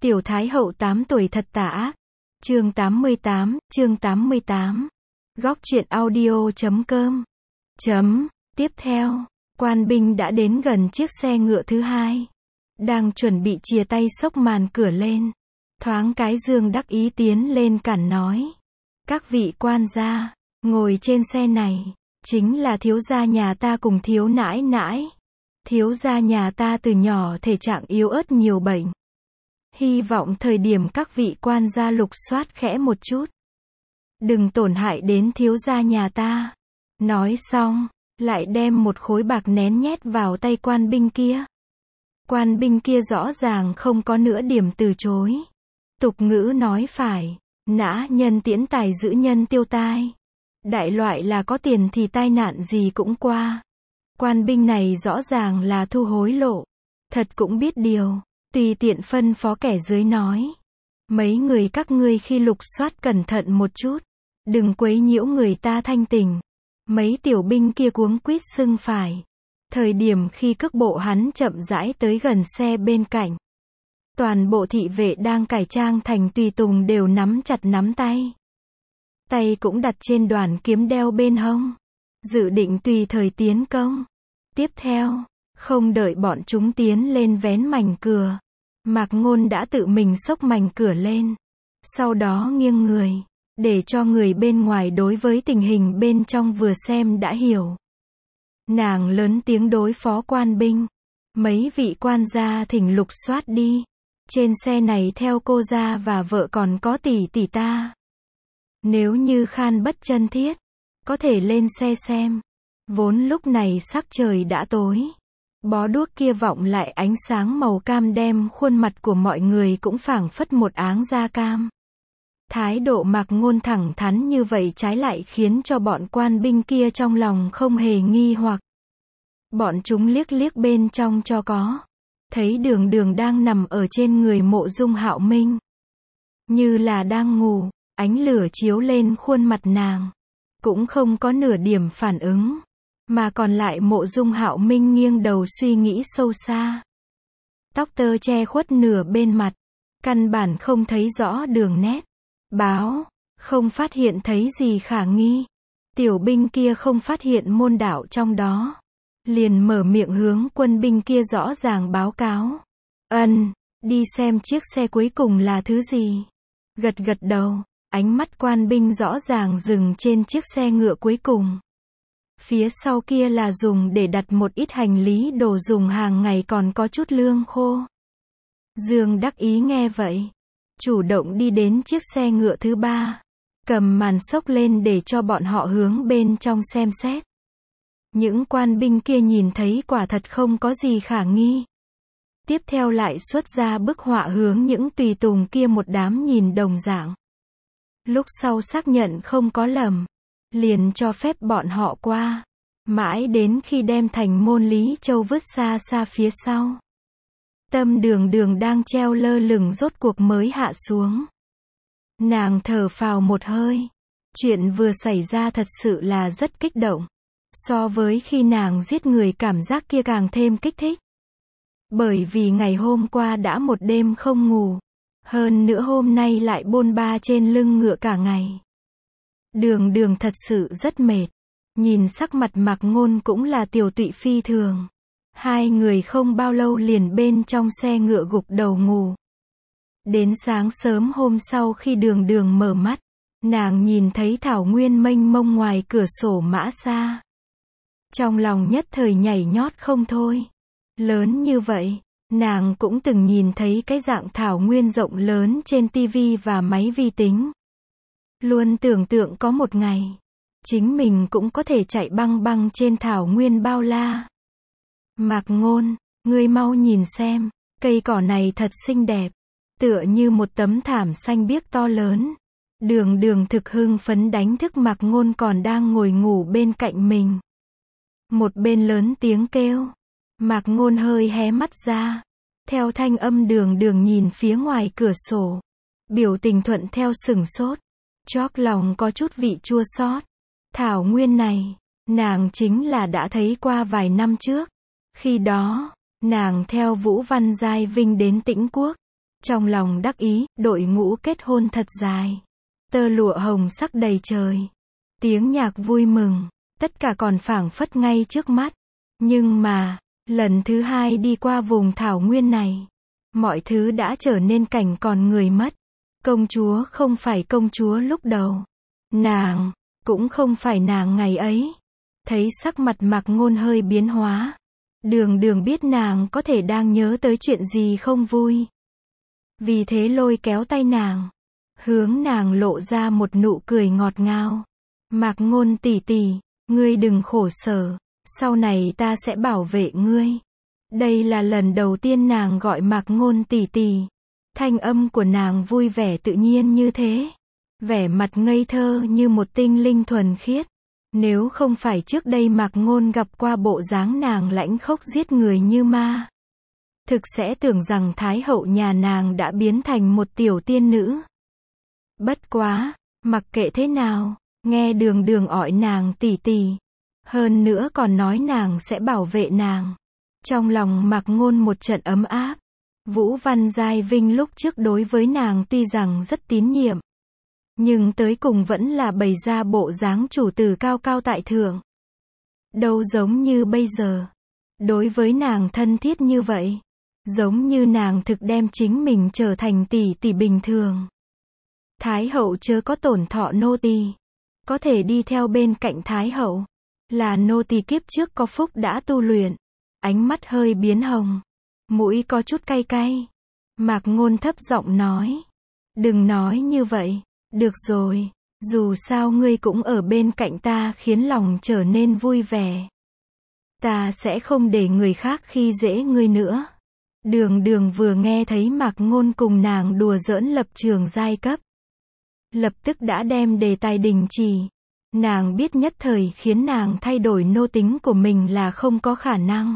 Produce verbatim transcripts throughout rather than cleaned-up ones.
Tiểu Thái Hậu tám tuổi thật tà ác. Chương tám mươi tám, chương tám mươi tám. Góc truyện audio chấm com. Chấm. Tiếp theo, quan binh đã đến gần chiếc xe ngựa thứ hai. Đang chuẩn bị chìa tay xốc màn cửa lên. Thoáng cái Dương đắc ý tiến lên cản nói. Các vị quan gia, ngồi trên xe này, chính là thiếu gia nhà ta cùng thiếu nãi nãi. Thiếu gia nhà ta từ nhỏ thể trạng yếu ớt nhiều bệnh. Hy vọng thời điểm các vị quan gia lục soát khẽ một chút. Đừng tổn hại đến thiếu gia nhà ta. Nói xong, lại đem một khối bạc nén nhét vào tay quan binh kia. Quan binh kia rõ ràng không có nửa điểm từ chối. Tục ngữ nói phải, nã nhân tiễn tài giữ nhân tiêu tai. Đại loại là có tiền thì tai nạn gì cũng qua. Quan binh này rõ ràng là thu hối lộ. Thật cũng biết điều, tùy tiện phân phó kẻ dưới nói. Mấy người các ngươi khi lục soát cẩn thận một chút. Đừng quấy nhiễu người ta thanh tình. Mấy tiểu binh kia cuống quýt xưng phải. Thời điểm khi cước bộ hắn chậm rãi tới gần xe bên cạnh. Toàn bộ thị vệ đang cải trang thành tùy tùng đều nắm chặt nắm tay. Tay cũng đặt trên đoàn kiếm đeo bên hông. Dự định tùy thời tiến công. Tiếp theo, không đợi bọn chúng tiến lên vén mảnh cửa. Mạc Ngôn đã tự mình xốc mảnh cửa lên. Sau đó nghiêng người, để cho người bên ngoài đối với tình hình bên trong vừa xem đã hiểu. Nàng lớn tiếng đối phó quan binh. Mấy vị quan gia thỉnh lục soát đi. Trên xe này theo cô gia và vợ còn có tỷ tỷ ta. Nếu như khan bất chân thiết, có thể lên xe xem. Vốn lúc này sắc trời đã tối. Bó đuốc kia vọng lại ánh sáng màu cam đem khuôn mặt của mọi người cũng phảng phất một áng da cam. Thái độ Mạc Ngôn thẳng thắn như vậy trái lại khiến cho bọn quan binh kia trong lòng không hề nghi hoặc. Bọn chúng liếc liếc bên trong cho có. Thấy Đường Đường đang nằm ở trên người Mộ Dung Hạo Minh. Như là đang ngủ, ánh lửa chiếu lên khuôn mặt nàng. Cũng không có nửa điểm phản ứng. Mà còn lại Mộ Dung Hạo Minh nghiêng đầu suy nghĩ sâu xa. Tóc tơ che khuất nửa bên mặt. Căn bản không thấy rõ đường nét. Báo, không phát hiện thấy gì khả nghi. Tiểu binh kia không phát hiện môn đạo trong đó. Liền mở miệng hướng quân binh kia rõ ràng báo cáo. Ân, đi xem chiếc xe cuối cùng là thứ gì. Gật gật đầu, ánh mắt quan binh rõ ràng dừng trên chiếc xe ngựa cuối cùng. Phía sau kia là dùng để đặt một ít hành lý đồ dùng hàng ngày còn có chút lương khô. Dương đắc ý nghe vậy. Chủ động đi đến chiếc xe ngựa thứ ba. Cầm màn xốc lên để cho bọn họ hướng bên trong xem xét. Những quan binh kia nhìn thấy quả thật không có gì khả nghi. Tiếp theo lại xuất ra bức họa hướng những tùy tùng kia một đám nhìn đồng dạng. Lúc sau xác nhận không có lầm. Liền cho phép bọn họ qua. Mãi đến khi đem thành môn Lý Châu vứt xa xa phía sau. Tâm Đường Đường đang treo lơ lửng rốt cuộc mới hạ xuống. Nàng thở phào một hơi. Chuyện vừa xảy ra thật sự là rất kích động. So với khi nàng giết người cảm giác kia càng thêm kích thích. Bởi vì ngày hôm qua đã một đêm không ngủ. Hơn nữa hôm nay lại bôn ba trên lưng ngựa cả ngày. Đường Đường thật sự rất mệt. Nhìn sắc mặt Mạc Ngôn cũng là tiểu tụy phi thường. Hai người không bao lâu liền bên trong xe ngựa gục đầu ngủ. Đến sáng sớm hôm sau khi Đường Đường mở mắt, nàng nhìn thấy thảo nguyên mênh mông ngoài cửa sổ mã xa. Trong lòng nhất thời nhảy nhót không thôi. Lớn như vậy, nàng cũng từng nhìn thấy cái dạng thảo nguyên rộng lớn trên tivi và máy vi tính. Luôn tưởng tượng có một ngày, chính mình cũng có thể chạy băng băng trên thảo nguyên bao la. Mạc Ngôn, ngươi mau nhìn xem, cây cỏ này thật xinh đẹp. Tựa như một tấm thảm xanh biếc to lớn. Đường Đường thực hưng phấn đánh thức Mạc Ngôn còn đang ngồi ngủ bên cạnh mình. Một bên lớn tiếng kêu. Mạc Ngôn hơi hé mắt ra. Theo thanh âm Đường Đường nhìn phía ngoài cửa sổ. Biểu tình thuận theo sửng sốt. Chóp lòng có chút vị chua xót. Thảo nguyên này, nàng chính là đã thấy qua vài năm trước. Khi đó, nàng theo Vũ Văn Giai Vinh đến Tĩnh Quốc. Trong lòng đắc ý, đội ngũ kết hôn thật dài. Tơ lụa hồng sắc đầy trời. Tiếng nhạc vui mừng. Tất cả còn phảng phất ngay trước mắt. Nhưng mà, lần thứ hai đi qua vùng thảo nguyên này, mọi thứ đã trở nên cảnh còn người mất. Công chúa không phải công chúa lúc đầu. Nàng, cũng không phải nàng ngày ấy. Thấy sắc mặt Mạc Ngôn hơi biến hóa. Đường Đường biết nàng có thể đang nhớ tới chuyện gì không vui. Vì thế lôi kéo tay nàng. Hướng nàng lộ ra một nụ cười ngọt ngào. Mạc Ngôn tỷ tỷ, ngươi đừng khổ sở. Sau này ta sẽ bảo vệ ngươi. Đây là lần đầu tiên nàng gọi Mạc Ngôn tỷ tỷ. Thanh âm của nàng vui vẻ tự nhiên như thế. Vẻ mặt ngây thơ như một tinh linh thuần khiết. Nếu không phải trước đây Mạc Ngôn gặp qua bộ dáng nàng lãnh khốc giết người như ma, thực sẽ tưởng rằng Thái hậu nhà nàng đã biến thành một tiểu tiên nữ. Bất quá, mặc kệ thế nào, nghe Đường Đường gọi nàng tỷ tỷ, hơn nữa còn nói nàng sẽ bảo vệ nàng. Trong lòng Mạc Ngôn một trận ấm áp. Vũ Văn Giai Vinh lúc trước đối với nàng tuy rằng rất tín nhiệm, nhưng tới cùng vẫn là bày ra bộ dáng chủ tử cao cao tại thượng. Đâu giống như bây giờ. Đối với nàng thân thiết như vậy. Giống như nàng thực đem chính mình trở thành tỷ tỷ bình thường. Thái hậu chớ có tổn thọ nô tỳ. Có thể đi theo bên cạnh Thái hậu. Là nô tỳ kiếp trước có phúc đã tu luyện. Ánh mắt hơi biến hồng. Mũi có chút cay cay. Mạc Ngôn thấp giọng nói. Đừng nói như vậy. Được rồi, dù sao ngươi cũng ở bên cạnh ta khiến lòng trở nên vui vẻ. Ta sẽ không để người khác khi dễ ngươi nữa. Đường Đường vừa nghe thấy Mạc Ngôn cùng nàng đùa giỡn lập trường giai cấp. Lập tức đã đem đề tài đình chỉ. Nàng biết nhất thời khiến nàng thay đổi nô tính của mình là không có khả năng.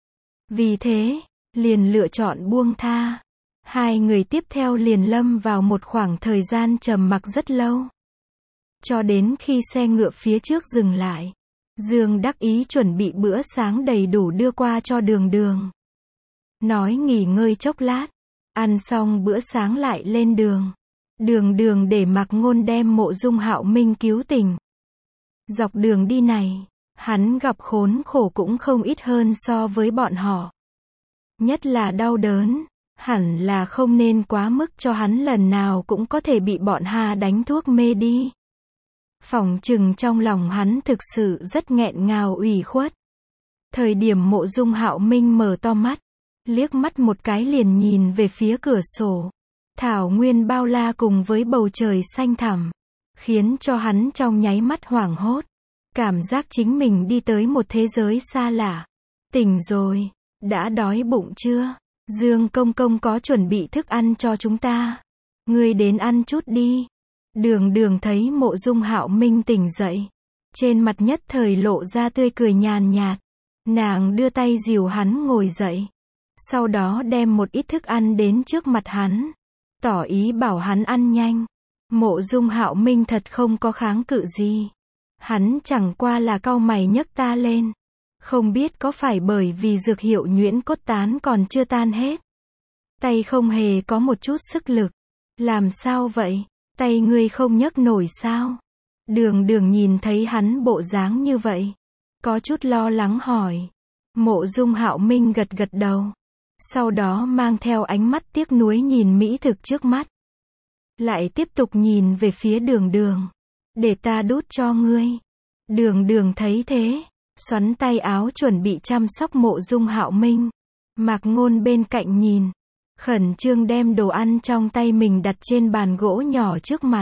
Vì thế, liền lựa chọn buông tha. Hai người tiếp theo liền lâm vào một khoảng thời gian trầm mặc rất lâu. Cho đến khi xe ngựa phía trước dừng lại. Dương đắc ý chuẩn bị bữa sáng đầy đủ đưa qua cho Đường Đường. Nói nghỉ ngơi chốc lát. Ăn xong bữa sáng lại lên đường. Đường Đường để Mạc Ngôn đem Mộ Dung Hạo Minh cứu tỉnh. Dọc đường đi này, hắn gặp khốn khổ cũng không ít hơn so với bọn họ. Nhất là đau đớn. Hẳn là không nên quá mức cho hắn lần nào cũng có thể bị bọn Hà đánh thuốc mê đi. Phỏng chừng trong lòng hắn thực sự rất nghẹn ngào ủy khuất. Thời điểm Mộ Dung Hạo Minh mở to mắt, liếc mắt một cái liền nhìn về phía cửa sổ. Thảo nguyên bao la cùng với bầu trời xanh thẳm, khiến cho hắn trong nháy mắt hoảng hốt. Cảm giác chính mình đi tới một thế giới xa lạ. Tỉnh rồi, đã đói bụng chưa? Dương công công có chuẩn bị thức ăn cho chúng ta. Ngươi đến ăn chút đi. Đường Đường thấy Mộ Dung Hạo Minh tỉnh dậy. Trên mặt nhất thời lộ ra tươi cười nhàn nhạt. Nàng đưa tay dìu hắn ngồi dậy. Sau đó đem một ít thức ăn đến trước mặt hắn. Tỏ ý bảo hắn ăn nhanh. Mộ Dung Hạo Minh thật không có kháng cự gì. Hắn chẳng qua là cau mày nhấc ta lên. Không biết có phải bởi vì dược hiệu nhuyễn cốt tán còn chưa tan hết. Tay không hề có một chút sức lực. Làm sao vậy? Tay ngươi không nhấc nổi sao? Đường Đường nhìn thấy hắn bộ dáng như vậy. Có chút lo lắng hỏi. Mộ Dung Hạo Minh gật gật đầu. Sau đó mang theo ánh mắt tiếc nuối nhìn mỹ thực trước mắt. Lại tiếp tục nhìn về phía Đường Đường. Để ta đút cho ngươi. Đường Đường thấy thế. Xoắn tay áo chuẩn bị chăm sóc Mộ Dung Hạo Minh. Mạc Ngôn bên cạnh nhìn. Khẩn trương đem đồ ăn trong tay mình đặt trên bàn gỗ nhỏ trước mặt.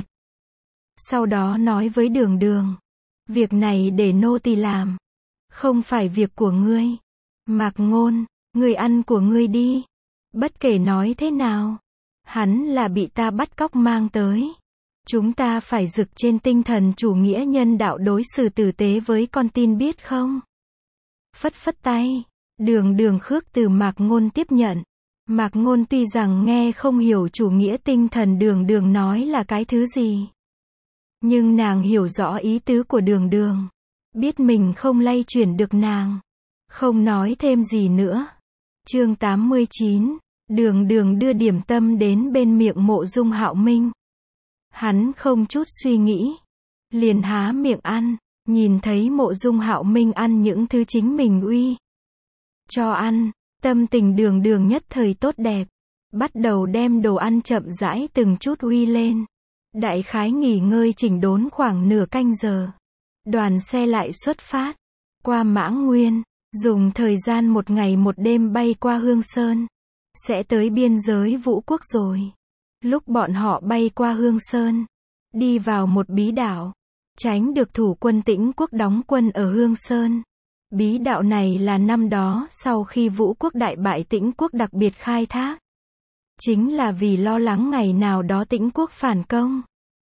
Sau đó nói với Đường Đường. Việc này để nô tỳ làm. Không phải việc của ngươi. Mạc Ngôn, ngươi ăn của ngươi đi. Bất kể nói thế nào. Hắn là bị ta bắt cóc mang tới. Chúng ta phải dực trên tinh thần chủ nghĩa nhân đạo đối xử tử tế với con tin biết không? Phất phất tay. Đường Đường khước từ Mạc Ngôn tiếp nhận. Mạc Ngôn tuy rằng nghe không hiểu chủ nghĩa tinh thần Đường Đường nói là cái thứ gì. Nhưng nàng hiểu rõ ý tứ của Đường Đường. Biết mình không lay chuyển được nàng. Không nói thêm gì nữa. Chương tám mươi chín. Đường Đường đưa điểm tâm đến bên miệng Mộ Dung Hạo Minh. Hắn không chút suy nghĩ, liền há miệng ăn, nhìn thấy Mộ Dung Hạo Minh ăn những thứ chính mình uy cho ăn, tâm tình Đường Đường nhất thời tốt đẹp, bắt đầu đem đồ ăn chậm rãi từng chút uy lên. Đại khái nghỉ ngơi chỉnh đốn khoảng nửa canh giờ, đoàn xe lại xuất phát, qua Mãng Nguyên, dùng thời gian một ngày một đêm bay qua Hương Sơn, sẽ tới biên giới Vũ Quốc rồi. Lúc bọn họ bay qua Hương Sơn, đi vào một bí đảo, tránh được thủ quân Tĩnh Quốc đóng quân ở Hương Sơn. Bí đạo này là năm đó sau khi Vũ Quốc đại bại Tĩnh Quốc đặc biệt khai thác. Chính là vì lo lắng ngày nào đó Tĩnh Quốc phản công.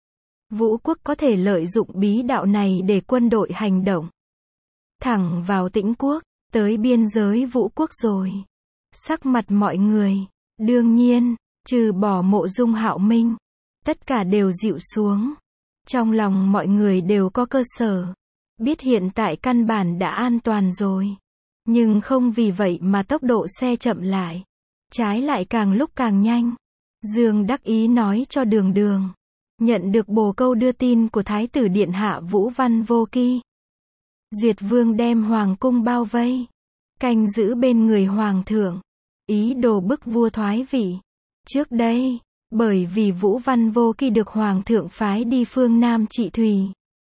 Vũ Quốc có thể lợi dụng bí đạo này để quân đội hành động. Thẳng vào Tĩnh Quốc, tới biên giới Vũ Quốc rồi. Sắc mặt mọi người, đương nhiên, trừ bỏ Mộ Dung Hạo Minh, tất cả đều dịu xuống. Trong lòng mọi người đều có cơ sở, biết hiện tại căn bản đã an toàn rồi. Nhưng không vì vậy mà tốc độ xe chậm lại. Trái lại càng lúc càng nhanh. Dương đắc ý nói cho Đường Đường. Nhận được bồ câu đưa tin của Thái tử Điện Hạ Vũ Văn Vô Kỳ. Duyệt Vương đem Hoàng cung bao vây, canh giữ bên người Hoàng thượng, ý đồ bức vua thoái vị. Trước đây, bởi vì Vũ Văn Vô Kỳ được Hoàng thượng phái đi phương Nam trị thủy,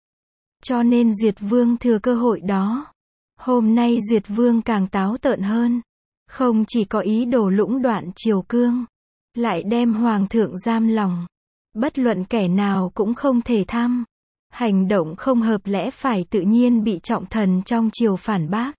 cho nên Duyệt Vương thừa cơ hội đó. Hôm nay Duyệt Vương càng táo tợn hơn, không chỉ có ý đồ lũng đoạn triều cương, lại đem Hoàng thượng giam lòng. Bất luận kẻ nào cũng không thể thăm. Hành động không hợp lẽ phải tự nhiên bị trọng thần trong triều phản bác.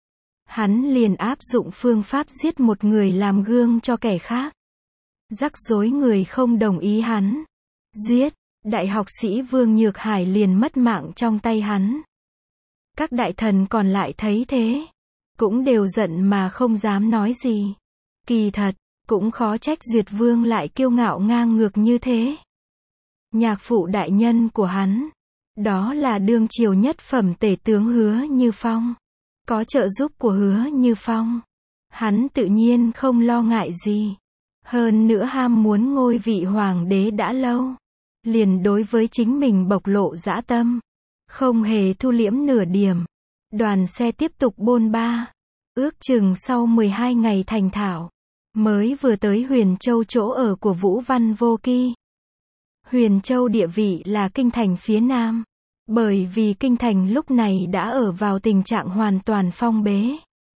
Hắn liền áp dụng phương pháp giết một người làm gương cho kẻ khác. Rắc rối người không đồng ý hắn giết, đại học sĩ Vương Nhược Hải liền mất mạng trong tay hắn. Các đại thần còn lại thấy thế, cũng đều giận mà không dám nói gì. Kỳ thật, cũng khó trách Duyệt Vương lại kiêu ngạo ngang ngược như thế. Nhạc phụ đại nhân của hắn, đó là đương triều nhất phẩm tể tướng Hứa Như Phong. Có trợ giúp của Hứa Như Phong, hắn tự nhiên không lo ngại gì. Hơn nữa ham muốn ngôi vị hoàng đế đã lâu, liền đối với chính mình bộc lộ dã tâm, không hề thu liễm nửa điểm. Đoàn xe tiếp tục bôn ba, ước chừng sau mười hai ngày thành thạo, mới vừa tới Huyền Châu chỗ ở của Vũ Văn Vô Kỳ. Huyền Châu địa vị là kinh thành phía nam, bởi vì kinh thành lúc này đã ở vào tình trạng hoàn toàn phong bế.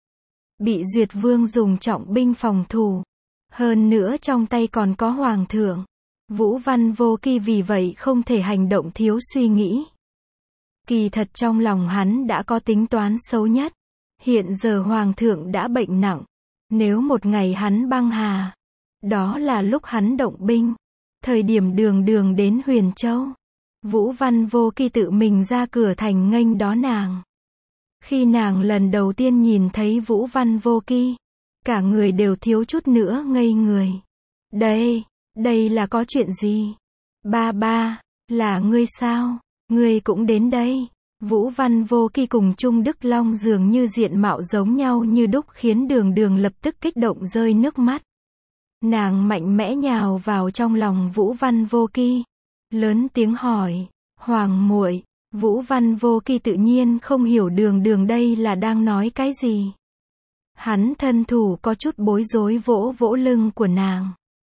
Bị Duyệt Vương dùng trọng binh phòng thủ, hơn nữa trong tay còn có Hoàng thượng. Vũ Văn Vô Kỳ vì vậy không thể hành động thiếu suy nghĩ. Kỳ thật trong lòng hắn đã có tính toán xấu nhất. Hiện giờ Hoàng thượng đã bệnh nặng. Nếu một ngày hắn băng hà, đó là lúc hắn động binh. Thời điểm Đường Đường đến Huyền Châu, Vũ Văn Vô Kỳ tự mình ra cửa thành nghênh đón nàng. Khi nàng lần đầu tiên nhìn thấy Vũ Văn Vô Kỳ, cả người đều thiếu chút nữa ngây người. Đây, đây là có chuyện gì? Ba ba, là ngươi sao? Ngươi cũng đến đây. Vũ Văn Vô Kỳ cùng Trung Đức Long dường như diện mạo giống nhau như đúc khiến Đường Đường lập tức kích động rơi nước mắt. Nàng mạnh mẽ nhào vào trong lòng Vũ Văn Vô Kỳ, lớn tiếng hỏi, Hoàng muội. Vũ Văn Vô Kỳ tự nhiên không hiểu Đường Đường đây là đang nói cái gì. Hắn thân thủ có chút bối rối vỗ vỗ lưng của nàng.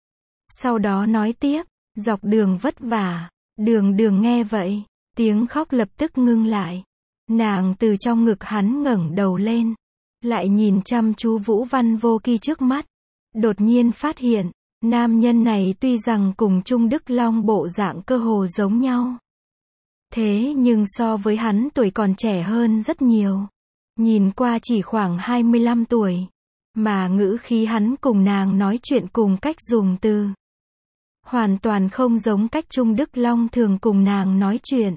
Sau đó nói tiếp, dọc đường vất vả. Đường Đường nghe vậy, tiếng khóc lập tức ngưng lại. Nàng từ trong ngực hắn ngẩng đầu lên, lại nhìn chăm chú Vũ Văn Vô Kỳ trước mắt. Đột nhiên phát hiện, nam nhân này tuy rằng cùng Trung Đức Long bộ dạng cơ hồ giống nhau, thế nhưng so với hắn tuổi còn trẻ hơn rất nhiều. Nhìn qua chỉ khoảng hai mươi lăm tuổi, mà ngữ khí hắn cùng nàng nói chuyện cùng cách dùng từ, hoàn toàn không giống cách Trung Đức Long thường cùng nàng nói chuyện.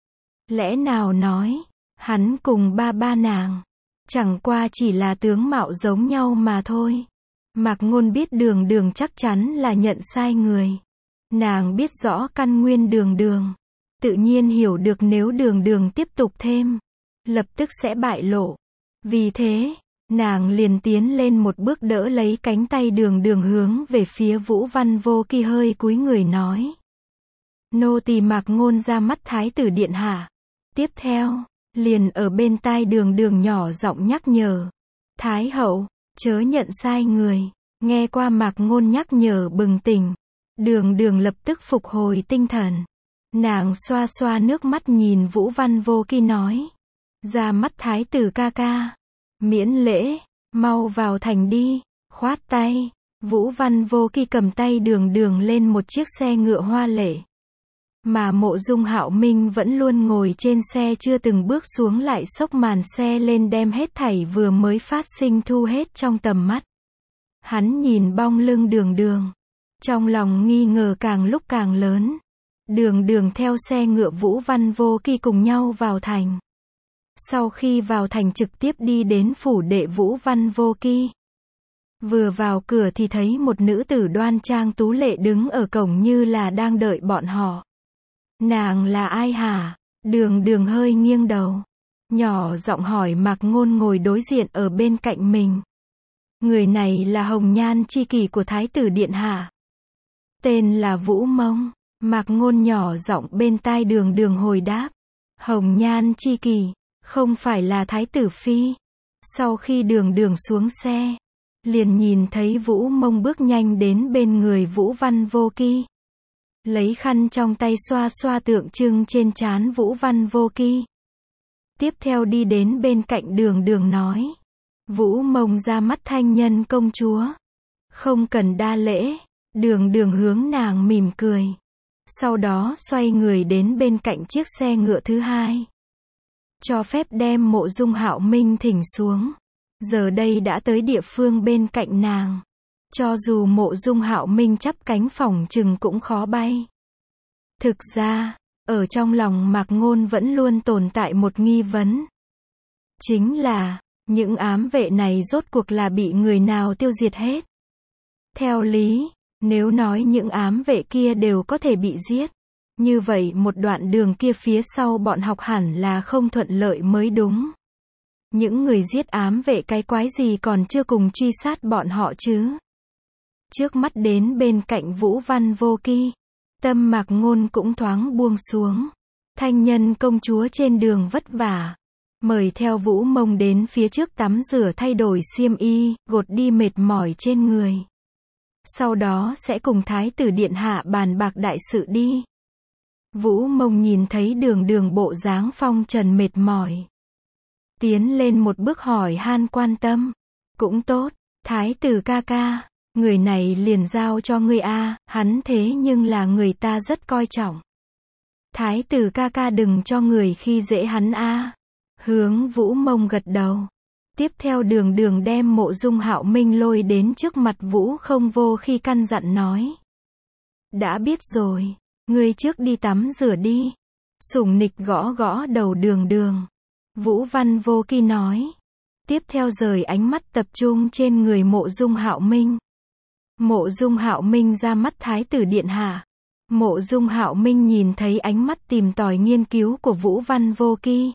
Lẽ nào nói, hắn cùng ba ba nàng, chẳng qua chỉ là tướng mạo giống nhau mà thôi. Mạc Ngôn biết Đường Đường chắc chắn là nhận sai người. Nàng biết rõ căn nguyên Đường Đường, tự nhiên hiểu được nếu Đường Đường tiếp tục thêm, lập tức sẽ bại lộ. Vì thế, Nàng liền tiến lên một bước đỡ lấy cánh tay Đường Đường hướng về phía Vũ Văn Vô Kỳ hơi cúi người nói. Nô tỳ Mạc Ngôn ra mắt Thái tử điện hạ. Tiếp theo, liền ở bên tai Đường Đường nhỏ giọng nhắc nhở. Thái hậu, chớ nhận sai người. Nghe qua Mạc Ngôn nhắc nhở bừng tỉnh. Đường Đường lập tức phục hồi tinh thần. Nàng xoa xoa nước mắt nhìn Vũ Văn Vô Kỳ nói. Ra mắt Thái tử ca ca. Miễn lễ, mau vào thành đi. Khoát tay, Vũ Văn Vô Kỳ cầm tay Đường Đường lên một chiếc xe ngựa hoa lệ. Mà Mộ Dung Hạo Minh vẫn luôn ngồi trên xe chưa từng bước xuống lại xốc màn xe lên đem hết thảy vừa mới phát sinh thu hết trong tầm mắt. Hắn nhìn bóng lưng Đường Đường. Trong lòng nghi ngờ càng lúc càng lớn. Đường Đường theo xe ngựa Vũ Văn Vô Kỳ cùng nhau vào thành. Sau khi vào thành trực tiếp đi đến phủ đệ Vũ Văn Vô Kỳ. Vừa vào cửa thì thấy một nữ tử đoan trang tú lệ đứng ở cổng như là đang đợi bọn họ. Nàng là ai hả? Đường Đường hơi nghiêng đầu. Nhỏ giọng hỏi Mạc Ngôn ngồi đối diện ở bên cạnh mình. Người này là hồng nhan chi kỷ của Thái tử điện hạ. Tên là Vũ Mông. Mạc Ngôn nhỏ giọng bên tai Đường Đường hồi đáp. Hồng nhan chi kỷ, không phải là Thái tử phi. Sau khi Đường Đường xuống xe, liền nhìn thấy Vũ Mông bước nhanh đến bên người Vũ Văn Vô Kỳ. Lấy khăn trong tay xoa xoa tượng trưng trên trán Vũ Văn Vô Kỳ. Tiếp theo đi đến bên cạnh Đường Đường nói. Vũ Mông ra mắt thanh nhân công chúa. Không cần đa lễ. Đường Đường hướng nàng mỉm cười. Sau đó xoay người đến bên cạnh chiếc xe ngựa thứ hai. Cho phép đem Mộ Dung Hạo Minh thỉnh xuống. Giờ đây đã tới địa phương bên cạnh nàng. Cho dù Mộ Dung Hạo Minh chắp cánh phỏng chừng cũng khó bay. Thực ra, ở trong lòng Mạc Ngôn vẫn luôn tồn tại một nghi vấn. Chính là, những ám vệ này rốt cuộc là bị người nào tiêu diệt hết. Theo lý, nếu nói những ám vệ kia đều có thể bị giết, như vậy một đoạn đường kia phía sau bọn học hẳn là không thuận lợi mới đúng. Những người giết ám vệ cái quái gì còn chưa cùng truy sát bọn họ chứ? Trước mắt đến bên cạnh Vũ Văn Vô Kỳ, tâm Mạc Ngôn cũng thoáng buông xuống. Thanh nhân công chúa trên đường vất vả, mời theo Vũ Mông đến phía trước tắm rửa thay đổi xiêm y, gột đi mệt mỏi trên người. Sau đó sẽ cùng Thái tử điện hạ bàn bạc đại sự đi. Vũ Mông nhìn thấy Đường Đường bộ dáng phong trần mệt mỏi. Tiến lên một bước hỏi han quan tâm. Cũng tốt, Thái tử ca ca, người này liền giao cho ngươi a, hắn thế nhưng là người ta rất coi trọng. Thái tử ca ca đừng cho người khi dễ hắn a. Hướng Vũ Mông gật đầu. Tiếp theo Đường Đường đem Mộ Dung Hạo Minh lôi đến trước mặt Vũ Không Vô khi căn dặn nói. Đã biết rồi, ngươi trước đi tắm rửa đi. Sủng nịch gõ gõ đầu Đường Đường. Vũ Văn Vô Kỳ nói. Tiếp theo rời ánh mắt tập trung trên người Mộ Dung Hạo Minh. Mộ Dung Hạo Minh ra mắt Thái tử điện hạ. Mộ Dung Hạo Minh nhìn thấy ánh mắt tìm tòi nghiên cứu của Vũ Văn Vô Kỳ.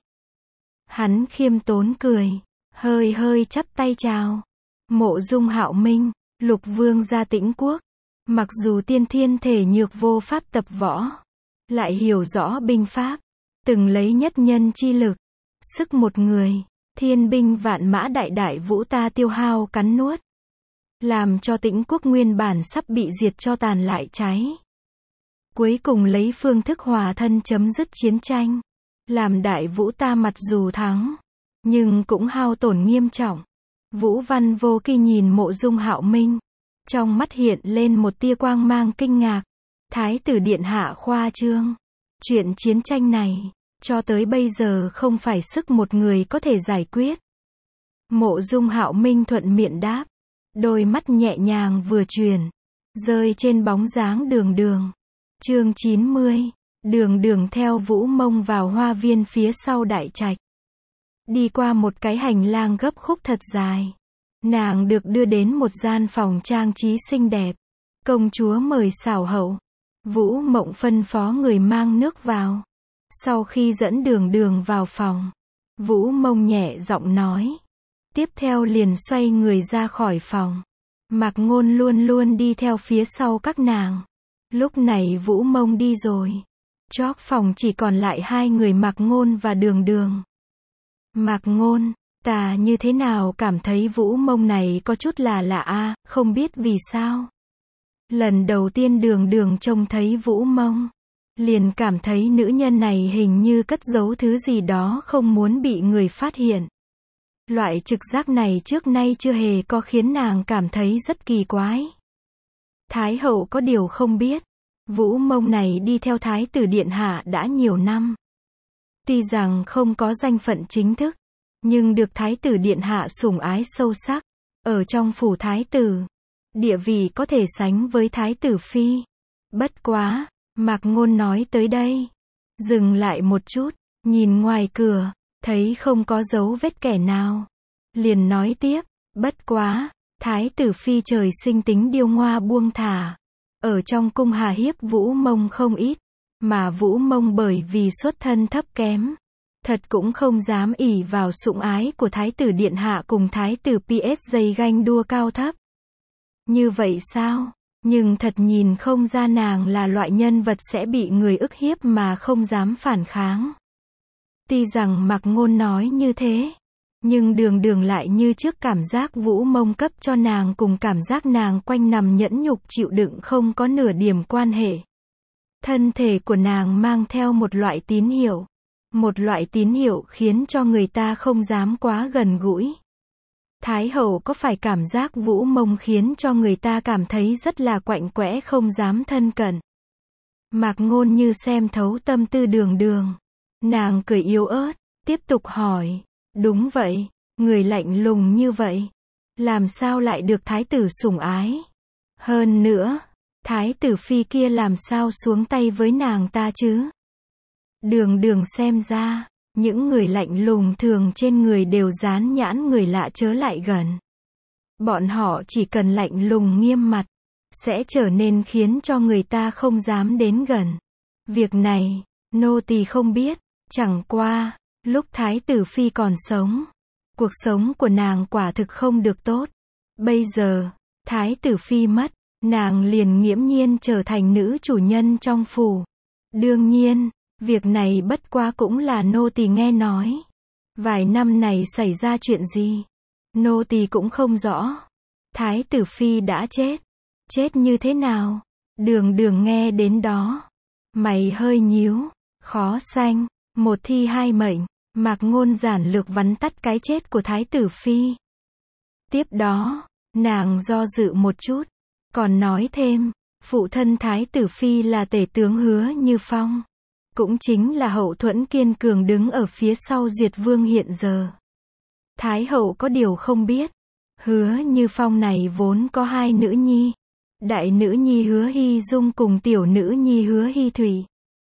Hắn khiêm tốn cười, hơi hơi chắp tay chào. Mộ Dung Hạo Minh, Lục Vương gia Tĩnh Quốc. Mặc dù tiên thiên thể nhược vô pháp tập võ, lại hiểu rõ binh pháp, từng lấy nhất nhân chi lực, sức một người, thiên binh vạn mã đại đại vũ ta tiêu hao cắn nuốt. Làm cho Tĩnh Quốc nguyên bản sắp bị diệt cho tàn lại cháy. Cuối cùng lấy phương thức hòa thân chấm dứt chiến tranh. Làm đại vũ ta mặc dù thắng, nhưng cũng hao tổn nghiêm trọng. Vũ Văn Vô Kỳ nhìn Mộ Dung Hạo Minh. Trong mắt hiện lên một tia quang mang kinh ngạc. Thái tử điện hạ khoa trương. Chuyện chiến tranh này, cho tới bây giờ không phải sức một người có thể giải quyết. Mộ Dung Hạo Minh thuận miệng đáp. Đôi mắt nhẹ nhàng vừa chuyển, rơi trên bóng dáng Đường Đường. Chương chín mươi. Đường Đường theo Vũ Mông vào hoa viên phía sau đại trạch. Đi qua một cái hành lang gấp khúc thật dài. Nàng được đưa đến một gian phòng trang trí xinh đẹp. Công chúa mời xảo hậu. Vũ Mộng phân phó người mang nước vào. Sau khi dẫn Đường Đường vào phòng, Vũ Mông nhẹ giọng nói. Tiếp theo liền xoay người ra khỏi phòng. Mạc Ngôn luôn luôn đi theo phía sau các nàng. Lúc này Vũ Mông đi rồi. Chóp phòng chỉ còn lại hai người Mạc Ngôn và Đường Đường. Mạc Ngôn, ta như thế nào cảm thấy Vũ Mông này có chút là lạ a, không biết vì sao. Lần đầu tiên Đường Đường trông thấy Vũ Mông, liền cảm thấy nữ nhân này hình như cất giấu thứ gì đó không muốn bị người phát hiện. Loại trực giác này trước nay chưa hề có, khiến nàng cảm thấy rất kỳ quái. Thái hậu có điều không biết, Vũ Mông này đi theo Thái tử điện hạ đã nhiều năm. Tuy rằng không có danh phận chính thức, nhưng được Thái tử điện hạ sủng ái sâu sắc. Ở trong phủ Thái tử, địa vị có thể sánh với Thái tử phi. Bất quá, Mạc Ngôn nói tới đây, dừng lại một chút, nhìn ngoài cửa, thấy không có dấu vết kẻ nào. Liền nói tiếp, bất quá, Thái tử phi trời sinh tính điêu ngoa buông thả. Ở trong cung hà hiếp Vũ Mông không ít, mà Vũ Mông bởi vì xuất thân thấp kém, thật cũng không dám ỷ vào sủng ái của Thái tử điện hạ cùng Thái tử pê ét dây ganh đua cao thấp. Như vậy sao? Nhưng thật nhìn không ra nàng là loại nhân vật sẽ bị người ức hiếp mà không dám phản kháng. Tuy rằng Mạc Ngôn nói như thế, nhưng Đường Đường lại như trước cảm giác Vũ Mông cấp cho nàng cùng cảm giác nàng quanh nằm nhẫn nhục chịu đựng không có nửa điểm quan hệ. Thân thể của nàng mang theo một loại tín hiệu, một loại tín hiệu khiến cho người ta không dám quá gần gũi. Thái hậu có phải cảm giác Vũ Mông khiến cho người ta cảm thấy rất là quạnh quẽ không dám thân cận? Mạc Ngôn như xem thấu tâm tư Đường Đường. Nàng cười yếu ớt, tiếp tục hỏi. Đúng vậy, người lạnh lùng như vậy, làm sao lại được Thái tử sủng ái? Hơn nữa, Thái tử phi kia làm sao xuống tay với nàng ta chứ? Đường Đường xem ra, những người lạnh lùng thường trên người đều dán nhãn người lạ chớ lại gần. Bọn họ chỉ cần lạnh lùng nghiêm mặt, sẽ trở nên khiến cho người ta không dám đến gần. Việc này, nô tỳ không biết, chẳng qua, lúc Thái tử phi còn sống, cuộc sống của nàng quả thực không được tốt. Bây giờ, Thái tử phi mất, nàng liền nghiễm nhiên trở thành nữ chủ nhân trong phủ. Đương nhiên, việc này bất quá cũng là nô tỳ nghe nói. Vài năm này xảy ra chuyện gì, nô tỳ cũng không rõ. Thái tử phi đã chết. Chết như thế nào? Đường Đường nghe đến đó, mày hơi nhíu, khó sanh, một thi hai mệnh. Mạc Ngôn giản lược vắn tắt cái chết của Thái tử phi. Tiếp đó, nàng do dự một chút, còn nói thêm, phụ thân Thái tử phi là tể tướng Hứa Như Phong, cũng chính là hậu thuẫn kiên cường đứng ở phía sau Duyệt Vương hiện giờ. Thái hậu có điều không biết, Hứa Như Phong này vốn có hai nữ nhi, đại nữ nhi Hứa Hy Dung cùng tiểu nữ nhi Hứa Hy Thủy.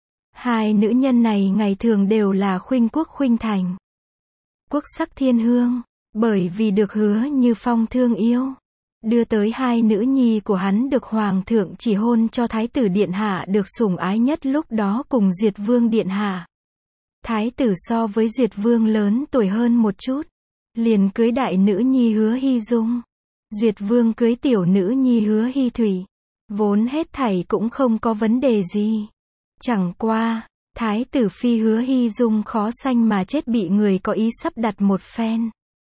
Hai nữ nhân này ngày thường đều là khuynh quốc khuynh thành, quốc sắc thiên hương, bởi vì được Hứa Như Phong thương yêu, đưa tới hai nữ nhi của hắn được hoàng thượng chỉ hôn cho Thái tử điện hạ được sủng ái nhất lúc đó cùng Duyệt Vương điện hạ. Thái tử so với Duyệt Vương lớn tuổi hơn một chút, liền cưới đại nữ nhi Hứa Hy Dung. Duyệt Vương cưới tiểu nữ nhi Hứa Hy Thủy, vốn hết thảy cũng không có vấn đề gì. Chẳng qua, Thái tử phi Hứa Hy Dung khó sanh mà chết bị người có ý sắp đặt một phen.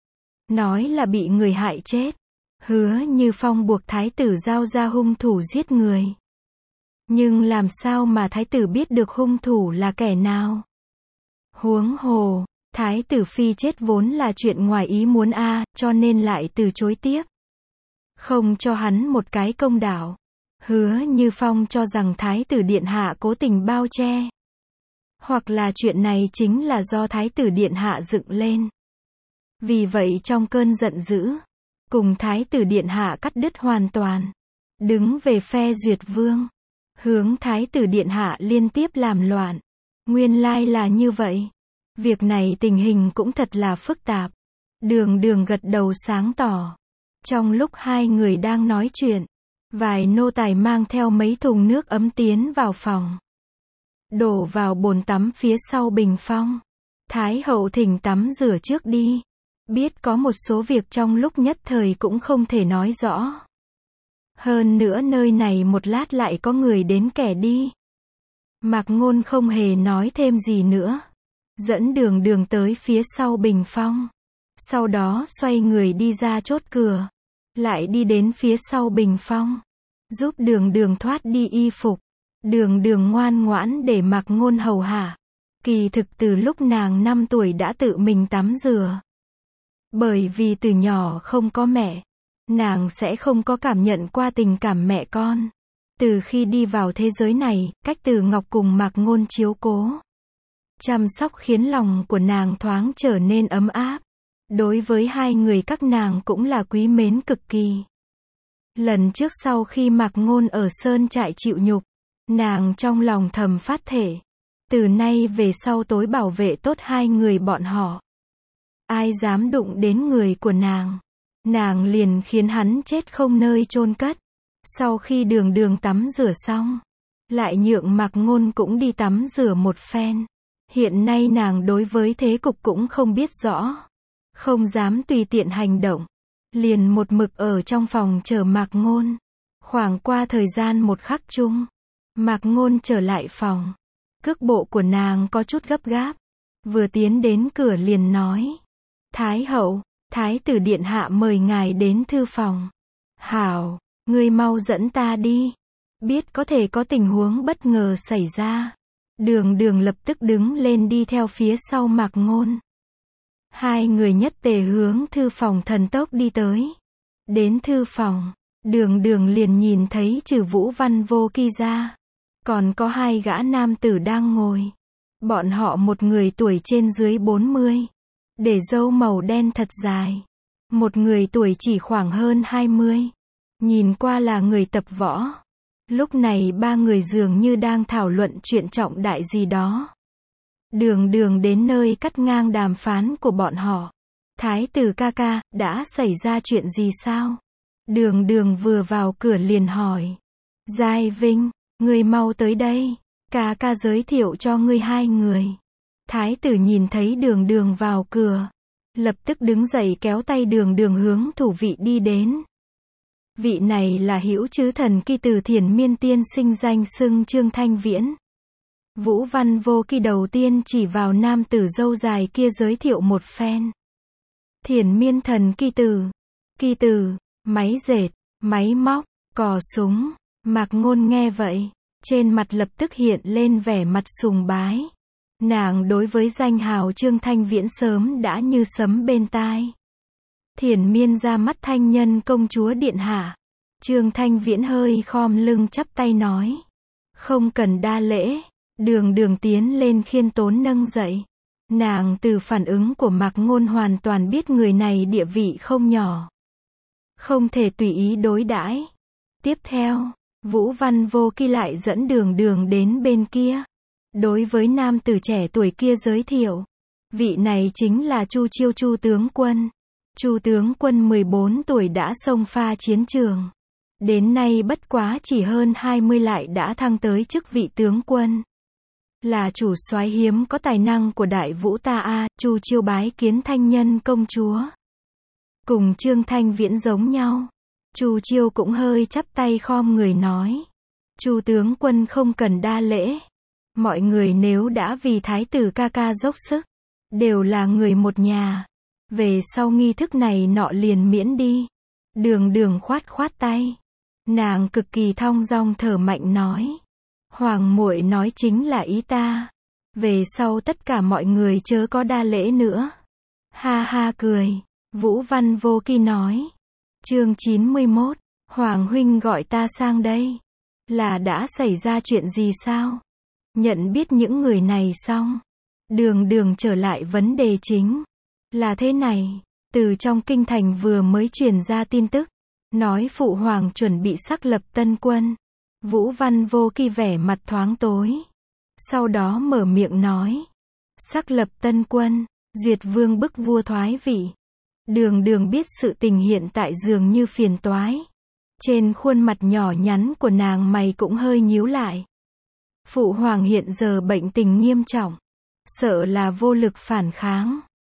Nói là bị người hại chết. Hứa Như Phong buộc Thái tử giao ra hung thủ giết người. Nhưng làm sao mà Thái tử biết được hung thủ là kẻ nào? Huống hồ, Thái tử phi chết vốn là chuyện ngoài ý muốn a, à, cho nên lại từ chối tiếp. Không cho hắn một cái công đạo. Hứa Như Phong cho rằng Thái tử điện hạ cố tình bao che. Hoặc là chuyện này chính là do Thái tử điện hạ dựng lên. Vì vậy trong cơn giận dữ, cùng Thái tử điện hạ cắt đứt hoàn toàn, đứng về phe Duyệt Vương, hướng Thái tử điện hạ liên tiếp làm loạn. Nguyên lai là như vậy. Việc này tình hình cũng thật là phức tạp. Đường Đường gật đầu sáng tỏ. Trong lúc hai người đang nói chuyện, vài nô tài mang theo mấy thùng nước ấm tiến vào phòng, đổ vào bồn tắm phía sau bình phong. Thái hậu thỉnh tắm rửa trước đi. Biết có một số việc trong lúc nhất thời cũng không thể nói rõ. Hơn nữa nơi này một lát lại có người đến kẻ đi. Mạc Ngôn không hề nói thêm gì nữa. Dẫn Đường Đường tới phía sau bình phong. Sau đó xoay người đi ra chốt cửa. Lại đi đến phía sau bình phong. Giúp Đường Đường thoát đi y phục. Đường Đường ngoan ngoãn để Mạc Ngôn hầu hạ. Kỳ thực từ lúc nàng năm tuổi đã tự mình tắm rửa. Bởi vì từ nhỏ không có mẹ, nàng sẽ không có cảm nhận qua tình cảm mẹ con. Từ khi đi vào thế giới này, cách Từ Ngọc cùng Mạc Ngôn chiếu cố, chăm sóc khiến lòng của nàng thoáng trở nên ấm áp. Đối với hai người các nàng cũng là quý mến cực kỳ. Lần trước sau khi Mạc Ngôn ở sơn trại chịu nhục, nàng trong lòng thầm phát thể. Từ nay về sau tối bảo vệ tốt hai người bọn họ. Ai dám đụng đến người của nàng, nàng liền khiến hắn chết không nơi chôn cất. Sau khi Đường Đường tắm rửa xong, lại nhượng Mạc Ngôn cũng đi tắm rửa một phen. Hiện nay nàng đối với thế cục cũng không biết rõ, không dám tùy tiện hành động, liền một mực ở trong phòng chờ Mạc Ngôn. Khoảng qua thời gian một khắc chung, Mạc Ngôn trở lại phòng. Cước bộ của nàng có chút gấp gáp, vừa tiến đến cửa liền nói: Thái hậu, Thái tử điện hạ mời ngài đến thư phòng. Hảo, ngươi mau dẫn ta đi. Biết có thể có tình huống bất ngờ xảy ra. Đường Đường lập tức đứng lên đi theo phía sau Mạc Ngôn. Hai người nhất tề hướng thư phòng thần tốc đi tới. Đến thư phòng, Đường Đường liền nhìn thấy trừ Vũ Văn Vô Kỳ ra, còn có hai gã nam tử đang ngồi. Bọn họ một người tuổi trên dưới bốn mươi, để râu màu đen thật dài. Một người tuổi chỉ khoảng hơn hai mươi, nhìn qua là người tập võ. Lúc này ba người dường như đang thảo luận chuyện trọng đại gì đó. Đường Đường đến nơi cắt ngang đàm phán của bọn họ. Thái tử ca ca, đã xảy ra chuyện gì sao? Đường Đường vừa vào cửa liền hỏi. Giai Vinh, ngươi mau tới đây, ca ca giới thiệu cho ngươi hai người. Thái tử nhìn thấy Đường Đường vào cửa, lập tức đứng dậy kéo tay Đường Đường hướng thủ vị đi đến. Vị này là Hữu Chứ Thần Kỳ từ Thiền Miên tiên sinh danh xưng Trương Thanh Viễn. Vũ Văn Vô Kỳ đầu tiên chỉ vào nam tử râu dài kia giới thiệu một phen. Thiền Miên thần Kỳ từ, Kỳ từ, máy dệt, máy móc, cò súng. Mạc Ngôn nghe vậy, trên mặt lập tức hiện lên vẻ mặt sùng bái. Nàng đối với danh hào Trương Thanh Viễn sớm đã như sấm bên tai. Thiền Miên ra mắt thanh nhân công chúa điện hạ. Trương Thanh Viễn hơi khom lưng chắp tay nói. Không cần đa lễ. Đường Đường tiến lên khiêm tốn nâng dậy. Nàng từ phản ứng của Mạc Ngôn hoàn toàn biết người này địa vị không nhỏ, không thể tùy ý đối đãi. Tiếp theo, Vũ Văn Vô Kỳ lại dẫn Đường Đường đến bên kia. Đối với nam tử trẻ tuổi kia giới thiệu. Vị này chính là Chu Chiêu Chu tướng quân. Chu tướng quân mười bốn tuổi đã xông pha chiến trường. Đến nay bất quá chỉ hơn hai mươi lại đã thăng tới chức vị tướng quân. Là chủ soái hiếm có tài năng của Đại Vũ ta a. Chu Chiêu bái kiến thanh nhân công chúa. Cùng Trương Thanh Viễn giống nhau. Chu Chiêu cũng hơi chắp tay khom người nói. Chu tướng quân không cần đa lễ. Mọi người nếu đã vì thái tử ca ca dốc sức, đều là người một nhà. Về sau nghi thức này nọ liền miễn đi. Đường Đường khoát khoát tay. Nàng cực kỳ thong dong thở mạnh nói. Hoàng muội nói chính là ý ta. Về sau tất cả mọi người chớ có đa lễ nữa. Ha ha cười. Vũ Văn Vô Kỳ nói. Chương chín mươi mốt. Hoàng huynh gọi ta sang đây. Là đã xảy ra chuyện gì sao? Nhận biết những người này xong, Đường Đường trở lại vấn đề chính. Là thế này, từ trong kinh thành vừa mới truyền ra tin tức, nói phụ hoàng chuẩn bị xác lập tân quân. Vũ Văn Vô Kỳ vẻ mặt thoáng tối. Sau đó mở miệng nói. Xác lập tân quân, duyệt vương bức vua thoái vị. Đường Đường biết sự tình hiện tại dường như phiền toái. Trên khuôn mặt nhỏ nhắn của nàng mày cũng hơi nhíu lại. Phụ hoàng hiện giờ bệnh tình nghiêm trọng, sợ là vô lực phản kháng.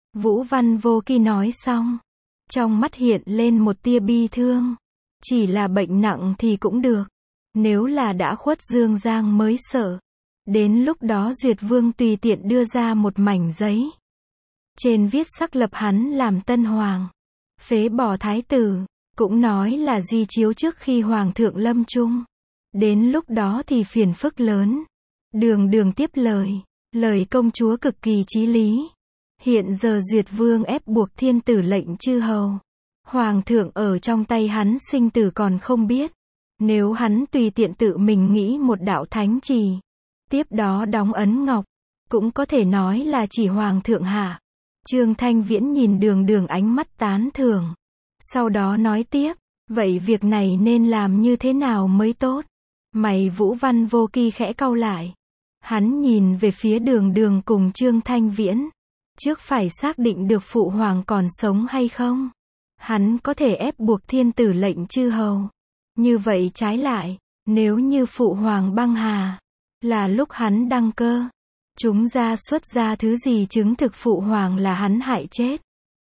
Vũ Văn Vô Kỳ nói xong, trong mắt hiện lên một tia bi thương. Chỉ là bệnh nặng thì cũng được. Nếu là đã khuất Dương Giang mới sợ. Đến lúc đó Duyệt Vương tùy tiện đưa ra một mảnh giấy. Trên viết sắc lập hắn làm tân hoàng. Phế bỏ thái tử. Cũng nói là di chiếu trước khi hoàng thượng lâm chung. Đến lúc đó thì phiền phức lớn. Đường Đường tiếp lời. Lời công chúa cực kỳ chí lý. Hiện giờ Duyệt Vương ép buộc thiên tử lệnh chư hầu. Hoàng thượng ở trong tay hắn sinh tử còn không biết. Nếu hắn tùy tiện tự mình nghĩ một đạo thánh trì, tiếp đó đóng ấn ngọc, cũng có thể nói là chỉ hoàng thượng hạ. Trương Thanh Viễn nhìn Đường Đường ánh mắt tán thưởng. Sau đó nói tiếp, vậy việc này nên làm như thế nào mới tốt? Mày Vũ Văn Vô Kỳ khẽ cau lại. Hắn nhìn về phía Đường Đường cùng Trương Thanh Viễn. Trước phải xác định được phụ hoàng còn sống hay không. Hắn có thể ép buộc thiên tử lệnh chư hầu. Như vậy trái lại, nếu như phụ hoàng băng hà, là lúc hắn đăng cơ, chúng ra xuất ra thứ gì chứng thực phụ hoàng là hắn hại chết.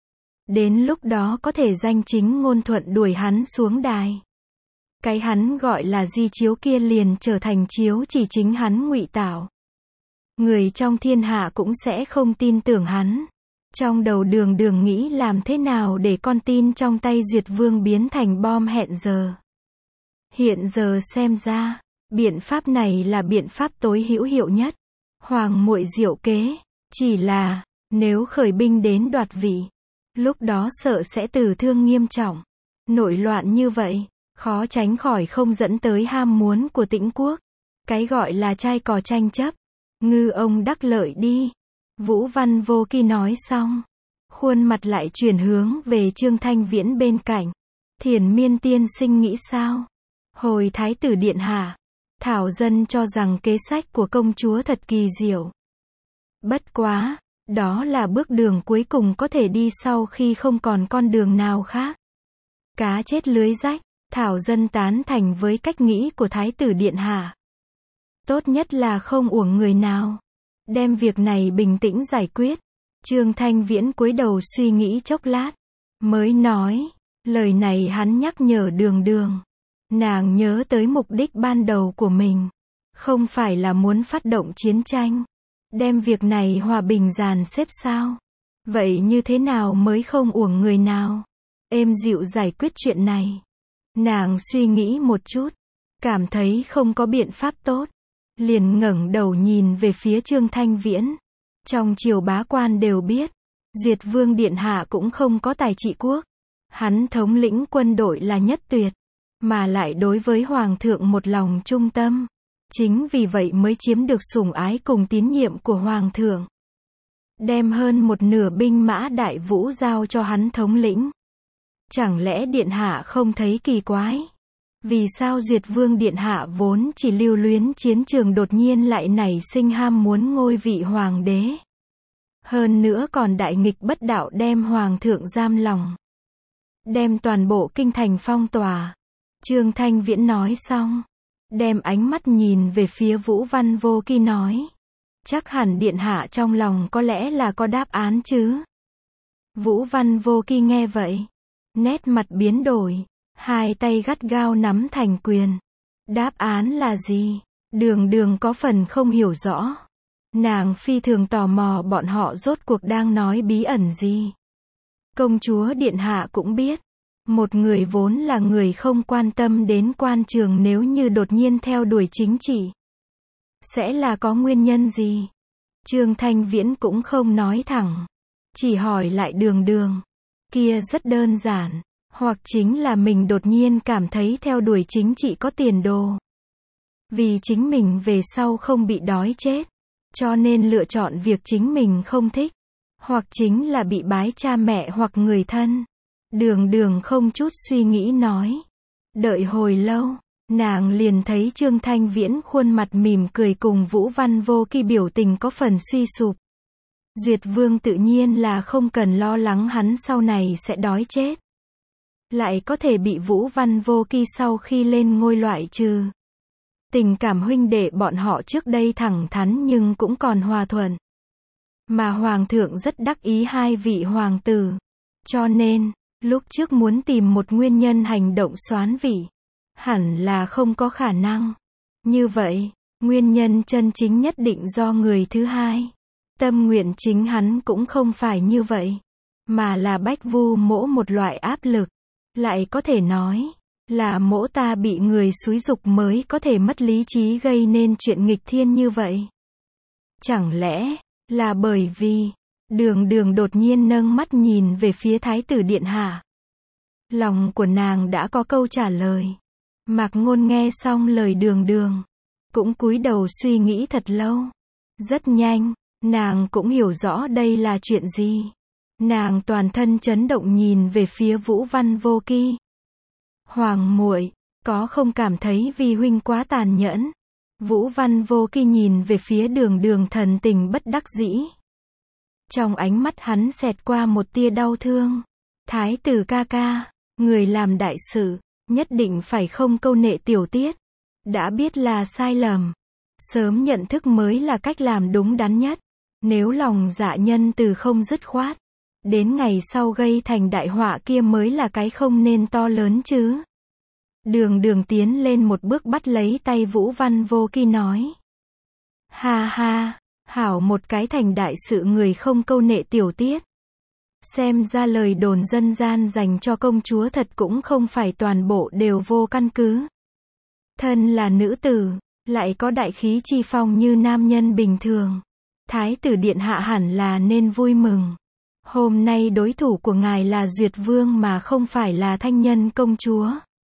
Đến lúc đó có thể danh chính ngôn thuận đuổi hắn xuống đài. Cái hắn gọi là di chiếu kia liền trở thành chiếu chỉ chính hắn ngụy tạo. Người trong thiên hạ cũng sẽ không tin tưởng hắn. Trong đầu Đường Đường nghĩ làm thế nào để con tin trong tay Duyệt Vương biến thành bom hẹn giờ. Hiện giờ xem ra, biện pháp này là biện pháp tối hữu hiệu nhất. Hoàng muội diệu kế, chỉ là, nếu khởi binh đến đoạt vị, lúc đó sợ sẽ tử thương nghiêm trọng. Nội loạn như vậy, khó tránh khỏi không dẫn tới ham muốn của Tĩnh quốc. Cái gọi là trai cò tranh chấp, ngư ông đắc lợi đi. Vũ Văn Vô Kỳ nói xong, khuôn mặt lại chuyển hướng về Trương Thanh Viễn bên cạnh. Thiền Miên tiên sinh nghĩ sao? Hồi thái tử điện hạ, thảo dân cho rằng kế sách của công chúa thật kỳ diệu. Bất quá, đó là bước đường cuối cùng có thể đi sau khi không còn con đường nào khác. Cá chết lưới rách, thảo dân tán thành với cách nghĩ của thái tử điện hạ. Tốt nhất là không uổng người nào. Đem việc này bình tĩnh giải quyết. Trương Thanh Viễn cúi đầu suy nghĩ chốc lát, mới nói, lời này hắn nhắc nhở Đường Đường. Nàng nhớ tới mục đích ban đầu của mình, không phải là muốn phát động chiến tranh, đem việc này hòa bình dàn xếp sao? Vậy như thế nào mới không uổng người nào? Êm dịu giải quyết chuyện này. Nàng suy nghĩ một chút, cảm thấy không có biện pháp tốt, liền ngẩng đầu nhìn về phía Trương Thanh Viễn. Trong triều bá quan đều biết, Duyệt Vương điện hạ cũng không có tài trị quốc. Hắn thống lĩnh quân đội là nhất tuyệt, mà lại đối với hoàng thượng một lòng trung tâm. Chính vì vậy mới chiếm được sủng ái cùng tín nhiệm của hoàng thượng. Đem hơn một nửa binh mã đại vũ giao cho hắn thống lĩnh. Chẳng lẽ điện hạ không thấy kỳ quái? Vì sao Duyệt Vương điện hạ vốn chỉ lưu luyến chiến trường đột nhiên lại nảy sinh ham muốn ngôi vị hoàng đế? Hơn nữa còn đại nghịch bất đạo đem hoàng thượng giam lòng. Đem toàn bộ kinh thành phong tỏa. Trương Thanh Viễn nói xong, đem ánh mắt nhìn về phía Vũ Văn Vô Kỳ nói. Chắc hẳn điện hạ trong lòng có lẽ là có đáp án chứ? Vũ Văn Vô Kỳ nghe vậy, nét mặt biến đổi, hai tay gắt gao nắm thành quyền. Đáp án là gì? Đường Đường có phần không hiểu rõ. Nàng phi thường tò mò bọn họ rốt cuộc đang nói bí ẩn gì. Công chúa điện hạ cũng biết, một người vốn là người không quan tâm đến quan trường nếu như đột nhiên theo đuổi chính trị, sẽ là có nguyên nhân gì? Trương Thanh Viễn cũng không nói thẳng, chỉ hỏi lại Đường Đường. Kia rất đơn giản, hoặc chính là mình đột nhiên cảm thấy theo đuổi chính trị có tiền đồ. Vì chính mình về sau không bị đói chết, cho nên lựa chọn việc chính mình không thích. Hoặc chính là bị bái cha mẹ hoặc người thân. Đường Đường không chút suy nghĩ nói. Đợi hồi lâu, nàng liền thấy Trương Thanh Viễn khuôn mặt mỉm cười cùng Vũ Văn Vô Kỳ biểu tình có phần suy sụp. Duyệt Vương tự nhiên là không cần lo lắng hắn sau này sẽ đói chết. Lại có thể bị Vũ Văn Vô Kỳ sau khi lên ngôi loại trừ. Tình cảm huynh đệ bọn họ trước đây thẳng thắn nhưng cũng còn hòa thuận. Mà hoàng thượng rất đắc ý hai vị hoàng tử. Cho nên, lúc trước muốn tìm một nguyên nhân hành động soán vị, hẳn là không có khả năng. Như vậy, nguyên nhân chân chính nhất định do người thứ hai. Tâm nguyện chính hắn cũng không phải như vậy, mà là Bách Vu Mỗ một loại áp lực. Lại có thể nói, là mỗ ta bị người xúi giục mới có thể mất lý trí gây nên chuyện nghịch thiên như vậy. Chẳng lẽ, là bởi vì, Đường Đường đột nhiên nâng mắt nhìn về phía Thái tử điện hạ. Lòng của nàng đã có câu trả lời. Mạc Ngôn nghe xong lời Đường Đường, cũng cúi đầu suy nghĩ thật lâu. Rất nhanh, nàng cũng hiểu rõ đây là chuyện gì. Nàng toàn thân chấn động nhìn về phía Vũ Văn Vô Kỳ. Hoàng muội, có không cảm thấy vi huynh quá tàn nhẫn? Vũ Văn Vô Kỳ nhìn về phía Đường Đường thần tình bất đắc dĩ. Trong ánh mắt hắn xẹt qua một tia đau thương. Thái tử ca ca, người làm đại sự, nhất định phải không câu nệ tiểu tiết. Đã biết là sai lầm, sớm nhận thức mới là cách làm đúng đắn nhất. Nếu lòng dạ nhân từ không dứt khoát, đến ngày sau gây thành đại họa kia mới là cái không nên to lớn chứ. Đường Đường tiến lên một bước bắt lấy tay Vũ Văn Vô Kỳ nói. Ha ha, hảo một cái thành đại sự người không câu nệ tiểu tiết. Xem ra lời đồn dân gian dành cho công chúa thật cũng không phải toàn bộ đều vô căn cứ. Thân là nữ tử, lại có đại khí chi phong như nam nhân bình thường. Thái tử điện hạ hẳn là nên vui mừng. Hôm nay đối thủ của ngài là Duyệt Vương mà không phải là Thanh Nhân công chúa.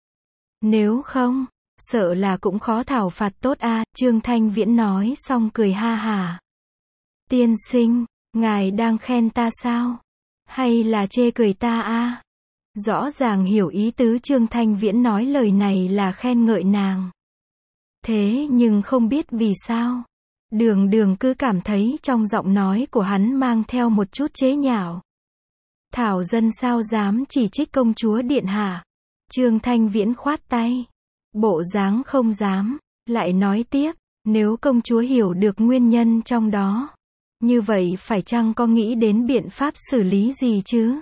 Nếu không, sợ là cũng khó thảo phạt tốt a. À, Trương Thanh Viễn nói xong cười ha hả. Tiên sinh, ngài đang khen ta sao? Hay là chê cười ta a? À? Rõ ràng hiểu ý tứ Trương Thanh Viễn nói lời này là khen ngợi nàng. Thế nhưng không biết vì sao, Đường Đường cứ cảm thấy trong giọng nói của hắn mang theo một chút chế nhạo. Thảo dân sao dám chỉ trích công chúa điện hạ? Trương Thanh Viễn khoát tay. Bộ dáng không dám, lại nói tiếp, nếu công chúa hiểu được nguyên nhân trong đó, như vậy phải chăng có nghĩ đến biện pháp xử lý gì chứ?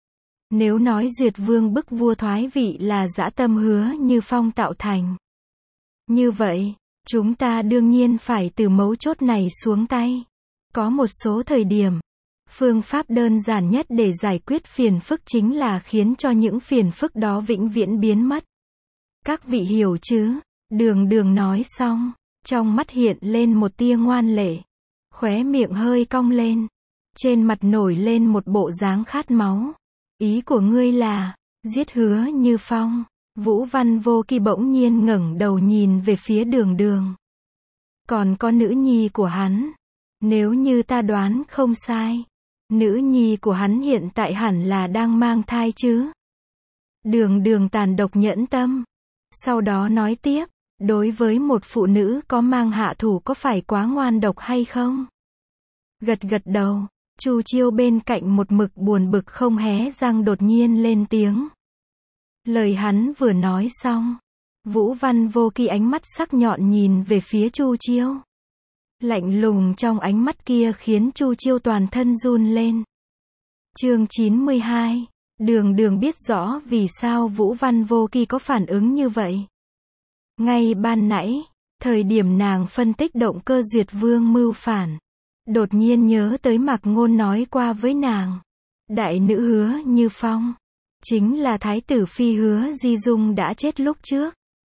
Nếu nói Duyệt Vương bức vua thoái vị là dã tâm Hứa Như Phong tạo thành, như vậy, chúng ta đương nhiên phải từ mấu chốt này xuống tay. Có một số thời điểm, phương pháp đơn giản nhất để giải quyết phiền phức chính là khiến cho những phiền phức đó vĩnh viễn biến mất. Các vị hiểu chứ? Đường Đường nói xong, trong mắt hiện lên một tia ngoan lệ, khóe miệng hơi cong lên, trên mặt nổi lên một bộ dáng khát máu. Ý của ngươi là, giết Hứa Như Phong. Vũ Văn Vô Kỳ bỗng nhiên ngẩng đầu nhìn về phía Đường Đường. Còn có nữ nhi của hắn. Nếu như ta đoán không sai, nữ nhi của hắn hiện tại hẳn là đang mang thai chứ? Đường Đường tàn độc nhẫn tâm. Sau đó nói tiếp, đối với một phụ nữ có mang hạ thủ có phải quá ngoan độc hay không? Gật gật đầu, Chu Chiêu bên cạnh một mực buồn bực không hé răng đột nhiên lên tiếng. Lời hắn vừa nói xong, Vũ Văn Vô Kỳ ánh mắt sắc nhọn nhìn về phía Chu Chiêu. Lạnh lùng trong ánh mắt kia khiến Chu Chiêu toàn thân run lên. Chương chín mươi hai, Đường Đường biết rõ vì sao Vũ Văn Vô Kỳ có phản ứng như vậy. Ngay ban nãy, thời điểm nàng phân tích động cơ Duyệt Vương mưu phản, đột nhiên nhớ tới Mạc Ngôn nói qua với nàng. Đại nữ Hứa Như Phong, chính là thái tử phi Hứa Di Dung đã chết lúc trước.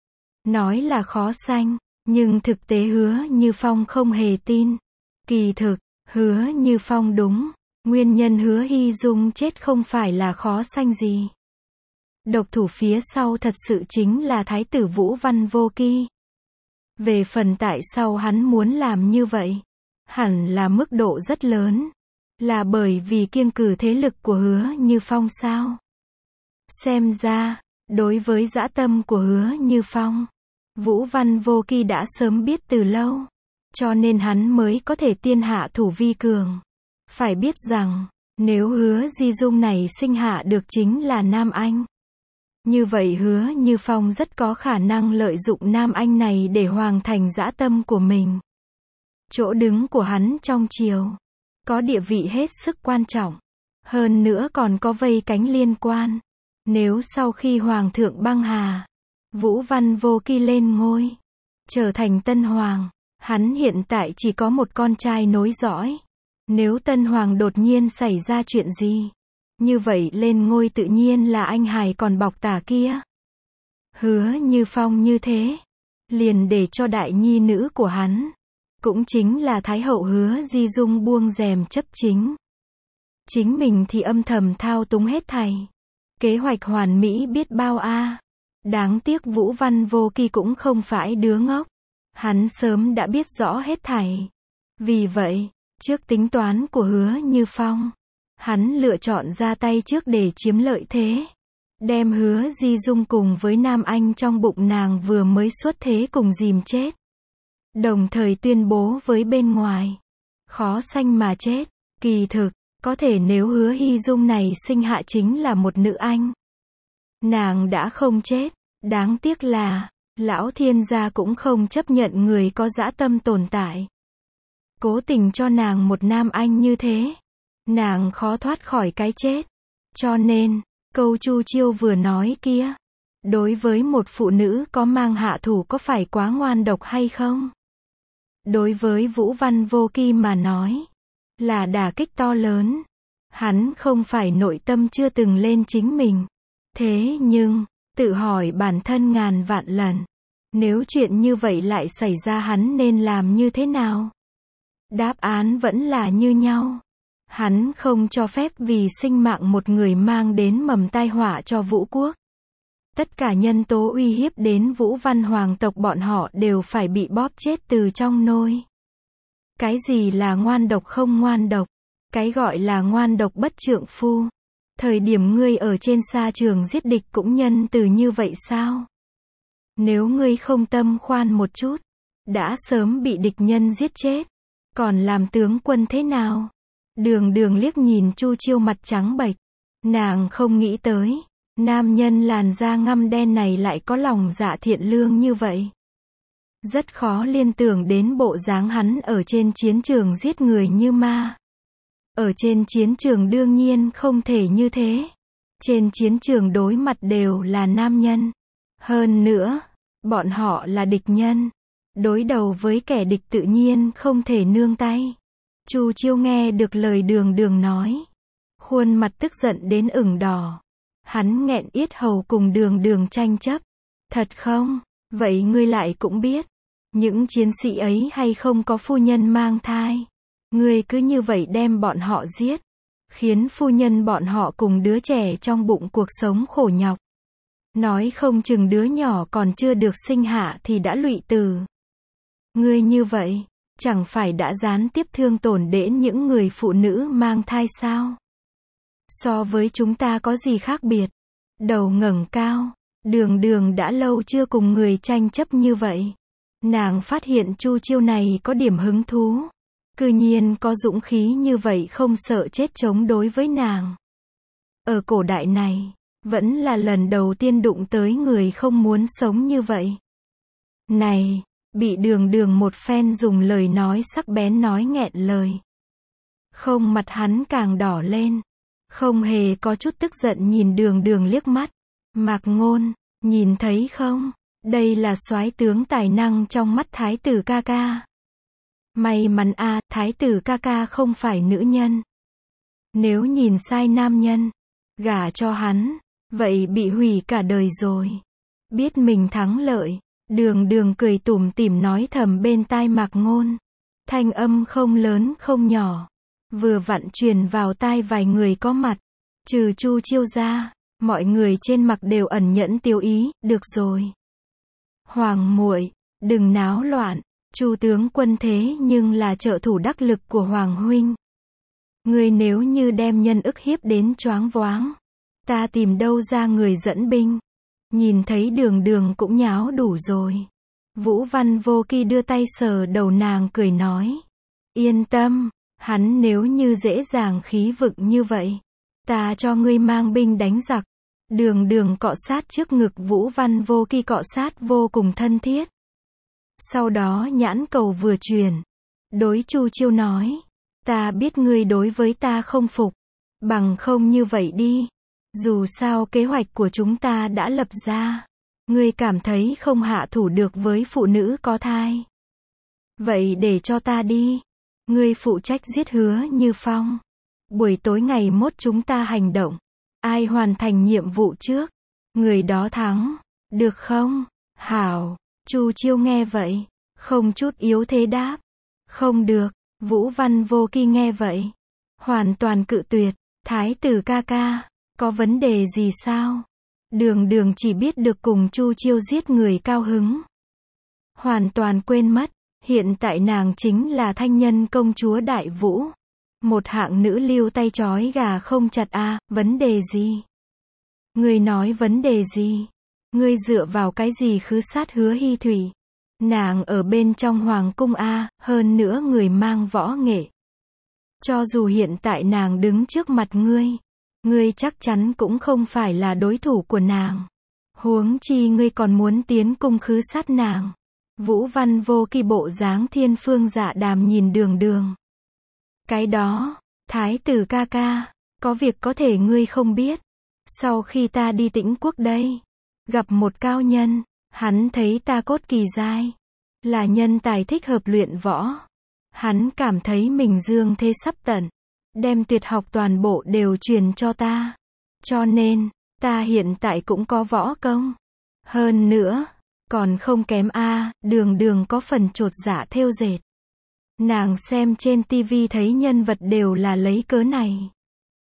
Nói là khó sanh, nhưng thực tế Hứa Như Phong không hề tin. Kỳ thực, Hứa Như Phong đúng, nguyên nhân Hứa Hy Dung chết không phải là khó sanh gì. Độc thủ phía sau thật sự chính là thái tử Vũ Văn Vô Kỳ. Về phần tại sao hắn muốn làm như vậy, hẳn là mức độ rất lớn. Là bởi vì kiêng cử thế lực của Hứa Như Phong sao? Xem ra, đối với dã tâm của Hứa Như Phong, Vũ Văn Vô Kỳ đã sớm biết từ lâu. Cho nên hắn mới có thể tiên hạ thủ vi cường. Phải biết rằng, nếu Hứa Di Dung này sinh hạ được chính là Nam Anh, như vậy Hứa Như Phong rất có khả năng lợi dụng Nam Anh này để hoàn thành dã tâm của mình. Chỗ đứng của hắn trong triều, có địa vị hết sức quan trọng. Hơn nữa còn có vây cánh liên quan. Nếu sau khi Hoàng thượng băng hà, Vũ Văn Vô Kỳ lên ngôi, trở thành Tân Hoàng, hắn hiện tại chỉ có một con trai nối dõi. Nếu Tân Hoàng đột nhiên xảy ra chuyện gì, như vậy lên ngôi tự nhiên là anh hài còn bọc tả kia. Hứa Như Phong như thế, liền để cho đại nhi nữ của hắn, cũng chính là Thái hậu Hứa Di Dung buông rèm chấp chính. Chính mình thì âm thầm thao túng hết thảy. Kế hoạch hoàn mỹ biết bao a. À. Đáng tiếc Vũ Văn Vô Kỳ cũng không phải đứa ngốc. Hắn sớm đã biết rõ hết thảy. Vì vậy, trước tính toán của Hứa Như Phong, hắn lựa chọn ra tay trước để chiếm lợi thế. Đem Hứa Di Dung cùng với Nam Anh trong bụng nàng vừa mới xuất thế cùng dìm chết. Đồng thời tuyên bố với bên ngoài, khó sanh mà chết. Kỳ thực, có thể nếu Hứa Hy Dung này sinh hạ chính là một nữ anh, nàng đã không chết. Đáng tiếc là, lão thiên gia cũng không chấp nhận người có dã tâm tồn tại. Cố tình cho nàng một nam anh như thế, nàng khó thoát khỏi cái chết. Cho nên, câu Chu Chiêu vừa nói kia, đối với một phụ nữ có mang hạ thủ có phải quá ngoan độc hay không? Đối với Vũ Văn Vô Kỳ mà nói, là đả kích to lớn. Hắn không phải nội tâm chưa từng lên chính mình. Thế nhưng, tự hỏi bản thân ngàn vạn lần, nếu chuyện như vậy lại xảy ra hắn nên làm như thế nào? Đáp án vẫn là như nhau. Hắn không cho phép vì sinh mạng một người mang đến mầm tai họa cho Vũ quốc. Tất cả nhân tố uy hiếp đến Vũ Văn hoàng tộc bọn họ đều phải bị bóp chết từ trong nôi. Cái gì là ngoan độc không ngoan độc? Cái gọi là ngoan độc bất trượng phu. Thời điểm ngươi ở trên sa trường giết địch cũng nhân từ như vậy sao? Nếu ngươi không tâm khoan một chút, đã sớm bị địch nhân giết chết. Còn làm tướng quân thế nào? Đường Đường liếc nhìn Chu Chiêu mặt trắng bệch. Nàng không nghĩ tới, nam nhân làn da ngăm đen này lại có lòng dạ thiện lương như vậy. Rất khó liên tưởng đến bộ dáng hắn ở trên chiến trường giết người như ma. Ở trên chiến trường đương nhiên không thể như thế. Trên chiến trường đối mặt đều là nam nhân. Hơn nữa, bọn họ là địch nhân. Đối đầu với kẻ địch tự nhiên không thể nương tay. Chu Chiêu nghe được lời Đường Đường nói, khuôn mặt tức giận đến ửng đỏ. Hắn nghẹn yết hầu cùng Đường Đường tranh chấp. Thật không? Vậy ngươi lại cũng biết, những chiến sĩ ấy hay không có phu nhân mang thai. Ngươi cứ như vậy đem bọn họ giết, khiến phu nhân bọn họ cùng đứa trẻ trong bụng cuộc sống khổ nhọc. Nói không chừng đứa nhỏ còn chưa được sinh hạ thì đã lụy tử. Ngươi như vậy, chẳng phải đã gián tiếp thương tổn đến những người phụ nữ mang thai sao? So với chúng ta có gì khác biệt? Đầu ngẩng cao, Đường Đường đã lâu chưa cùng người tranh chấp như vậy. Nàng phát hiện Chu Chiêu này có điểm hứng thú. Cư nhiên có dũng khí như vậy không sợ chết chống đối với nàng. Ở cổ đại này, vẫn là lần đầu tiên đụng tới người không muốn sống như vậy. Này, bị Đường Đường một phen dùng lời nói sắc bén nói nghẹn lời. Không, mặt hắn càng đỏ lên. Không hề có chút tức giận nhìn Đường Đường liếc mắt. Mạc Ngôn, nhìn thấy không? Đây là soái tướng tài năng trong mắt thái tử ca ca. May mắn a, à, thái tử ca ca không phải nữ nhân. Nếu nhìn sai nam nhân, gả cho hắn, vậy bị hủy cả đời rồi. Biết mình thắng lợi, Đường Đường cười tủm tỉm nói thầm bên tai Mạc Ngôn. Thanh âm không lớn không nhỏ, vừa vặn truyền vào tai vài người có mặt. Trừ Chu Chiêu ra, mọi người trên mặt đều ẩn nhẫn tiêu ý. Được rồi, Hoàng muội, đừng náo loạn. Chu tướng quân thế nhưng là trợ thủ đắc lực của Hoàng huynh. Ngươi nếu như đem nhân ức hiếp đến choáng váng, ta tìm đâu ra người dẫn binh? Nhìn thấy Đường Đường cũng nháo đủ rồi. Vũ Văn Vô Kỳ đưa tay sờ đầu nàng cười nói. Yên tâm, hắn nếu như dễ dàng khí vực như vậy, ta cho ngươi mang binh đánh giặc. Đường Đường cọ sát trước ngực Vũ Văn Vô Kỳ cọ sát vô cùng thân thiết. Sau đó nhãn cầu vừa truyền, đối Chu Chiêu nói, Ta biết ngươi đối với ta không phục. Bằng không như vậy đi. Dù sao kế hoạch của chúng ta đã lập ra. Ngươi cảm thấy không hạ thủ được với phụ nữ có thai. Vậy để cho ta đi. Ngươi phụ trách giết Hứa Như Phong. Buổi tối ngày mốt chúng ta hành động. Ai hoàn thành nhiệm vụ trước, người đó thắng. Được không? Hảo. Chu Chiêu nghe vậy, không chút yếu thế đáp. Không được. Vũ Văn Vô Kỳ nghe vậy, hoàn toàn cự tuyệt. Thái tử ca ca, có vấn đề gì sao? Đường Đường chỉ biết được cùng Chu Chiêu giết người cao hứng. Hoàn toàn quên mất, hiện tại nàng chính là thanh nhân công chúa Đại Vũ. Một hạng nữ lưu tay trói gà không chặt a, à, vấn đề gì? Ngươi nói vấn đề gì? Ngươi dựa vào cái gì khứ sát Hứa Hi Thủy? Nàng ở bên trong hoàng cung a, à, hơn nữa người mang võ nghệ. Cho dù hiện tại nàng đứng trước mặt ngươi, ngươi chắc chắn cũng không phải là đối thủ của nàng. Huống chi ngươi còn muốn tiến cung khứ sát nàng. Vũ Văn Vô Kỳ bộ dáng thiên phương dạ đàm nhìn Đường Đường. Cái đó, thái tử ca ca, có việc có thể ngươi không biết. Sau khi ta đi Tĩnh Quốc đây, gặp một cao nhân, hắn thấy ta cốt kỳ giai, là nhân tài thích hợp luyện võ. Hắn cảm thấy mình dương thế sắp tận, đem tuyệt học toàn bộ đều truyền cho ta. Cho nên, ta hiện tại cũng có võ công. Hơn nữa, còn không kém a, à, Đường Đường có phần chột dạ thêu dệt. Nàng xem trên tivi thấy nhân vật đều là lấy cớ này.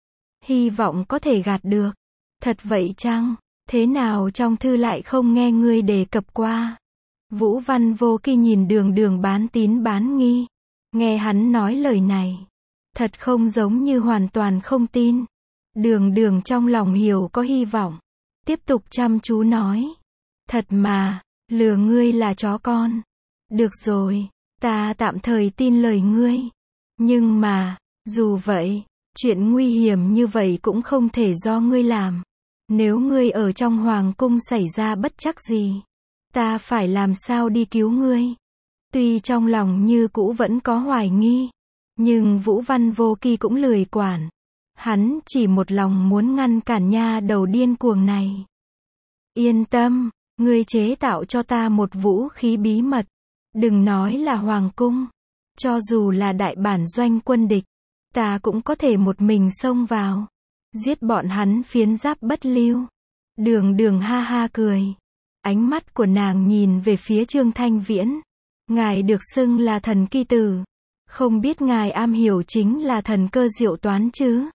Hy vọng có thể gạt được. Thật vậy chăng? Thế nào trong thư lại không nghe ngươi đề cập qua? Vũ Văn Vô Kỳ nhìn Đường Đường bán tín bán nghi. Nghe hắn nói lời này, thật không giống như hoàn toàn không tin. Đường Đường trong lòng hiểu có hy vọng. Tiếp tục chăm chú nói. Thật mà, lừa ngươi là chó con. Được rồi, ta tạm thời tin lời ngươi. Nhưng mà, dù vậy, chuyện nguy hiểm như vậy cũng không thể do ngươi làm. Nếu ngươi ở trong hoàng cung xảy ra bất trắc gì, ta phải làm sao đi cứu ngươi? Tuy trong lòng như cũ vẫn có hoài nghi, nhưng Vũ Văn Vô Kỳ cũng lười quản. Hắn chỉ một lòng muốn ngăn cản nha đầu điên cuồng này. Yên tâm, ngươi chế tạo cho ta một vũ khí bí mật. Đừng nói là hoàng cung, cho dù là đại bản doanh quân địch, ta cũng có thể một mình xông vào, giết bọn hắn phiến giáp bất lưu. Đường Đường ha ha cười. Ánh mắt của nàng nhìn về phía Trương Thanh Viễn. Ngài được xưng là thần kỳ tử. Không biết ngài am hiểu chính là thần cơ diệu toán chứ?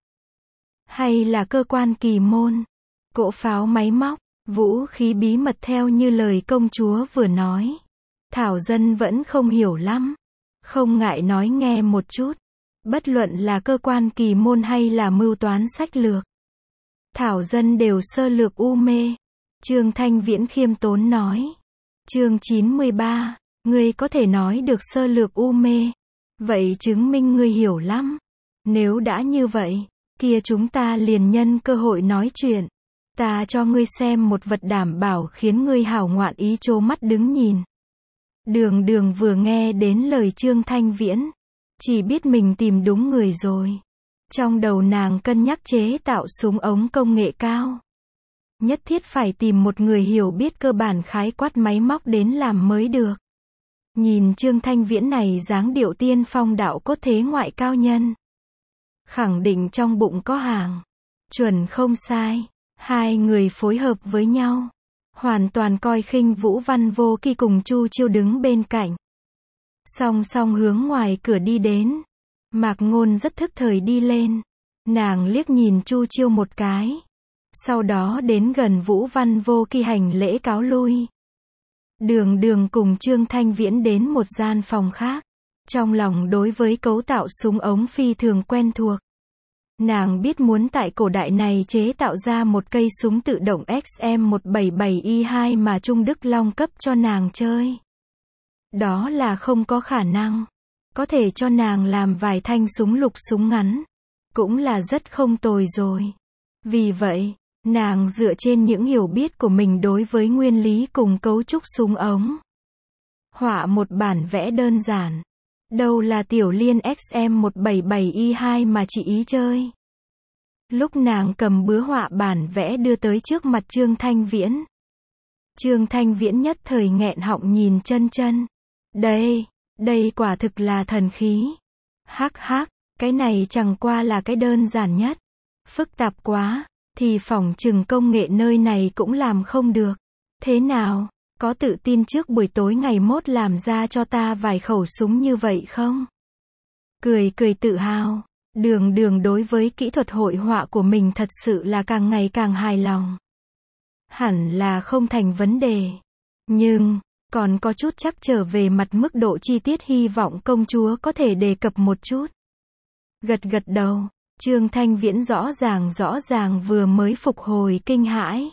Hay là cơ quan kỳ môn? Cỗ pháo máy móc, vũ khí bí mật theo như lời công chúa vừa nói. Thảo dân vẫn không hiểu lắm. Không ngại nói nghe một chút. Bất luận là cơ quan kỳ môn hay là mưu toán sách lược, Thảo dân đều sơ lược u mê. Trương Thanh Viễn khiêm tốn nói. Chương chín mươi ba, ngươi có thể nói được sơ lược u mê. Vậy chứng minh ngươi hiểu lắm. Nếu đã như vậy, kia chúng ta liền nhân cơ hội nói chuyện. Ta cho ngươi xem một vật đảm bảo khiến ngươi hảo ngoạn ý trố mắt đứng nhìn. Đường Đường vừa nghe đến lời Trương Thanh Viễn, chỉ biết mình tìm đúng người rồi. Trong đầu nàng cân nhắc chế tạo súng ống công nghệ cao. Nhất thiết phải tìm một người hiểu biết cơ bản khái quát máy móc đến làm mới được. Nhìn Trương Thanh Viễn này dáng điệu tiên phong đạo cốt thế ngoại cao nhân. Khẳng định trong bụng có hàng. Chuẩn không sai. Hai người phối hợp với nhau. Hoàn toàn coi khinh Vũ Văn Vô Kỳ cùng Chu Chiêu đứng bên cạnh. Song song hướng ngoài cửa đi đến. Mạc Ngôn rất thức thời đi lên. Nàng liếc nhìn Chu Chiêu một cái. Sau đó đến gần Vũ Văn Vô Kỳ hành lễ cáo lui. Đường Đường cùng Trương Thanh Viễn đến một gian phòng khác. Trong lòng đối với cấu tạo súng ống phi thường quen thuộc. Nàng biết muốn tại cổ đại này chế tạo ra một cây súng tự động X M một bảy bảy I hai mà Trung Đức Long cấp cho nàng chơi. Đó là không có khả năng. Có thể cho nàng làm vài thanh súng lục súng ngắn. Cũng là rất không tồi rồi. Vì vậy, nàng dựa trên những hiểu biết của mình đối với nguyên lý cùng cấu trúc súng ống. Họa một bản vẽ đơn giản. Đâu là tiểu liên X M một bảy bảy Y hai mà chị ý chơi. Lúc nàng cầm bứa họa bản vẽ đưa tới trước mặt Trương Thanh Viễn. Trương Thanh Viễn nhất thời nghẹn họng nhìn chân chân. Đây, đây quả thực là thần khí. Hắc hắc, cái này chẳng qua là cái đơn giản nhất. Phức tạp quá, thì phỏng chừng công nghệ nơi này cũng làm không được. Thế nào, có tự tin trước buổi tối ngày mốt làm ra cho ta vài khẩu súng như vậy không? Cười cười tự hào, Đường Đường đối với kỹ thuật hội họa của mình thật sự là càng ngày càng hài lòng. Hẳn là không thành vấn đề. Nhưng, còn có chút trắc trở về mặt mức độ chi tiết, hy vọng công chúa có thể đề cập một chút. Gật gật đầu, Trương Thanh Viễn rõ ràng rõ ràng vừa mới phục hồi kinh hãi.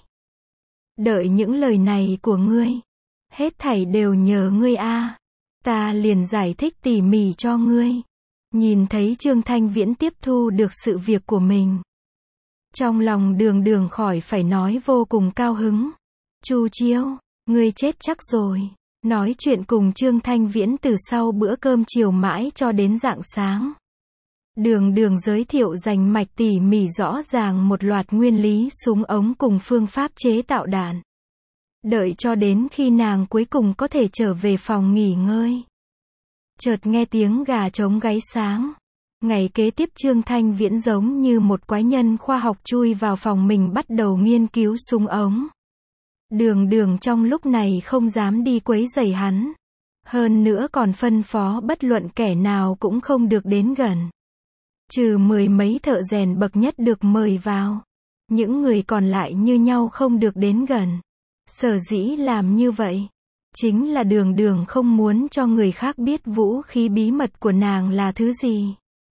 Đợi những lời này của ngươi. Hết thảy đều nhờ ngươi a. Ta liền giải thích tỉ mỉ cho ngươi. Nhìn thấy Trương Thanh Viễn tiếp thu được sự việc của mình. Trong lòng Đường Đường khỏi phải nói vô cùng cao hứng. Chu Chiêu, ngươi chết chắc rồi. Nói chuyện cùng Trương Thanh Viễn từ sau bữa cơm chiều mãi cho đến rạng sáng. Đường Đường giới thiệu rành mạch tỉ mỉ rõ ràng một loạt nguyên lý súng ống cùng phương pháp chế tạo đạn. Đợi cho đến khi nàng cuối cùng có thể trở về phòng nghỉ ngơi. Chợt nghe tiếng gà trống gáy sáng. Ngày kế tiếp Trương Thanh Viễn giống như một quái nhân khoa học chui vào phòng mình bắt đầu nghiên cứu súng ống. Đường Đường trong lúc này không dám đi quấy rầy hắn. Hơn nữa còn phân phó bất luận kẻ nào cũng không được đến gần. Trừ mười mấy thợ rèn bậc nhất được mời vào. Những người còn lại như nhau không được đến gần. Sở dĩ làm như vậy, chính là Đường Đường không muốn cho người khác biết vũ khí bí mật của nàng là thứ gì.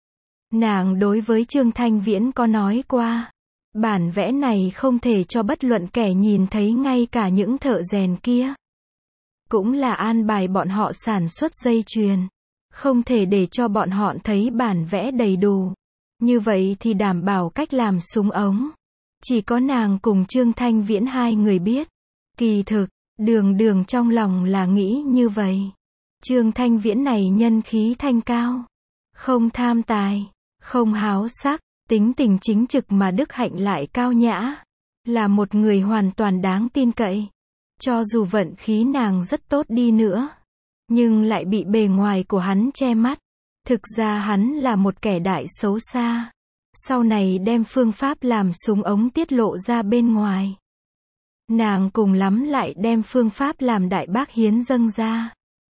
Nàng đối với Trương Thanh Viễn có nói qua, bản vẽ này không thể cho bất luận kẻ nhìn thấy, ngay cả những thợ rèn kia. Cũng là an bài bọn họ sản xuất dây chuyền. Không thể để cho bọn họ thấy bản vẽ đầy đủ. Như vậy thì đảm bảo cách làm súng ống. Chỉ có nàng cùng Trương Thanh Viễn hai người biết. Kỳ thực, Đường Đường trong lòng là nghĩ như vậy. Trương Thanh Viễn này nhân khí thanh cao. Không tham tài, không háo sắc, tính tình chính trực mà đức hạnh lại cao nhã. Là một người hoàn toàn đáng tin cậy. Cho dù vận khí nàng rất tốt đi nữa, nhưng lại bị bề ngoài của hắn che mắt. Thực ra hắn là một kẻ đại xấu xa. Sau này đem phương pháp làm súng ống tiết lộ ra bên ngoài. Nàng cùng lắm lại đem phương pháp làm đại bác hiến dâng ra.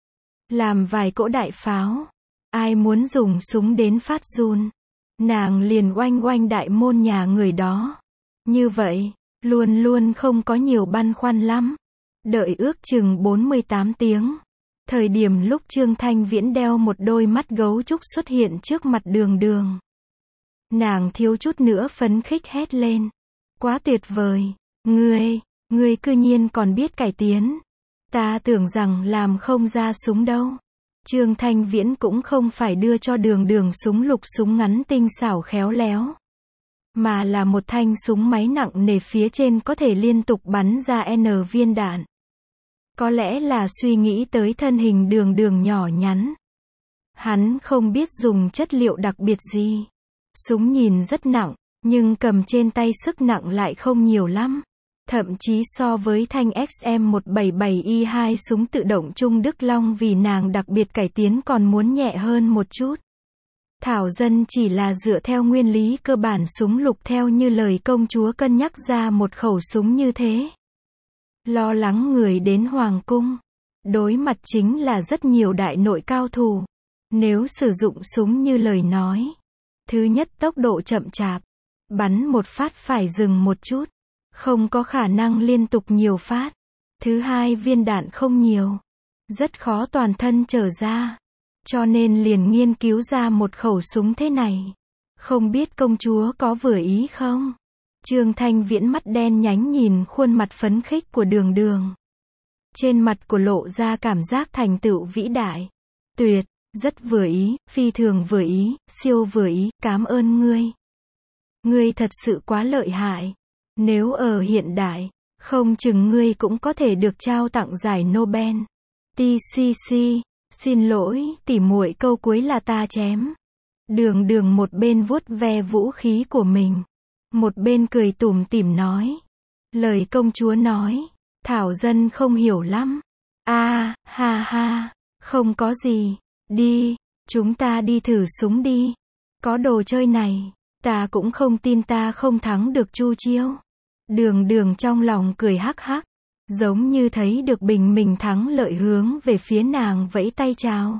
Làm vài cỗ đại pháo. Ai muốn dùng súng đến phát run, nàng liền oanh oanh đại môn nhà người đó. Như vậy, luôn luôn không có nhiều băn khoăn lắm. Đợi ước chừng bốn mươi tám tiếng. Thời điểm lúc Trương Thanh Viễn đeo một đôi mắt gấu trúc xuất hiện trước mặt Đường Đường. Nàng thiếu chút nữa phấn khích hét lên. Quá tuyệt vời. Ngươi, ngươi cư nhiên còn biết cải tiến. Ta tưởng rằng làm không ra súng đâu. Trương Thanh Viễn cũng không phải đưa cho Đường Đường súng lục súng ngắn tinh xảo khéo léo. Mà là một thanh súng máy nặng nề, phía trên có thể liên tục bắn ra N viên đạn. Có lẽ là suy nghĩ tới thân hình Đường Đường nhỏ nhắn. Hắn không biết dùng chất liệu đặc biệt gì. Súng nhìn rất nặng, nhưng cầm trên tay sức nặng lại không nhiều lắm. Thậm chí so với thanh X M một bảy bảy Y hai súng tự động Trung Đức Long vì nàng đặc biệt cải tiến còn muốn nhẹ hơn một chút. Thảo dân chỉ là dựa theo nguyên lý cơ bản súng lục theo như lời công chúa cân nhắc ra một khẩu súng như thế. Lo lắng người đến hoàng cung. Đối mặt chính là rất nhiều đại nội cao thủ. Nếu sử dụng súng như lời nói. Thứ nhất tốc độ chậm chạp. Bắn một phát phải dừng một chút. Không có khả năng liên tục nhiều phát. Thứ hai viên đạn không nhiều. Rất khó toàn thân trở ra. Cho nên liền nghiên cứu ra một khẩu súng thế này. Không biết công chúa có vừa ý không? Trương Thanh Viễn mắt đen nhánh nhìn khuôn mặt phấn khích của Đường Đường. Trên mặt của lộ ra cảm giác thành tựu vĩ đại. Tuyệt, rất vừa ý, phi thường vừa ý, siêu vừa ý, cảm ơn ngươi. Ngươi thật sự quá lợi hại. Nếu ở hiện đại, không chừng ngươi cũng có thể được trao tặng giải Nobel. tê xê xê, Xin lỗi, tỉ muội, câu cuối là ta chém. Đường đường một bên vuốt ve vũ khí của mình, một bên cười tủm tỉm nói. Lời công chúa nói, Thảo Dân không hiểu lắm. A, ha ha, không có gì, đi, chúng ta đi thử súng đi. Có đồ chơi này, ta cũng không tin ta không thắng được Chu Chiêu. Đường đường trong lòng cười hắc hắc, giống như thấy được bình mình thắng lợi hướng về phía nàng vẫy tay chào.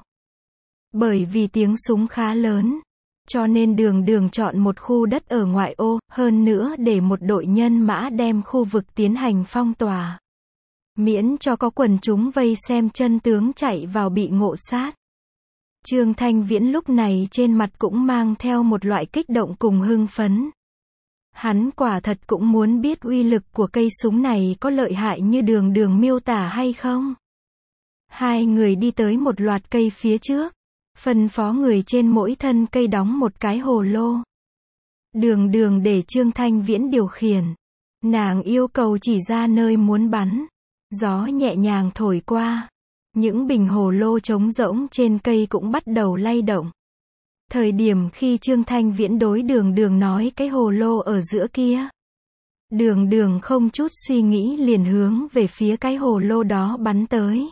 Bởi vì tiếng súng khá lớn, cho nên đường đường chọn một khu đất ở ngoại ô, hơn nữa để một đội nhân mã đem khu vực tiến hành phong tỏa. Miễn cho có quần chúng vây xem chân tướng chạy vào bị ngộ sát. Trương Thanh Viễn lúc này trên mặt cũng mang theo một loại kích động cùng hưng phấn. Hắn quả thật cũng muốn biết uy lực của cây súng này có lợi hại như đường đường miêu tả hay không. Hai người đi tới một loạt cây phía trước, phân phó người trên mỗi thân cây đóng một cái hồ lô. Đường đường để Trương Thanh Viễn điều khiển. Nàng yêu cầu chỉ ra nơi muốn bắn. Gió nhẹ nhàng thổi qua. Những bình hồ lô trống rỗng trên cây cũng bắt đầu lay động. Thời điểm khi Trương Thanh Viễn đối đường đường nói cái hồ lô ở giữa kia. Đường đường không chút suy nghĩ liền hướng về phía cái hồ lô đó bắn tới.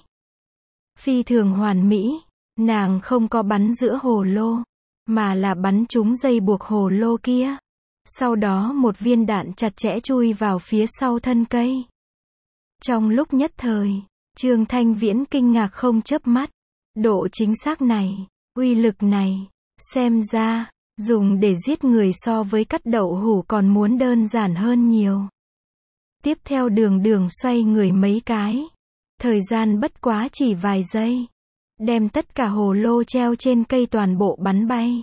Phi thường hoàn mỹ, nàng không có bắn giữa hồ lô, mà là bắn trúng dây buộc hồ lô kia. Sau đó một viên đạn chặt chẽ chui vào phía sau thân cây. Trong lúc nhất thời, Trương Thanh Viễn kinh ngạc không chớp mắt. Độ chính xác này, uy lực này, xem ra, dùng để giết người so với cắt đậu hũ còn muốn đơn giản hơn nhiều. Tiếp theo đường đường xoay người mấy cái. Thời gian bất quá chỉ vài giây. Đem tất cả hồ lô treo trên cây toàn bộ bắn bay.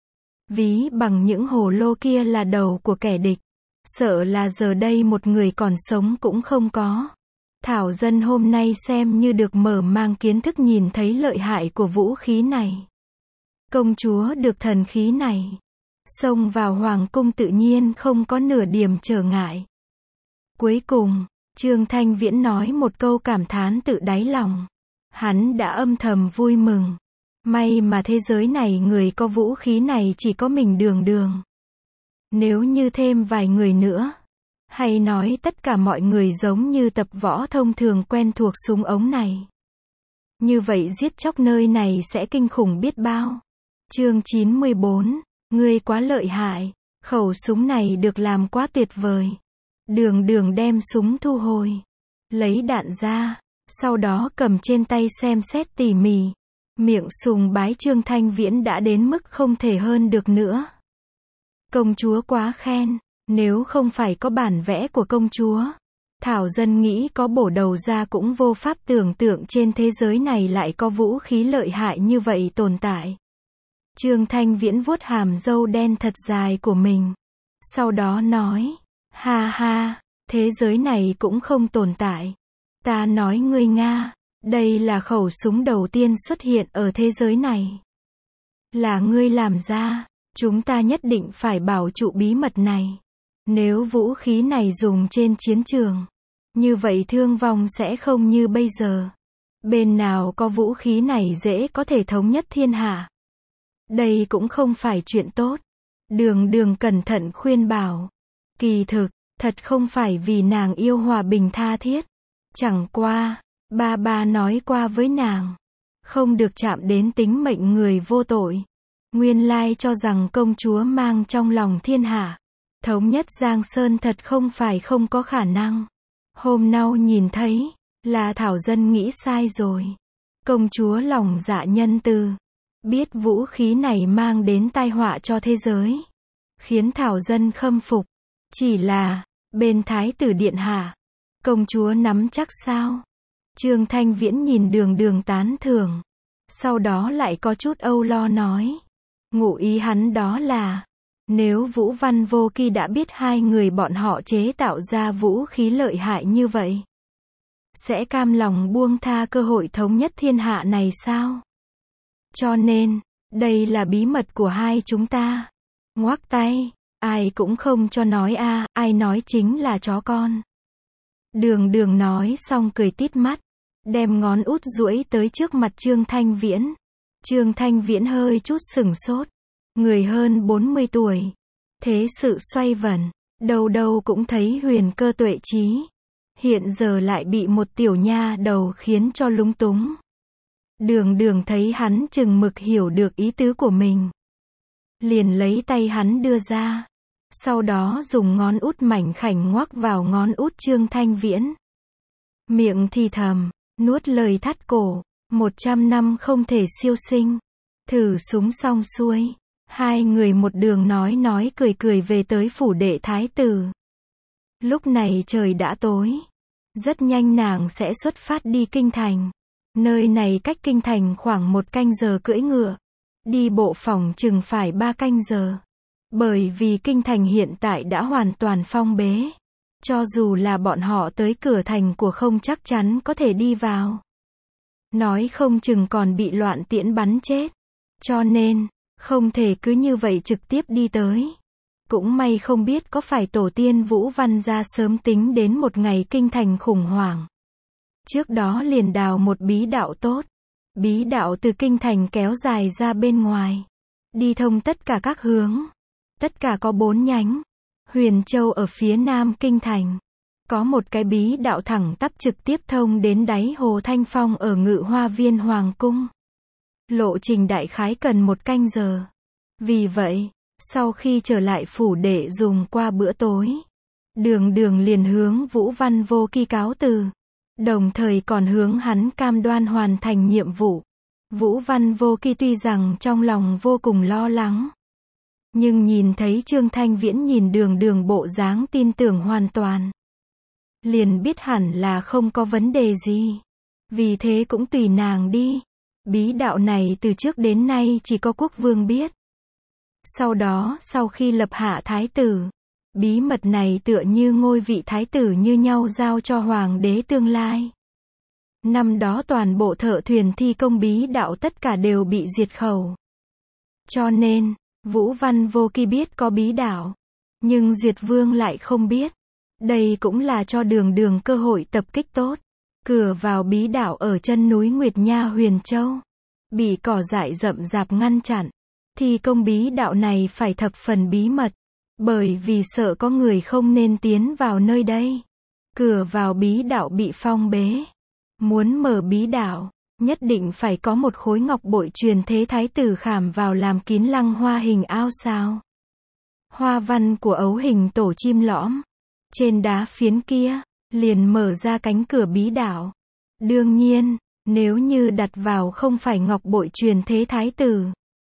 Ví bằng những hồ lô kia là đầu của kẻ địch. Sợ là giờ đây một người còn sống cũng không có. Thảo Dân hôm nay xem như được mở mang kiến thức nhìn thấy lợi hại của vũ khí này. Công chúa được thần khí này, xông vào hoàng cung tự nhiên không có nửa điểm trở ngại. Cuối cùng, Trương Thanh Viễn nói một câu cảm thán tự đáy lòng. Hắn đã âm thầm vui mừng. May mà thế giới này người có vũ khí này chỉ có mình đường đường. Nếu như thêm vài người nữa, hay nói tất cả mọi người giống như tập võ thông thường quen thuộc súng ống này. Như vậy giết chóc nơi này sẽ kinh khủng biết bao. Chương chín mươi bốn, ngươi quá lợi hại, khẩu súng này được làm quá tuyệt vời. Đường đường đem súng thu hồi, lấy đạn ra, sau đó cầm trên tay xem xét tỉ mỉ. Miệng sùng bái Trương Thanh Viễn đã đến mức không thể hơn được nữa. Công chúa quá khen, nếu không phải có bản vẽ của công chúa, Thảo Dân nghĩ có bổ đầu ra cũng vô pháp tưởng tượng trên thế giới này lại có vũ khí lợi hại như vậy tồn tại. Trương Thanh Viễn vuốt hàm râu đen thật dài của mình. Sau đó nói, ha ha, thế giới này cũng không tồn tại. Ta nói ngươi Nga, đây là khẩu súng đầu tiên xuất hiện ở thế giới này. Là ngươi làm ra, chúng ta nhất định phải bảo trụ bí mật này. Nếu vũ khí này dùng trên chiến trường, như vậy thương vong sẽ không như bây giờ. Bên nào có vũ khí này dễ có thể thống nhất thiên hạ. Đây cũng không phải chuyện tốt. Đường đường cẩn thận khuyên bảo. Kỳ thực, thật không phải vì nàng yêu hòa bình tha thiết. Chẳng qua, ba ba nói qua với nàng, không được chạm đến tính mệnh người vô tội. Nguyên lai cho rằng công chúa mang trong lòng thiên hạ, thống nhất Giang Sơn thật không phải không có khả năng. Hôm nay nhìn thấy, là Thảo Dân nghĩ sai rồi. Công chúa lòng dạ nhân từ, biết vũ khí này mang đến tai họa cho thế giới, khiến Thảo Dân khâm phục. Chỉ là, bên Thái tử điện hạ, công chúa nắm chắc sao? Trương Thanh Viễn nhìn đường đường tán thưởng, sau đó lại có chút âu lo nói. Ngụ ý hắn đó là, nếu Vũ Văn Vô Kỳ đã biết hai người bọn họ chế tạo ra vũ khí lợi hại như vậy, sẽ cam lòng buông tha cơ hội thống nhất thiên hạ này sao? Cho nên, đây là bí mật của hai chúng ta. Ngoác tay, ai cũng không cho nói a, à, ai nói chính là chó con. Đường đường nói xong cười tít mắt. đem ngón út duỗi tới trước mặt Trương Thanh Viễn. Trương Thanh Viễn hơi chút sửng sốt. Người hơn bốn mươi tuổi. Thế sự xoay vần. Đâu đâu cũng thấy huyền cơ tuệ trí. Hiện giờ lại bị một tiểu nha đầu khiến cho lúng túng. Đường đường thấy hắn chừng mực hiểu được ý tứ của mình. Liền lấy tay hắn đưa ra. Sau đó dùng ngón út mảnh khảnh ngoắc vào ngón út Trương Thanh Viễn. Miệng thì thầm, nuốt lời thắt cổ. Một trăm năm không thể siêu sinh. Thử súng xong xuôi. Hai người một đường nói nói cười cười về tới phủ đệ thái tử. Lúc này trời đã tối. Rất nhanh nàng sẽ xuất phát đi kinh thành. Nơi này cách kinh thành khoảng một canh giờ cưỡi ngựa. Đi bộ phòng chừng phải ba canh giờ. Bởi vì kinh thành hiện tại đã hoàn toàn phong bế. Cho dù là bọn họ tới cửa thành của không chắc chắn có thể đi vào. Nói không chừng còn bị loạn tiễn bắn chết. Cho nên, không thể cứ như vậy trực tiếp đi tới. Cũng may không biết có phải tổ tiên Vũ Văn gia sớm tính đến một ngày kinh thành khủng hoảng. Trước đó liền đào một bí đạo tốt. Bí đạo từ kinh thành kéo dài ra bên ngoài. Đi thông tất cả các hướng. Tất cả có bốn nhánh. Huyền Châu ở phía nam kinh thành. Có một cái bí đạo thẳng tắp trực tiếp thông đến đáy hồ Thanh Phong ở Ngự Hoa Viên Hoàng Cung. Lộ trình đại khái cần một canh giờ. Vì vậy, sau khi trở lại phủ đệ dùng qua bữa tối, đường đường liền hướng Vũ Văn Vô Kỳ cáo từ. Đồng thời còn hướng hắn cam đoan hoàn thành nhiệm vụ. Vũ Văn Vô Kỳ tuy rằng trong lòng vô cùng lo lắng. Nhưng nhìn thấy Trương Thanh Viễn nhìn đường đường bộ dáng tin tưởng hoàn toàn. Liền biết hẳn là không có vấn đề gì. Vì thế cũng tùy nàng đi. Bí đạo này từ trước đến nay chỉ có quốc vương biết. Sau đó, sau khi lập hạ thái tử, bí mật này tựa như ngôi vị thái tử như nhau giao cho hoàng đế tương lai. Năm đó toàn bộ thợ thuyền thi công bí đạo tất cả đều bị diệt khẩu. Cho nên, Vũ Văn Vô Kỳ biết có bí đạo. Nhưng Duyệt Vương lại không biết. Đây cũng là cho đường đường cơ hội tập kích tốt. Cửa vào bí đạo ở chân núi Nguyệt Nha Huyền Châu. Bị cỏ dại rậm rạp ngăn chặn. Thi công bí đạo này phải thập phần bí mật. Bởi vì sợ có người không nên tiến vào nơi đây. Cửa vào bí đạo bị phong bế. Muốn mở bí đạo, nhất định phải có một khối ngọc bội truyền thế thái tử khảm vào làm kín lăng hoa hình ao sao. Hoa văn của ấu hình tổ chim lõm. Trên đá phiến kia, liền mở ra cánh cửa bí đạo. Đương nhiên, nếu như đặt vào không phải ngọc bội truyền thế thái tử.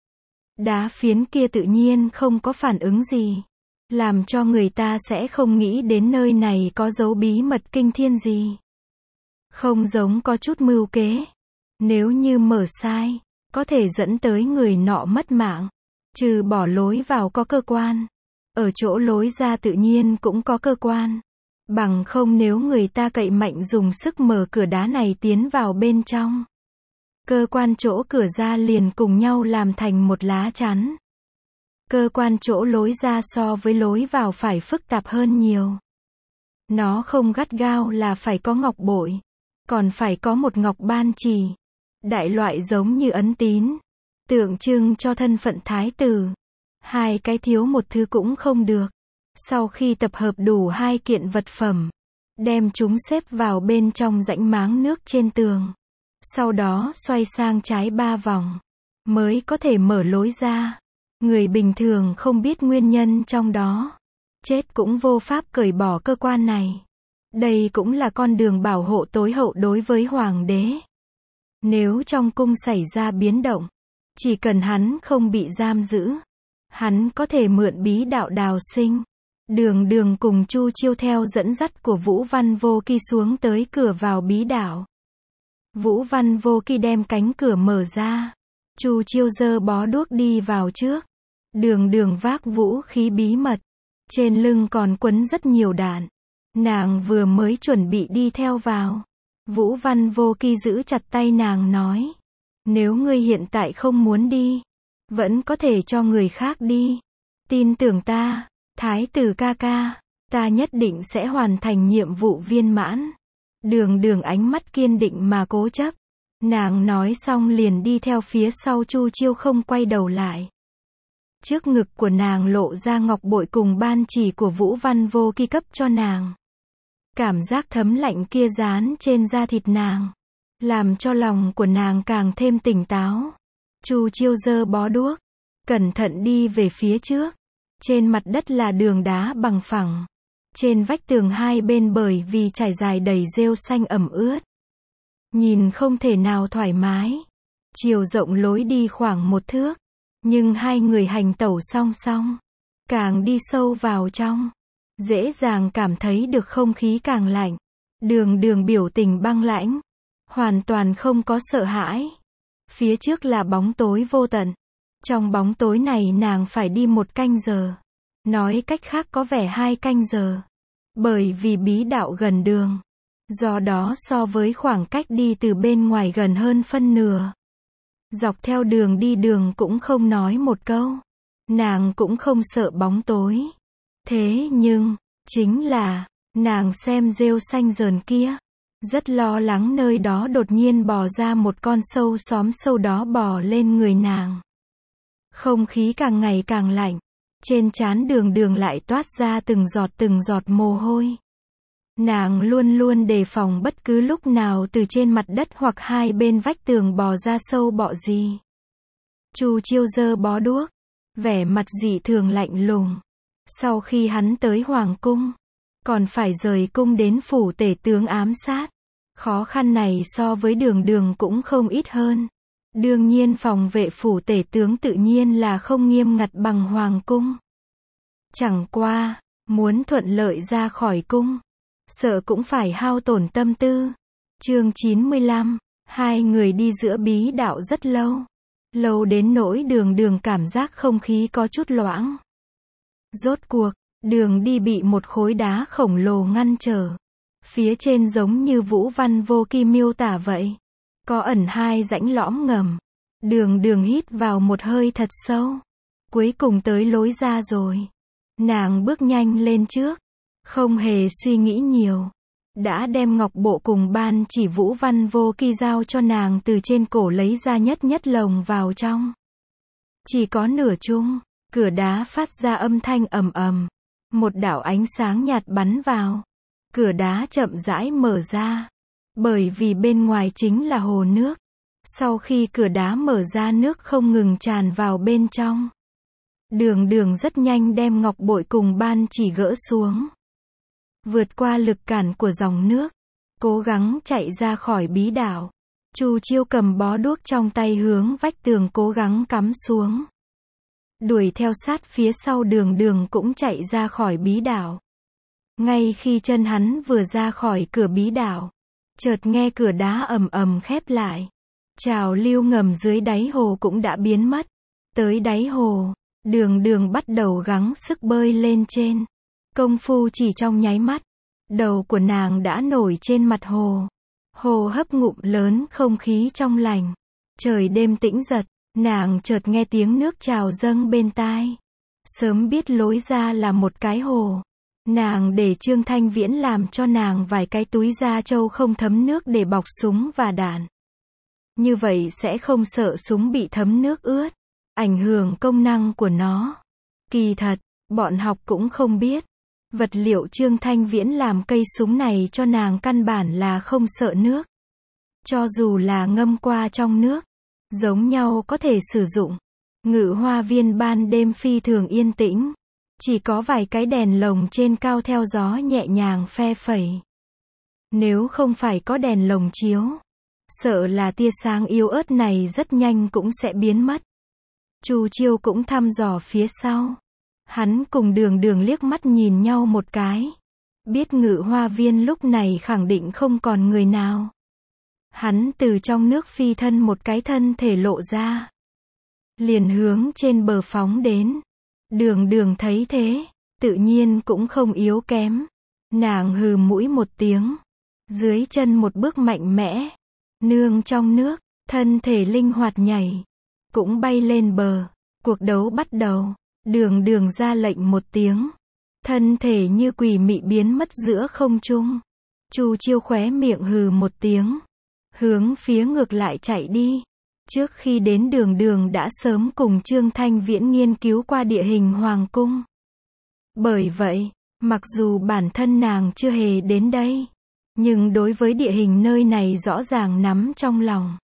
Đá phiến kia tự nhiên không có phản ứng gì. Làm cho người ta sẽ không nghĩ đến nơi này có dấu bí mật kinh thiên gì. Không giống có chút mưu kế. Nếu như mở sai, có thể dẫn tới người nọ mất mạng. Trừ bỏ lối vào có cơ quan. Ở chỗ lối ra tự nhiên cũng có cơ quan. Bằng không nếu người ta cậy mạnh dùng sức mở cửa đá này tiến vào bên trong. Cơ quan chỗ cửa ra liền cùng nhau làm thành một lá chắn. Cơ quan chỗ lối ra so với lối vào phải phức tạp hơn nhiều. Nó không gắt gao là phải có ngọc bội. Còn phải có một ngọc ban chỉ. Đại loại giống như ấn tín. Tượng trưng cho thân phận thái tử. Hai cái thiếu một thứ cũng không được. Sau khi tập hợp đủ hai kiện vật phẩm, đem chúng xếp vào bên trong rãnh máng nước trên tường. Sau đó xoay sang trái ba vòng, mới có thể mở lối ra. Người bình thường không biết nguyên nhân trong đó. Chết cũng vô pháp cởi bỏ cơ quan này. Đây cũng là con đường bảo hộ tối hậu đối với hoàng đế. Nếu trong cung xảy ra biến động, chỉ cần hắn không bị giam giữ, hắn có thể mượn bí đạo đào sinh. Đường đường cùng Chu Chiêu theo dẫn dắt của Vũ Văn Vô Kỳ xuống tới cửa vào bí đạo. Vũ Văn Vô Kỳ đem cánh cửa mở ra. Chu Chiêu giơ bó đuốc đi vào trước. Đường đường vác vũ khí bí mật. Trên lưng còn quấn rất nhiều đạn. Nàng vừa mới chuẩn bị đi theo vào. Vũ Văn Vô Kỳ giữ chặt tay nàng nói. Nếu ngươi hiện tại không muốn đi, vẫn có thể cho người khác đi. Tin tưởng ta, thái tử ca ca, ta nhất định sẽ hoàn thành nhiệm vụ viên mãn. Đường Đường ánh mắt kiên định mà cố chấp. Nàng nói xong liền đi theo phía sau Chu Chiêu không quay đầu lại. Trước ngực của nàng lộ ra ngọc bội cùng ban chỉ của Vũ Văn Vô Kỳ cấp cho nàng. Cảm giác thấm lạnh kia dán trên da thịt nàng, làm cho lòng của nàng càng thêm tỉnh táo. Chu Chiêu giơ bó đuốc, cẩn thận đi về phía trước. Trên mặt đất là đường đá bằng phẳng. Trên vách tường hai bên bởi vì trải dài đầy rêu xanh ẩm ướt. Nhìn không thể nào thoải mái. Chiều rộng lối đi khoảng một thước. Nhưng hai người hành tẩu song song. Càng đi sâu vào trong, dễ dàng cảm thấy được không khí càng lạnh. Đường Đường biểu tình băng lãnh. Hoàn toàn không có sợ hãi. Phía trước là bóng tối vô tận. Trong bóng tối này nàng phải đi một canh giờ. Nói cách khác có vẻ hai canh giờ. Bởi vì bí đạo gần đường. Do đó so với khoảng cách đi từ bên ngoài gần hơn phân nửa. Dọc theo đường đi đường cũng không nói một câu. Nàng cũng không sợ bóng tối. Thế nhưng, chính là, nàng xem rêu xanh rờn kia. Rất lo lắng nơi đó đột nhiên bò ra một con sâu xóm sâu đó bò lên người nàng. Không khí càng ngày càng lạnh. Trên trán Đường Đường lại toát ra từng giọt từng giọt mồ hôi. Nàng luôn luôn đề phòng bất cứ lúc nào từ trên mặt đất hoặc hai bên vách tường bò ra sâu bọ gì. Chu Chiêu giơ bó đuốc, vẻ mặt dị thường lạnh lùng. Sau khi hắn tới Hoàng cung, còn phải rời cung đến phủ tể tướng ám sát. Khó khăn này so với Đường Đường cũng không ít hơn. Đương nhiên phòng vệ phủ tể tướng tự nhiên là không nghiêm ngặt bằng Hoàng cung. Chẳng qua, muốn thuận lợi ra khỏi cung, sợ cũng phải hao tổn tâm tư. Chương chín mươi lăm, hai người đi giữa bí đạo rất lâu. Lâu đến nỗi Đường Đường cảm giác không khí có chút loãng. Rốt cuộc, đường đi bị một khối đá khổng lồ ngăn trở. Phía trên giống như Vũ Văn Vô Kỳ miêu tả vậy. Có ẩn hai rãnh lõm ngầm. Đường Đường hít vào một hơi thật sâu. Cuối cùng tới lối ra rồi. Nàng bước nhanh lên trước. Không hề suy nghĩ nhiều. Đã đem ngọc bộ cùng ban chỉ Vũ Văn Vô Kỳ giao cho nàng từ trên cổ lấy ra nhất nhất lồng vào trong. Chỉ có nửa chung, cửa đá phát ra âm thanh ầm ầm. Một đạo ánh sáng nhạt bắn vào. Cửa đá chậm rãi mở ra. Bởi vì bên ngoài chính là hồ nước. Sau khi cửa đá mở ra nước không ngừng tràn vào bên trong. Đường Đường rất nhanh đem ngọc bội cùng ban chỉ gỡ xuống. Vượt qua lực cản của dòng nước. Cố gắng chạy ra khỏi bí đảo. Chu Chiêu cầm bó đuốc trong tay hướng vách tường cố gắng cắm xuống. Đuổi theo sát phía sau Đường Đường cũng chạy ra khỏi bí đảo. Ngay khi chân hắn vừa ra khỏi cửa bí đảo, chợt nghe cửa đá ầm ầm khép lại. Trào lưu ngầm dưới đáy hồ cũng đã biến mất. Tới đáy hồ, Đường Đường bắt đầu gắng sức bơi lên trên. Công phu chỉ trong nháy mắt, đầu của nàng đã nổi trên mặt hồ. Hồ hấp ngụm lớn không khí trong lành. Trời đêm tĩnh giật, nàng chợt nghe tiếng nước trào dâng bên tai. Sớm biết lối ra là một cái hồ. Nàng để Trương Thanh Viễn làm cho nàng vài cái túi da trâu không thấm nước để bọc súng và đạn. Như vậy sẽ không sợ súng bị thấm nước ướt, ảnh hưởng công năng của nó. Kỳ thật, bọn học cũng không biết. Vật liệu Trương Thanh Viễn làm cây súng này cho nàng căn bản là không sợ nước. Cho dù là ngâm qua trong nước, giống nhau có thể sử dụng. Ngự hoa viên ban đêm phi thường yên tĩnh. Chỉ có vài cái đèn lồng trên cao theo gió nhẹ nhàng phe phẩy. Nếu không phải có đèn lồng chiếu, sợ là tia sáng yếu ớt này rất nhanh cũng sẽ biến mất. Chu Chiêu cũng thăm dò phía sau. Hắn cùng Đường Đường liếc mắt nhìn nhau một cái. Biết ngự hoa viên lúc này khẳng định không còn người nào. Hắn từ trong nước phi thân một cái thân thể lộ ra. Liền hướng trên bờ phóng đến. Đường Đường thấy thế, tự nhiên cũng không yếu kém. Nàng hừ mũi một tiếng. Dưới chân một bước mạnh mẽ. Nương trong nước, thân thể linh hoạt nhảy. Cũng bay lên bờ. Cuộc đấu bắt đầu. Đường Đường ra lệnh một tiếng. Thân thể như quỷ mị biến mất giữa không trung. Chu Chiêu khóe miệng hừ một tiếng, hướng phía ngược lại chạy đi. Trước khi đến Đường Đường đã sớm cùng Trương Thanh Viễn nghiên cứu qua địa hình hoàng cung. Bởi vậy, mặc dù bản thân nàng chưa hề đến đây, nhưng đối với địa hình nơi này rõ ràng nắm trong lòng.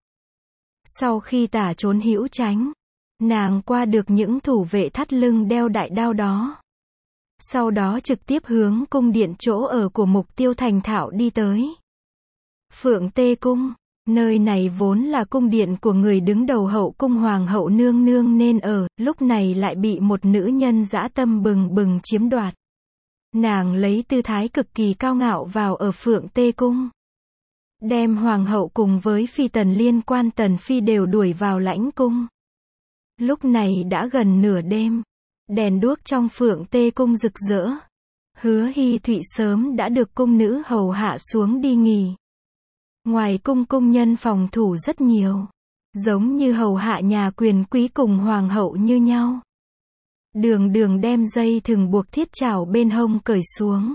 Sau khi tả trốn hữu tránh, nàng qua được những thủ vệ thắt lưng đeo đại đao đó. Sau đó trực tiếp hướng cung điện chỗ ở của Mục Tiêu thành thạo đi tới. Phượng Tê Cung, nơi này vốn là cung điện của người đứng đầu hậu cung hoàng hậu nương nương nên ở, lúc này lại bị một nữ nhân dã tâm bừng bừng chiếm đoạt. Nàng lấy tư thái cực kỳ cao ngạo vào ở Phượng Tê Cung. Đem hoàng hậu cùng với phi tần liên quan Tần Phi đều đuổi vào lãnh cung. Lúc này đã gần nửa đêm. Đèn đuốc trong Phượng Tê Cung rực rỡ. Hứa Hy Thụy sớm đã được cung nữ hầu hạ xuống đi nghỉ. Ngoài cung cung nhân phòng thủ rất nhiều. Giống như hầu hạ nhà quyền quý cùng hoàng hậu như nhau. Đường Đường đem dây thừng buộc thiết chảo bên hông cởi xuống.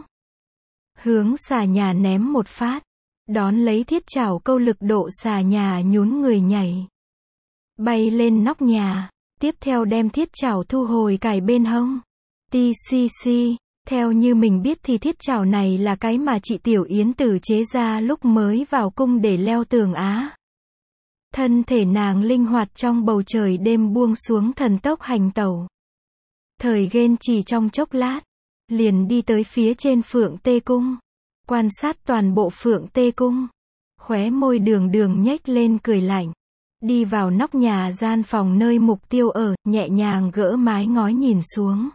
Hướng xà nhà ném một phát. Đón lấy thiết chảo câu lực độ xà nhà nhún người nhảy. Bay lên nóc nhà. Tiếp theo đem thiết chảo thu hồi cài bên hông. tê xê xê, theo như mình biết thì thiết chảo này là cái mà chị Tiểu Yến Tử chế ra lúc mới vào cung để leo tường Á. Thân thể nàng linh hoạt trong bầu trời đêm buông xuống thần tốc hành tẩu. Thời gian chỉ trong chốc lát, liền đi tới phía trên Phượng Tê Cung. Quan sát toàn bộ Phượng Tê Cung. Khóe môi Đường Đường nhếch lên cười lạnh. Đi vào nóc nhà gian phòng nơi Mục Tiêu ở, nhẹ nhàng gỡ mái ngói nhìn xuống.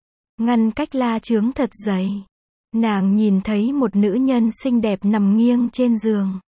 Ngăn cách la chướng thật dày. Nàng nhìn thấy một nữ nhân xinh đẹp nằm nghiêng trên giường.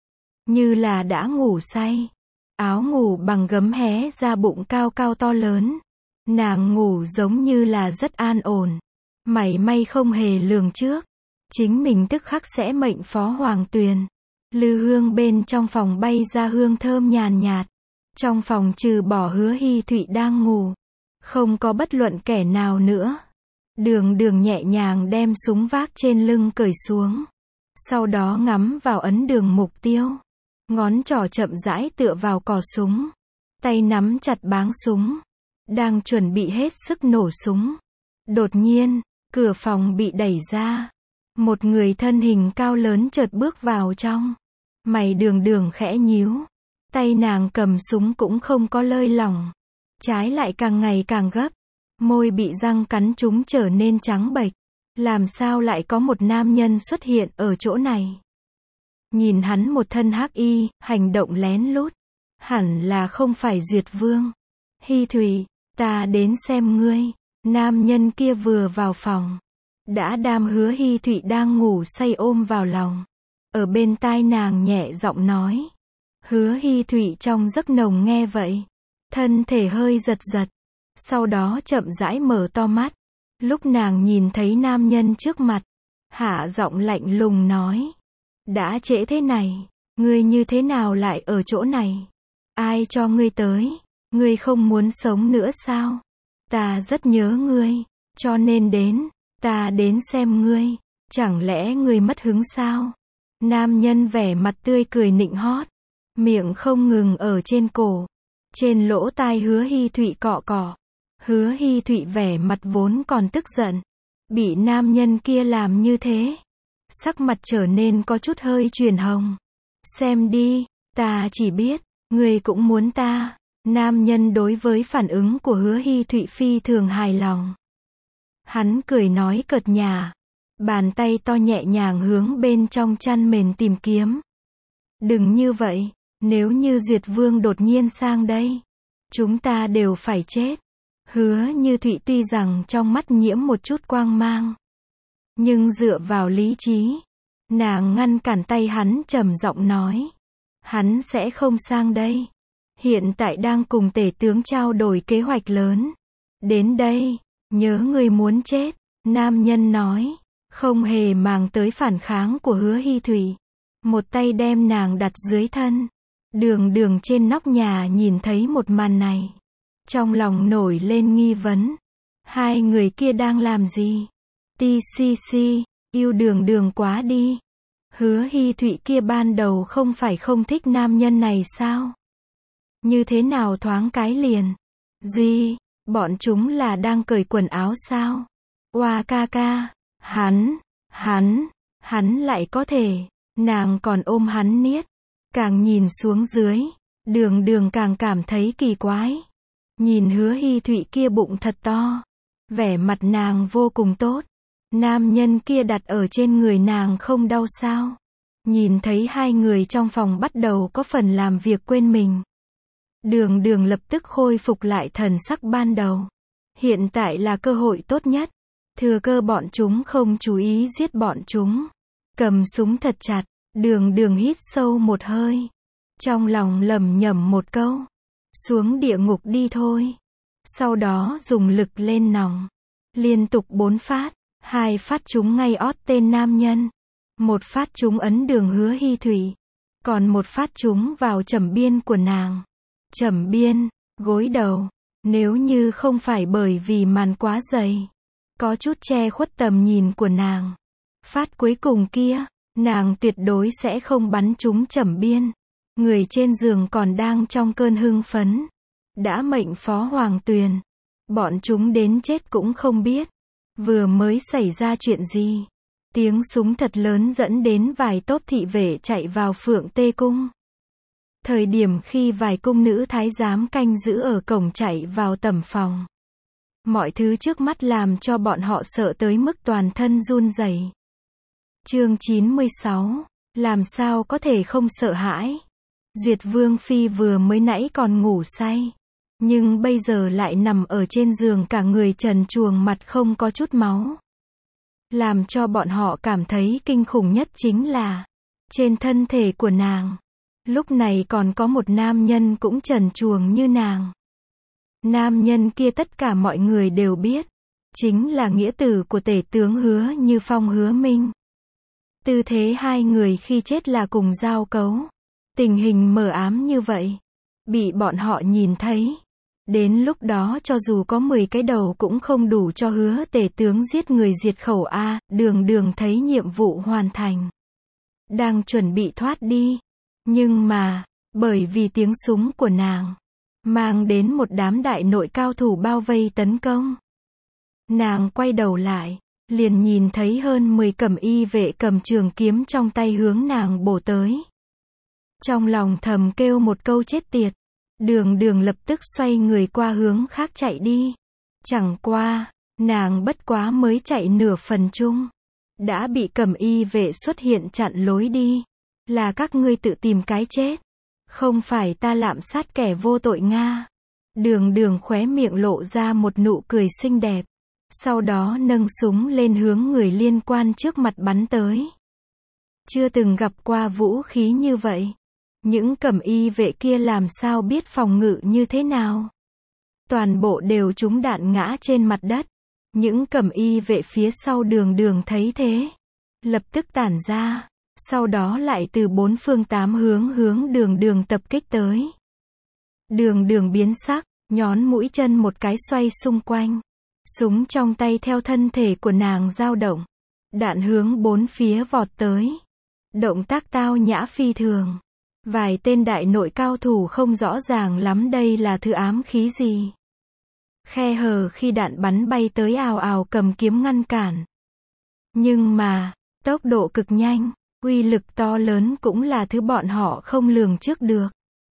Như là đã ngủ say. Áo ngủ bằng gấm hé ra bụng cao cao to lớn. Nàng ngủ giống như là rất an ổn. Mảy may không hề lường trước. Chính mình tức khắc sẽ mệnh phó Hoàng Tuyền. Lư hương bên trong phòng bay ra hương thơm nhàn nhạt. Trong phòng trừ bỏ Hứa Hy Thụy đang ngủ. Không có bất luận kẻ nào nữa. Đường Đường nhẹ nhàng đem súng vác trên lưng cởi xuống. Sau đó ngắm vào ấn đường Mục Tiêu. Ngón trỏ chậm rãi tựa vào cò súng. Tay nắm chặt báng súng. Đang chuẩn bị hết sức nổ súng. Đột nhiên, cửa phòng bị đẩy ra. Một người thân hình cao lớn chợt bước vào trong. Mày Đường Đường khẽ nhíu. Tay nàng cầm súng cũng không có lơi lỏng. Trái lại càng ngày càng gấp. Môi bị răng cắn trúng trở nên trắng bệch. Làm sao lại có một nam nhân xuất hiện ở chỗ này? Nhìn hắn một thân hắc y, hành động lén lút. Hẳn là không phải Duyệt Vương. Hy Thụy, ta đến xem ngươi. Nam nhân kia vừa vào phòng. Đã đam Hứa Hy Thụy đang ngủ say ôm vào lòng. Ở bên tai nàng nhẹ giọng nói. Hứa Hy Thụy trong giấc nồng nghe vậy. Thân thể hơi giật giật. Sau đó chậm rãi mở to mắt. Lúc nàng nhìn thấy nam nhân trước mặt. Hạ giọng lạnh lùng nói. Đã trễ thế này. Ngươi như thế nào lại ở chỗ này? Ai cho ngươi tới? Ngươi không muốn sống nữa sao? Ta rất nhớ ngươi. Cho nên đến. Ta đến xem ngươi. Chẳng lẽ ngươi mất hứng sao? Nam nhân vẻ mặt tươi cười nịnh hót. Miệng không ngừng ở trên cổ. Trên lỗ tai Hứa Hy Thụy cọ cọ. Hứa Hy Thụy vẻ mặt vốn còn tức giận. Bị nam nhân kia làm như thế. Sắc mặt trở nên có chút hơi chuyển hồng. Xem đi, ta chỉ biết, ngươi cũng muốn ta. Nam nhân đối với phản ứng của Hứa Hy Thụy phi thường hài lòng. Hắn cười nói cợt nhả. Bàn tay to nhẹ nhàng hướng bên trong chăn mền tìm kiếm. Đừng như vậy, nếu như Duyệt Vương đột nhiên sang đây. Chúng ta đều phải chết. Hứa Như Thụy tuy rằng trong mắt nhiễm một chút quang mang. Nhưng dựa vào lý trí. Nàng ngăn cản tay hắn trầm giọng nói. Hắn sẽ không sang đây. Hiện tại đang cùng tể tướng trao đổi kế hoạch lớn. Đến đây, nhớ người muốn chết. Nam nhân nói. Không hề màng tới phản kháng của Hứa Hy Thụy. Một tay đem nàng đặt dưới thân. Đường Đường trên nóc nhà nhìn thấy một màn này. Trong lòng nổi lên nghi vấn. Hai người kia đang làm gì? tê xê xê, yêu Đường Đường quá đi. Hứa Hi Thụy kia ban đầu không phải không thích nam nhân này sao? Như thế nào thoáng cái liền? Gì? Bọn chúng là đang cởi quần áo sao? Oa ca ca, hắn, hắn, hắn lại có thể, nàng còn ôm hắn niết. Càng nhìn xuống dưới, đường đường càng cảm thấy kỳ quái. Nhìn Hứa Hi Thụy kia bụng thật to, vẻ mặt nàng vô cùng tốt. Nam nhân kia đặt ở trên người nàng không đau sao? Nhìn thấy hai người trong phòng bắt đầu có phần làm việc quên mình. Đường đường lập tức khôi phục lại thần sắc ban đầu. Hiện tại là cơ hội tốt nhất. Thừa cơ bọn chúng không chú ý giết bọn chúng. Cầm súng thật chặt, đường đường hít sâu một hơi. Trong lòng lẩm nhẩm một câu. Xuống địa ngục đi thôi. Sau đó dùng lực lên nòng. Liên tục bốn phát. Hai phát trúng ngay ót tên nam nhân. Một phát trúng ấn đường Hứa Hi Thụy. Còn một phát trúng vào chẩm biên của nàng. Chẩm biên, gối đầu. Nếu như không phải bởi vì màn quá dày, có chút che khuất tầm nhìn của nàng. Phát cuối cùng kia, nàng tuyệt đối sẽ không bắn trúng chẩm biên. Người trên giường còn đang trong cơn hưng phấn. Đã mệnh phó Hoàng Tuyền. Bọn chúng đến chết cũng không biết. Vừa mới xảy ra chuyện gì? Tiếng súng thật lớn dẫn đến vài tốp thị vệ chạy vào Phượng Tê Cung. Thời điểm khi vài cung nữ thái giám canh giữ ở cổng chạy vào tẩm phòng. Mọi thứ trước mắt làm cho bọn họ sợ tới mức toàn thân run rẩy. Chương chín mươi sáu. Làm sao có thể không sợ hãi? Duyệt Vương Phi vừa mới nãy còn ngủ say. Nhưng bây giờ lại nằm ở trên giường cả người trần truồng mặt không có chút máu. Làm cho bọn họ cảm thấy kinh khủng nhất chính là trên thân thể của nàng. Lúc này còn có một nam nhân cũng trần truồng như nàng. Nam nhân kia tất cả mọi người đều biết. Chính là nghĩa tử của tể tướng Hứa Như Phong Hứa Minh. Tư thế hai người khi chết là cùng giao cấu. Tình hình mờ ám như vậy. Bị bọn họ nhìn thấy. Đến lúc đó cho dù có mười cái đầu cũng không đủ cho Hứa tể tướng giết người diệt khẩu a. Đường đường thấy nhiệm vụ hoàn thành. Đang chuẩn bị thoát đi. Nhưng mà, bởi vì tiếng súng của nàng, mang đến một đám đại nội cao thủ bao vây tấn công. Nàng quay đầu lại, liền nhìn thấy hơn mười cẩm y vệ cầm trường kiếm trong tay hướng nàng bổ tới. Trong lòng thầm kêu một câu chết tiệt. Đường đường lập tức xoay người qua hướng khác chạy đi. Chẳng qua, nàng bất quá mới chạy nửa phần chung. Đã bị cẩm y vệ xuất hiện chặn lối đi. Là các ngươi tự tìm cái chết. Không phải ta lạm sát kẻ vô tội Nga. Đường đường khóe miệng lộ ra một nụ cười xinh đẹp. Sau đó nâng súng lên hướng người liên quan trước mặt bắn tới. Chưa từng gặp qua vũ khí như vậy. Những cẩm y vệ kia làm sao biết phòng ngự như thế nào. Toàn bộ đều trúng đạn ngã trên mặt đất. Những cẩm y vệ phía sau đường đường thấy thế. Lập tức tản ra. Sau đó lại từ bốn phương tám hướng hướng đường đường tập kích tới. Đường đường biến sắc, nhón mũi chân một cái xoay xung quanh. Súng trong tay theo thân thể của nàng dao động. Đạn hướng bốn phía vọt tới. Động tác tao nhã phi thường. Vài tên đại nội cao thủ không rõ ràng lắm đây là thứ ám khí gì. Khe hở khi đạn bắn bay tới ào ào cầm kiếm ngăn cản. Nhưng mà, tốc độ cực nhanh. Uy lực to lớn cũng là thứ bọn họ không lường trước được.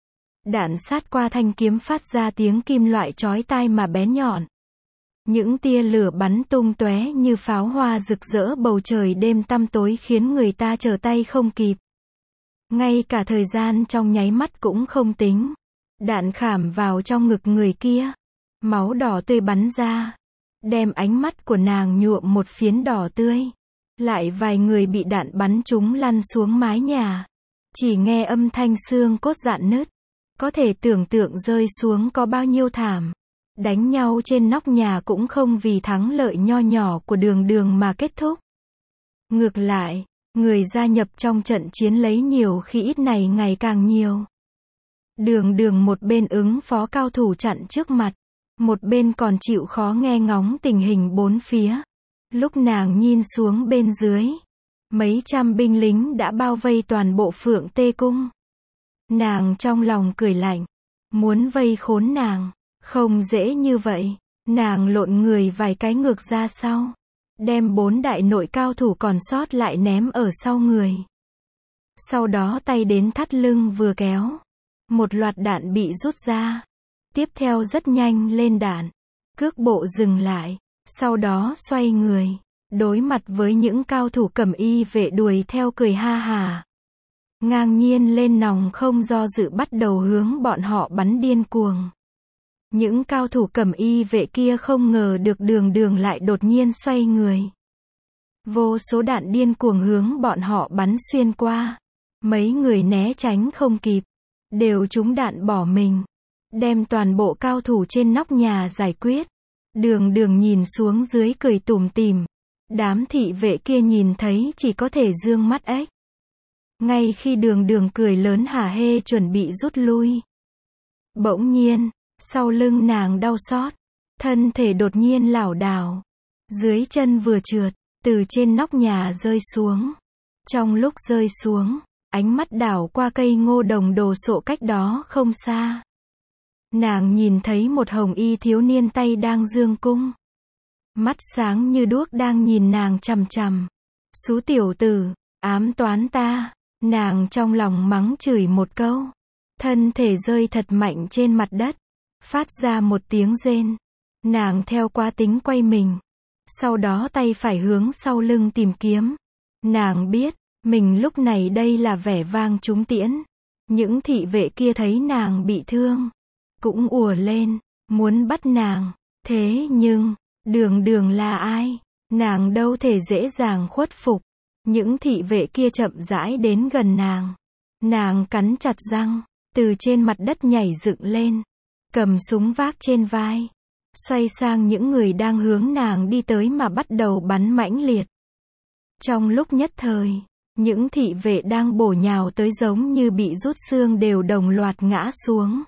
Đạn sát qua thanh kiếm phát ra tiếng kim loại chói tai mà bén nhọn. Những tia lửa bắn tung tóe như pháo hoa rực rỡ bầu trời đêm tăm tối khiến người ta trở tay không kịp. Ngay cả thời gian trong nháy mắt cũng không tính. Đạn khảm vào trong ngực người kia. Máu đỏ tươi bắn ra. Đem ánh mắt của nàng nhuộm một phiến đỏ tươi. Lại vài người bị đạn bắn trúng lăn xuống mái nhà. Chỉ nghe âm thanh xương cốt rạn nứt. Có thể tưởng tượng rơi xuống có bao nhiêu thảm. Đánh nhau trên nóc nhà cũng không vì thắng lợi nho nhỏ của đường đường mà kết thúc. Ngược lại, người gia nhập trong trận chiến lấy nhiều khi ít này ngày càng nhiều. Đường đường một bên ứng phó cao thủ chặn trước mặt. Một bên còn chịu khó nghe ngóng tình hình bốn phía. Lúc nàng nhìn xuống bên dưới, Mấy trăm binh lính đã bao vây toàn bộ Phượng Tê Cung. Nàng trong lòng cười lạnh. Muốn vây khốn nàng, không dễ như vậy. Nàng lộn người vài cái ngược ra sau. Đem bốn đại nội cao thủ còn sót lại ném ở sau người. Sau đó tay đến thắt lưng vừa kéo. Một loạt đạn bị rút ra. Tiếp theo rất nhanh lên đạn. Cước bộ dừng lại. Sau đó xoay người. Đối mặt với những cao thủ cẩm y vệ đuổi theo cười ha hà. Ngang nhiên lên nòng không do dự bắt đầu hướng bọn họ bắn điên cuồng. Những cao thủ cẩm y vệ kia không ngờ được Đường Đường lại đột nhiên xoay người. Vô số đạn điên cuồng hướng bọn họ bắn xuyên qua. Mấy người né tránh không kịp. Đều trúng đạn bỏ mình. Đem toàn bộ cao thủ trên nóc nhà giải quyết. Đường Đường nhìn xuống dưới cười tủm tỉm. Đám thị vệ kia nhìn thấy chỉ có thể dương mắt ếch. Ngay khi Đường Đường cười lớn hả hê chuẩn bị rút lui. Bỗng nhiên, sau lưng nàng đau xót. Thân thể đột nhiên lảo đảo. Dưới chân vừa trượt, từ trên nóc nhà rơi xuống. Trong lúc rơi xuống, ánh mắt đảo qua cây ngô đồng đồ sộ cách đó không xa. Nàng nhìn thấy một hồng y thiếu niên tay đang giương cung. Mắt sáng như đuốc đang nhìn nàng chằm chằm. Xú tiểu tử, ám toán ta. Nàng trong lòng mắng chửi một câu. Thân thể rơi thật mạnh trên mặt đất. Phát ra một tiếng rên. Nàng theo qua tính quay mình. Sau đó tay phải hướng sau lưng tìm kiếm. Nàng biết, mình lúc này đây là vẻ vang trúng tiễn. Những thị vệ kia thấy nàng bị thương. Cũng ùa lên, muốn bắt nàng. Thế nhưng, Đường Đường là ai? Nàng đâu thể dễ dàng khuất phục. Những thị vệ kia chậm rãi đến gần nàng. Nàng cắn chặt răng, từ trên mặt đất nhảy dựng lên. Cầm súng vác trên vai. Xoay sang những người đang hướng nàng đi tới mà bắt đầu bắn mãnh liệt. Trong lúc nhất thời, những thị vệ đang bổ nhào tới giống như bị rút xương đều đồng loạt ngã xuống.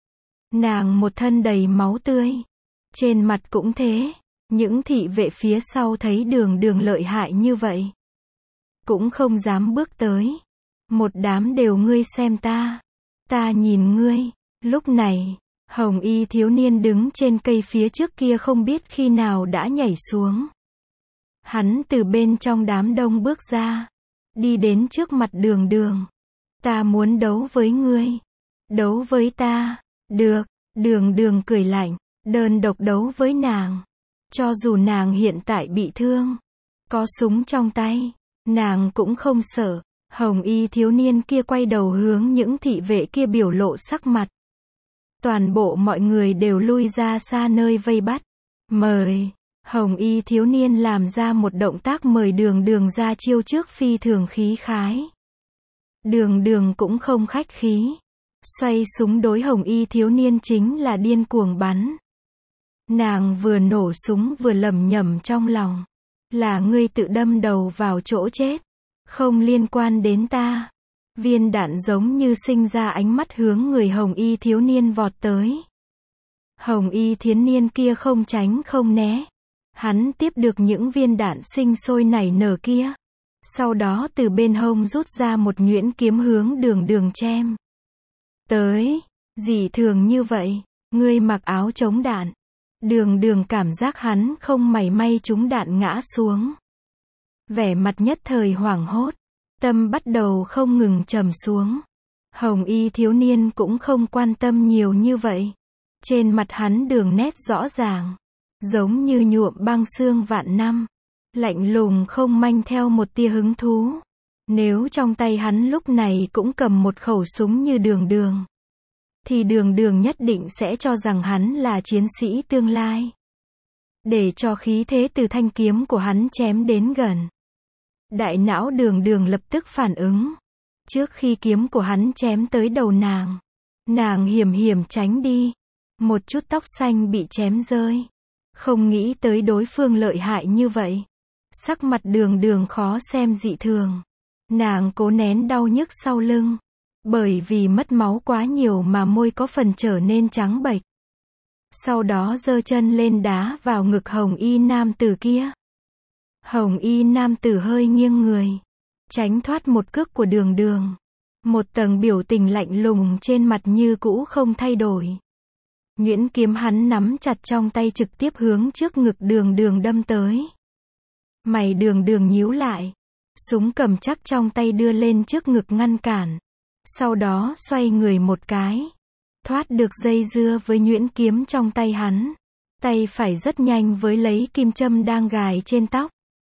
Nàng một thân đầy máu tươi. Trên mặt cũng thế. Những thị vệ phía sau thấy Đường Đường lợi hại như vậy. Cũng không dám bước tới. Một đám đều ngươi xem ta. Ta nhìn ngươi. Lúc này, hồng y thiếu niên đứng trên cây phía trước kia không biết khi nào đã nhảy xuống. Hắn từ bên trong đám đông bước ra. Đi đến trước mặt Đường Đường. Ta muốn đấu với ngươi. Đấu với ta. Được. Đường Đường cười lạnh. Đơn độc đấu với nàng. Cho dù nàng hiện tại bị thương. Có súng trong tay. Nàng cũng không sợ. Hồng y thiếu niên kia quay đầu hướng những thị vệ kia biểu lộ sắc mặt. Toàn bộ mọi người đều lui ra xa nơi vây bắt. Mời. Hồng y thiếu niên làm ra một động tác mời Đường Đường ra chiêu trước phi thường khí khái. Đường Đường cũng không khách khí. Xoay súng đối hồng y thiếu niên chính là điên cuồng bắn. Nàng vừa nổ súng vừa lẩm nhẩm trong lòng. Là ngươi tự đâm đầu vào chỗ chết. Không liên quan đến ta. Viên đạn giống như sinh ra ánh mắt hướng người hồng y thiếu niên vọt tới. Hồng y thiếu niên kia không tránh không né. Hắn tiếp được những viên đạn sinh sôi nảy nở kia. Sau đó từ bên hông rút ra một nhuyễn kiếm hướng Đường Đường chém tới. Dị thường như vậy, ngươi mặc áo chống đạn. Đường Đường cảm giác hắn không mảy may trúng đạn ngã xuống. Vẻ mặt nhất thời hoảng hốt. Tâm bắt đầu không ngừng trầm xuống. Hồng y thiếu niên cũng không quan tâm nhiều như vậy. Trên mặt hắn đường nét rõ ràng. Giống như nhuộm băng xương vạn năm. Lạnh lùng không manh theo một tia hứng thú. Nếu trong tay hắn lúc này cũng cầm một khẩu súng như Đường Đường. Thì Đường Đường nhất định sẽ cho rằng hắn là chiến sĩ tương lai. Để cho khí thế từ thanh kiếm của hắn chém đến gần. Đại não Đường Đường lập tức phản ứng. Trước khi kiếm của hắn chém tới đầu nàng. Nàng hiểm hiểm tránh đi. Một chút tóc xanh bị chém rơi. Không nghĩ tới đối phương lợi hại như vậy. Sắc mặt Đường Đường khó xem dị thường. Nàng cố nén đau nhức sau lưng. Bởi vì mất máu quá nhiều mà môi có phần trở nên trắng bệch. Sau đó giơ chân lên đá vào ngực hồng y nam tử kia. Hồng y nam tử hơi nghiêng người. tránh thoát một cước của Đường Đường. Một tầng biểu tình lạnh lùng trên mặt như cũ không thay đổi. Nhuyễn kiếm hắn nắm chặt trong tay trực tiếp hướng trước ngực Đường Đường đâm tới. Mày Đường Đường nhíu lại. Súng cầm chắc trong tay đưa lên trước ngực ngăn cản. Sau đó xoay người một cái. Thoát được dây dưa với nhuyễn kiếm trong tay hắn. Tay phải rất nhanh với lấy kim châm đang gài trên tóc.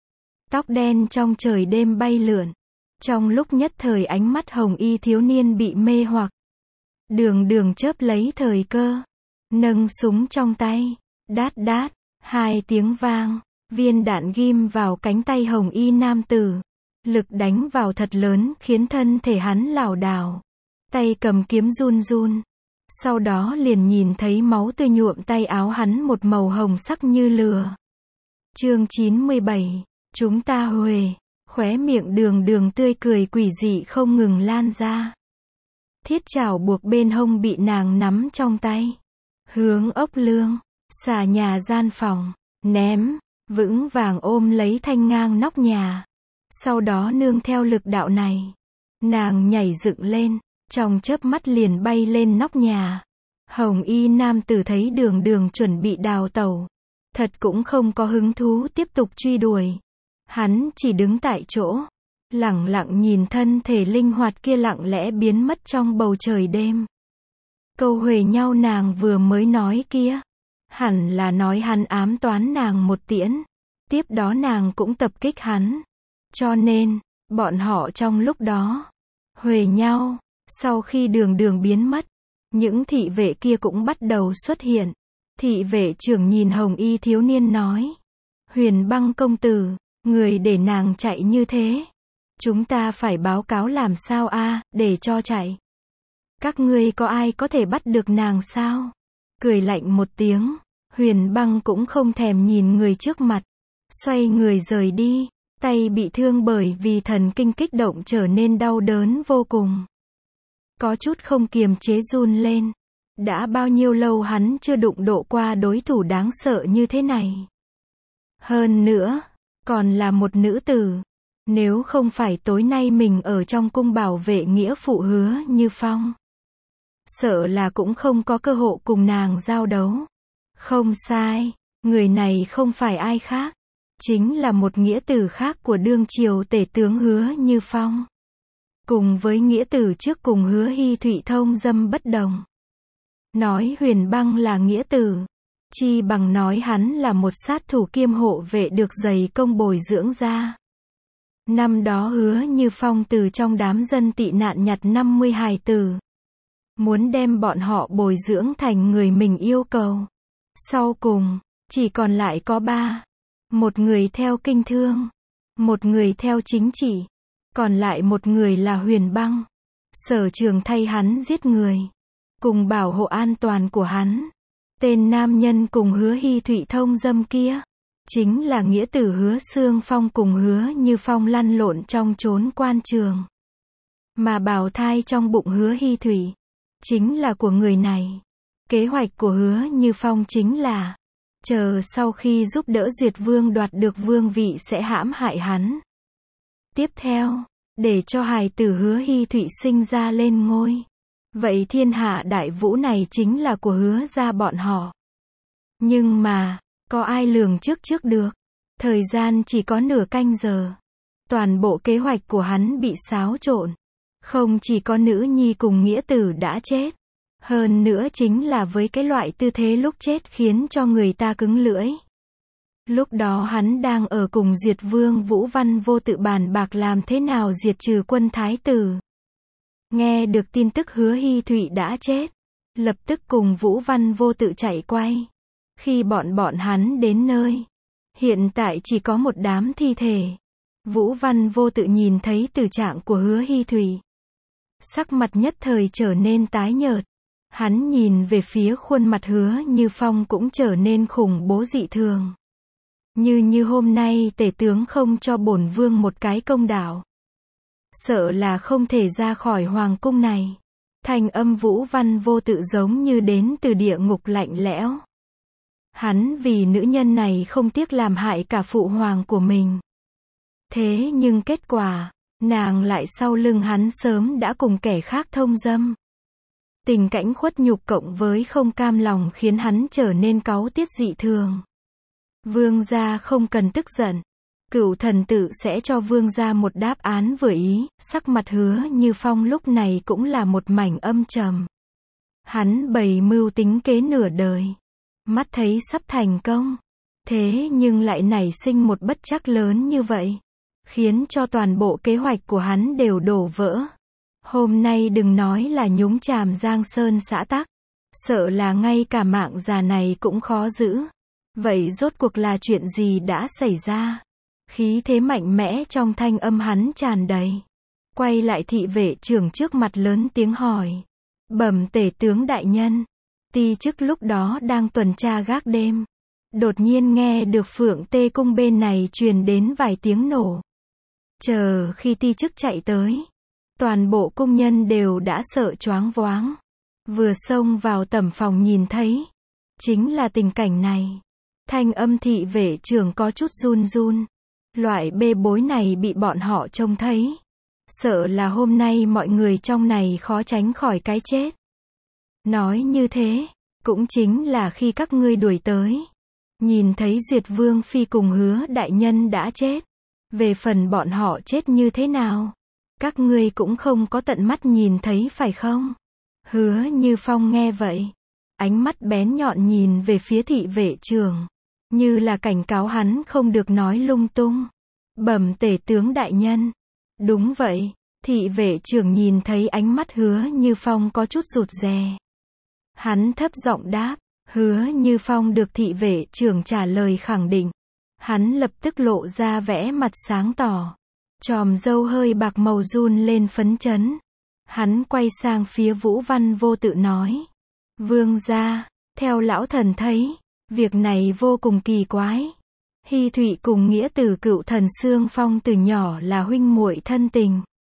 Tóc đen trong trời đêm bay lượn. Trong lúc nhất thời ánh mắt hồng y thiếu niên bị mê hoặc. Đường Đường chớp lấy thời cơ. Nâng súng trong tay. Đát đát. Hai tiếng vang. Viên đạn ghim vào cánh tay hồng y nam tử. Lực đánh vào thật lớn khiến thân thể hắn lảo đảo. Tay cầm kiếm run run. Sau đó liền nhìn thấy máu tươi nhuộm tay áo hắn một màu hồng sắc như lửa. Chương chín mươi bảy. Chúng ta huề. Khóe miệng Đường Đường tươi cười quỷ dị không ngừng lan ra. Thiết chảo buộc bên hông bị nàng nắm trong tay. Hướng ốc lương. Xà nhà gian phòng. Ném. Vững vàng ôm lấy thanh ngang nóc nhà. Sau đó nương theo lực đạo này. Nàng nhảy dựng lên. Trong chớp mắt liền bay lên nóc nhà. Hồng y nam tử thấy Đường Đường chuẩn bị đào tẩu. Thật cũng không có hứng thú tiếp tục truy đuổi. Hắn chỉ đứng tại chỗ. Lẳng lặng nhìn thân thể linh hoạt kia lặng lẽ biến mất trong bầu trời đêm. Câu huề nhau nàng vừa mới nói kia. Hẳn là nói hắn ám toán nàng một tiễn. Tiếp đó nàng cũng tập kích hắn. Cho nên, bọn họ trong lúc đó. Huề nhau. Sau khi Đường Đường biến mất. Những thị vệ kia cũng bắt đầu xuất hiện. Thị vệ trưởng nhìn hồng y thiếu niên nói. Huyền Băng công tử. Người để nàng chạy như thế. Chúng ta phải báo cáo làm sao a để cho chạy. Các ngươi có ai có thể bắt được nàng sao? Cười lạnh một tiếng. Huyền Băng cũng không thèm nhìn người trước mặt. Xoay người rời đi. Tay bị thương bởi vì thần kinh kích động trở nên đau đớn vô cùng. Có chút không kiềm chế run lên. Đã bao nhiêu lâu hắn chưa đụng độ qua đối thủ đáng sợ như thế này. Hơn nữa, còn là một nữ tử. Nếu không phải tối nay mình ở trong cung bảo vệ nghĩa phụ Hứa Như Phong. Sợ là cũng không có cơ hội cùng nàng giao đấu. Không sai, người này không phải ai khác. Chính là một nghĩa tử khác của đương triều tể tướng Hứa Như Phong. Cùng với nghĩa tử trước cùng Hứa Hy Thụy thông dâm bất đồng. Nói Huyền Băng là nghĩa tử. Chi bằng nói hắn là một sát thủ kiêm hộ vệ được dày công bồi dưỡng ra. Năm đó Hứa Như Phong từ trong đám dân tị nạn nhặt năm mươi hài tử. Muốn đem bọn họ bồi dưỡng thành người mình yêu cầu. Sau cùng, chỉ còn lại có ba. Một người theo kinh thương. Một người theo chính trị. Còn lại một người là Huyền Băng. Sở trường thay hắn giết người. Cùng bảo hộ an toàn của hắn. Tên nam nhân cùng Hứa Hy Thụy thông dâm kia. Chính là nghĩa tử Hứa Xương Phong cùng Hứa Như Phong lăn lộn trong chốn quan trường. Mà bào thai trong bụng Hứa Hy Thụy. Chính là của người này. Kế hoạch của Hứa Như Phong chính là. Chờ sau khi giúp đỡ Duyệt Vương đoạt được vương vị sẽ hãm hại hắn. Tiếp theo, để cho hài tử Hứa Hy Thụy sinh ra lên ngôi. Vậy thiên hạ đại vũ này chính là của Hứa gia bọn họ. Nhưng mà, có ai lường trước trước được. Thời gian chỉ có nửa canh giờ. Toàn bộ kế hoạch của hắn bị xáo trộn. Không chỉ có nữ nhi cùng nghĩa tử đã chết. Hơn nữa chính là với cái loại tư thế lúc chết khiến cho người ta cứng lưỡi. Lúc đó hắn đang ở cùng Duyệt Vương Vũ Văn Vô Tự bàn bạc làm thế nào diệt trừ quân thái tử. Nghe được tin tức Hứa Hy Thụy đã chết. Lập tức cùng Vũ Văn Vô Tự chạy quay. Khi bọn bọn hắn đến nơi. Hiện tại chỉ có một đám thi thể. Vũ Văn Vô Tự nhìn thấy tử trạng của Hứa Hy Thụy. Sắc mặt nhất thời trở nên tái nhợt. Hắn nhìn về phía khuôn mặt Hứa Như Phong cũng trở nên khủng bố dị thường. Như như hôm nay tể tướng không cho bổn vương một cái công đạo. Sợ là không thể ra khỏi hoàng cung này. Thanh âm Vũ Văn Vô Tự giống như đến từ địa ngục lạnh lẽo. Hắn vì nữ nhân này không tiếc làm hại cả phụ hoàng của mình. Thế nhưng kết quả, nàng lại sau lưng hắn sớm đã cùng kẻ khác thông dâm. Tình cảnh khuất nhục cộng với không cam lòng khiến hắn trở nên cáu tiết dị thường. Vương gia không cần tức giận. Cửu thần tự sẽ cho vương gia một đáp án vừa ý, sắc mặt Hứa Như Phong lúc này cũng là một mảnh âm trầm. Hắn bày mưu tính kế nửa đời. Mắt thấy sắp thành công. Thế nhưng lại nảy sinh một bất trắc lớn như vậy. Khiến cho toàn bộ kế hoạch của hắn đều đổ vỡ. Hôm nay đừng nói là nhúng chàm Giang Sơn xã tắc. Sợ là ngay cả mạng già này cũng khó giữ. Vậy rốt cuộc là chuyện gì đã xảy ra? Khí thế mạnh mẽ trong thanh âm hắn tràn đầy. Quay lại thị vệ trưởng trước mặt lớn tiếng hỏi. Bẩm tể tướng đại nhân. Ti chức lúc đó đang tuần tra gác đêm. Đột nhiên nghe được Phượng Tê cung bên này truyền đến vài tiếng nổ. Chờ khi ti chức chạy tới. Toàn bộ cung nhân đều đã sợ choáng váng. Vừa xông vào tẩm phòng nhìn thấy. Chính là tình cảnh này. Thanh âm thị vệ trưởng có chút run run. Loại bê bối này bị bọn họ trông thấy. Sợ là hôm nay mọi người trong này khó tránh khỏi cái chết. Nói như thế, cũng chính là khi các ngươi đuổi tới. Nhìn thấy Duyệt Vương Phi cùng Hứa đại nhân đã chết. Về phần bọn họ chết như thế nào? Các ngươi cũng không có tận mắt nhìn thấy phải không? Hứa Như Phong nghe vậy. Ánh mắt bén nhọn nhìn về phía thị vệ trưởng. Như là cảnh cáo hắn không được nói lung tung. Bẩm tể tướng đại nhân. Đúng vậy. Thị vệ trưởng nhìn thấy ánh mắt Hứa Như Phong có chút rụt rè. Hắn thấp giọng đáp. Hứa Như Phong được thị vệ trưởng trả lời khẳng định. Hắn lập tức lộ ra vẻ mặt sáng tỏ. Chòm râu hơi bạc màu run lên phấn chấn. Hắn quay sang phía Vũ Văn Vô Tự nói. Vương gia, theo lão thần thấy, việc này vô cùng kỳ quái. Hy Thụy cùng nghĩa tử Cựu thần Xương Phong từ nhỏ là huynh muội thân tình.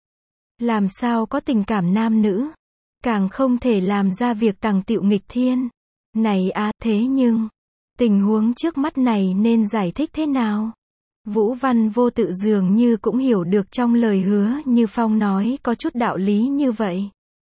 Làm sao có tình cảm nam nữ? Càng không thể làm ra việc tằng tiệu nghịch thiên. Này à, thế nhưng, tình huống trước mắt này nên giải thích thế nào? Vũ Văn Vô Tự dường như cũng hiểu được trong lời Hứa Như Phong nói có chút đạo lý như vậy.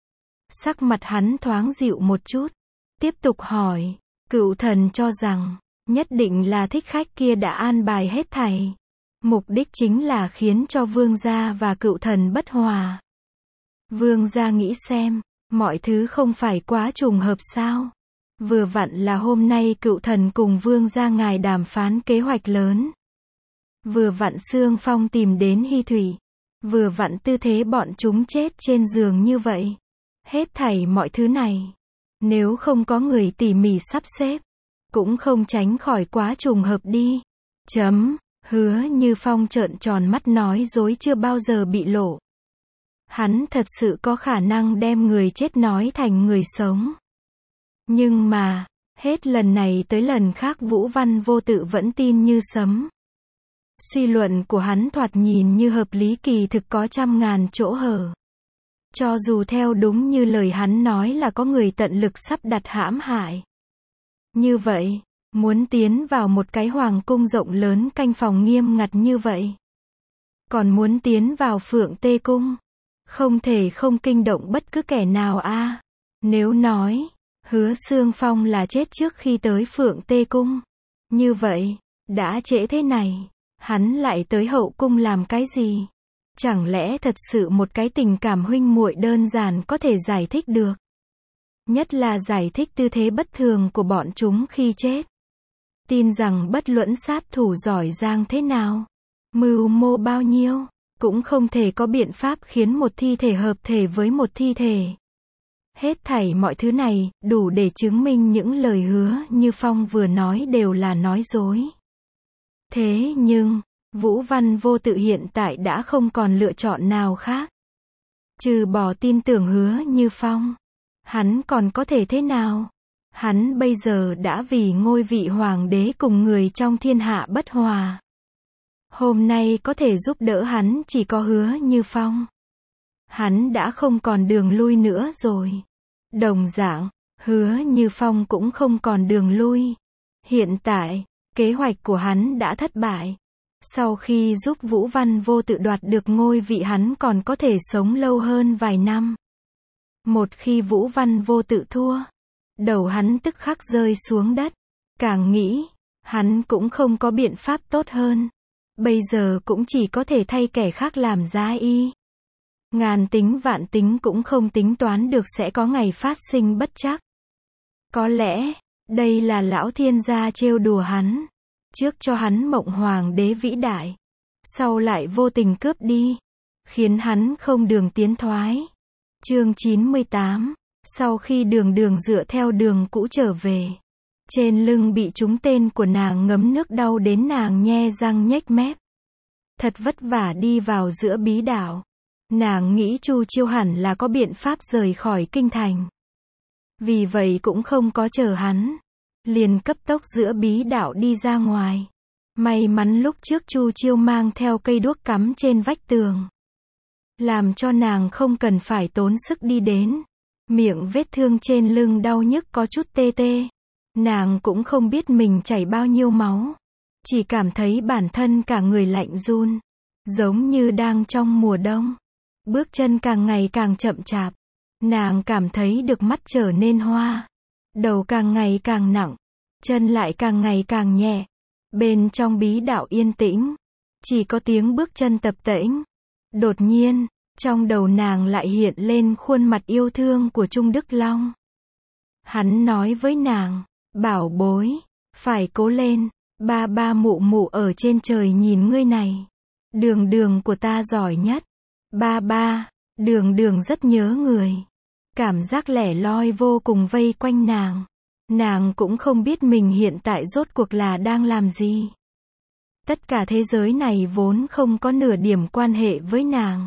Sắc mặt hắn thoáng dịu một chút. Tiếp tục hỏi, Cựu thần cho rằng, nhất định là thích khách kia đã an bài hết thảy. Mục đích chính là khiến cho vương gia và Cựu thần bất hòa. Vương gia nghĩ xem, mọi thứ không phải quá trùng hợp sao? Vừa vặn là hôm nay Cựu thần cùng vương gia ngài đàm phán kế hoạch lớn. Vừa vặn Xương Phong tìm đến Hy Thủy. Vừa vặn tư thế bọn chúng chết trên giường như vậy. Hết thảy mọi thứ này. Nếu không có người tỉ mỉ sắp xếp. Cũng không tránh khỏi quá trùng hợp đi. Chấm. Hứa Như Phong trợn tròn mắt nói dối chưa bao giờ bị lộ. Hắn thật sự có khả năng đem người chết nói thành người sống. Nhưng mà, hết lần này tới lần khác Vũ Văn Vô Tự vẫn tin như sấm. Suy luận của hắn thoạt nhìn như hợp lý kỳ thực có trăm ngàn chỗ hở. Cho dù theo đúng như lời hắn nói là có người tận lực sắp đặt hãm hại. Như vậy, muốn tiến vào một cái hoàng cung rộng lớn canh phòng nghiêm ngặt như vậy. Còn muốn tiến vào Phượng Tê Cung. Không thể không kinh động bất cứ kẻ nào a. Nếu nói, Hứa Xương Phong là chết trước khi tới Phượng Tê Cung. Như vậy, đã trễ thế này, hắn lại tới hậu cung làm cái gì? Chẳng lẽ thật sự một cái tình cảm huynh muội đơn giản có thể giải thích được? Nhất là giải thích tư thế bất thường của bọn chúng khi chết. Tin rằng bất luận sát thủ giỏi giang thế nào, mưu mô bao nhiêu, cũng không thể có biện pháp khiến một thi thể hợp thể với một thi thể. Hết thảy mọi thứ này, đủ để chứng minh những lời Hứa Như Phong vừa nói đều là nói dối. Thế nhưng, Vũ Văn Vô Tự hiện tại đã không còn lựa chọn nào khác. Trừ bỏ tin tưởng Hứa Như Phong. Hắn còn có thể thế nào? Hắn bây giờ đã vì ngôi vị hoàng đế cùng người trong thiên hạ bất hòa. Hôm nay có thể giúp đỡ hắn chỉ có Hứa Như Phong. Hắn đã không còn đường lui nữa rồi. Đồng dạng, Hứa Như Phong cũng không còn đường lui. Hiện tại, kế hoạch của hắn đã thất bại. Sau khi giúp Vũ Văn Vô tự đoạt được ngôi vị hắn còn có thể sống lâu hơn vài năm. Một khi Vũ Văn Vô tự thua, đầu hắn tức khắc rơi xuống đất. Càng nghĩ, hắn cũng không có biện pháp tốt hơn. Bây giờ cũng chỉ có thể thay kẻ khác làm giá y. Ngàn tính vạn tính cũng không tính toán được sẽ có ngày phát sinh bất trắc. Có lẽ, đây là lão thiên gia trêu đùa hắn. Trước cho hắn mộng hoàng đế vĩ đại. Sau lại vô tình cướp đi. Khiến hắn không đường tiến thoái. Chương chín mươi tám. Sau khi đường đường dựa theo đường cũ trở về. Trên lưng bị trúng tên của nàng ngấm nước đau đến nàng nhe răng nhếch mép. Thật vất vả đi vào giữa bí đảo. Nàng nghĩ Chu Chiêu hẳn là có biện pháp rời khỏi kinh thành. Vì vậy cũng không có chờ hắn. Liền cấp tốc giữa bí đảo đi ra ngoài. May mắn lúc trước Chu Chiêu mang theo cây đuốc cắm trên vách tường. Làm cho nàng không cần phải tốn sức đi đến. Miệng vết thương trên lưng đau nhức có chút tê tê. Nàng cũng không biết mình chảy bao nhiêu máu. Chỉ cảm thấy bản thân cả người lạnh run. Giống như đang trong mùa đông. Bước chân càng ngày càng chậm chạp. Nàng cảm thấy được mắt trở nên hoa. Đầu càng ngày càng nặng. Chân lại càng ngày càng nhẹ. Bên trong bí đảo yên tĩnh. Chỉ có tiếng bước chân tập tễnh. Đột nhiên, trong đầu nàng lại hiện lên khuôn mặt yêu thương của Trung Đức Long. Hắn nói với nàng, bảo bối, phải cố lên, ba ba mụ mụ ở trên trời nhìn ngươi này. Đường đường của ta giỏi nhất. Ba ba, đường đường rất nhớ người. Cảm giác lẻ loi vô cùng vây quanh nàng. Nàng cũng không biết mình hiện tại rốt cuộc là đang làm gì. Tất cả thế giới này vốn không có nửa điểm quan hệ với nàng.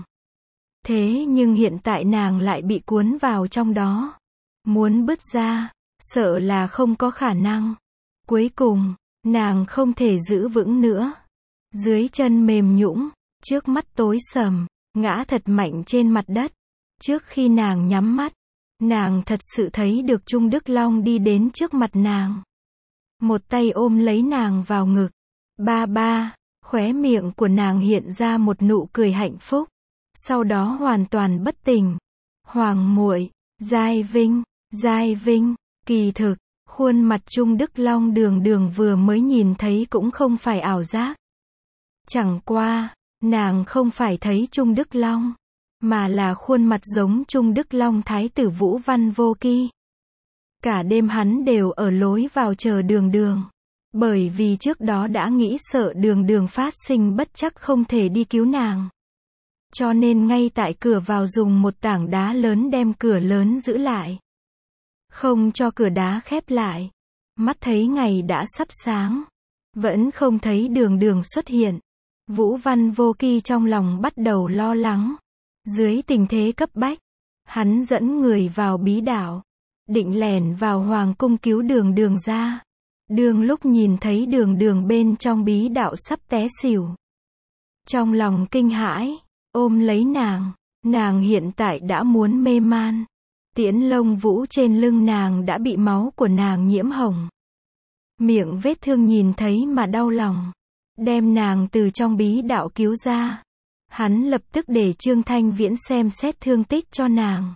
Thế nhưng hiện tại nàng lại bị cuốn vào trong đó. Muốn bứt ra, sợ là không có khả năng. Cuối cùng, nàng không thể giữ vững nữa. Dưới chân mềm nhũn, trước mắt tối sầm, ngã thật mạnh trên mặt đất. Trước khi nàng nhắm mắt, nàng thật sự thấy được Trung Đức Long đi đến trước mặt nàng. Một tay ôm lấy nàng vào ngực. Ba ba, khóe miệng của nàng hiện ra một nụ cười hạnh phúc. Sau đó hoàn toàn bất tỉnh. Hoàng muội, Giai Vinh, Giai Vinh, kỳ thực, khuôn mặt Trung Đức Long đường đường vừa mới nhìn thấy cũng không phải ảo giác. Chẳng qua, nàng không phải thấy Trung Đức Long, mà là khuôn mặt giống Trung Đức Long thái tử Vũ Văn Vô Kỳ. Cả đêm hắn đều ở lối vào chờ đường đường. Bởi vì trước đó đã nghĩ sợ đường đường phát sinh bất trắc không thể đi cứu nàng. Cho nên ngay tại cửa vào dùng một tảng đá lớn đem cửa lớn giữ lại. Không cho cửa đá khép lại. Mắt thấy ngày đã sắp sáng. Vẫn không thấy đường đường xuất hiện. Vũ Văn Vô Kỳ trong lòng bắt đầu lo lắng. Dưới tình thế cấp bách, hắn dẫn người vào bí đảo. Định lẻn vào hoàng cung cứu đường đường ra. Đường lúc nhìn thấy đường đường bên trong bí đạo sắp té xỉu. Trong lòng kinh hãi, ôm lấy nàng. Nàng hiện tại đã muốn mê man. Tiễn lông vũ trên lưng nàng đã bị máu của nàng nhiễm hồng. Miệng vết thương nhìn thấy mà đau lòng. Đem nàng từ trong bí đạo cứu ra. Hắn lập tức để Trương Thanh Viễn xem xét thương tích cho nàng.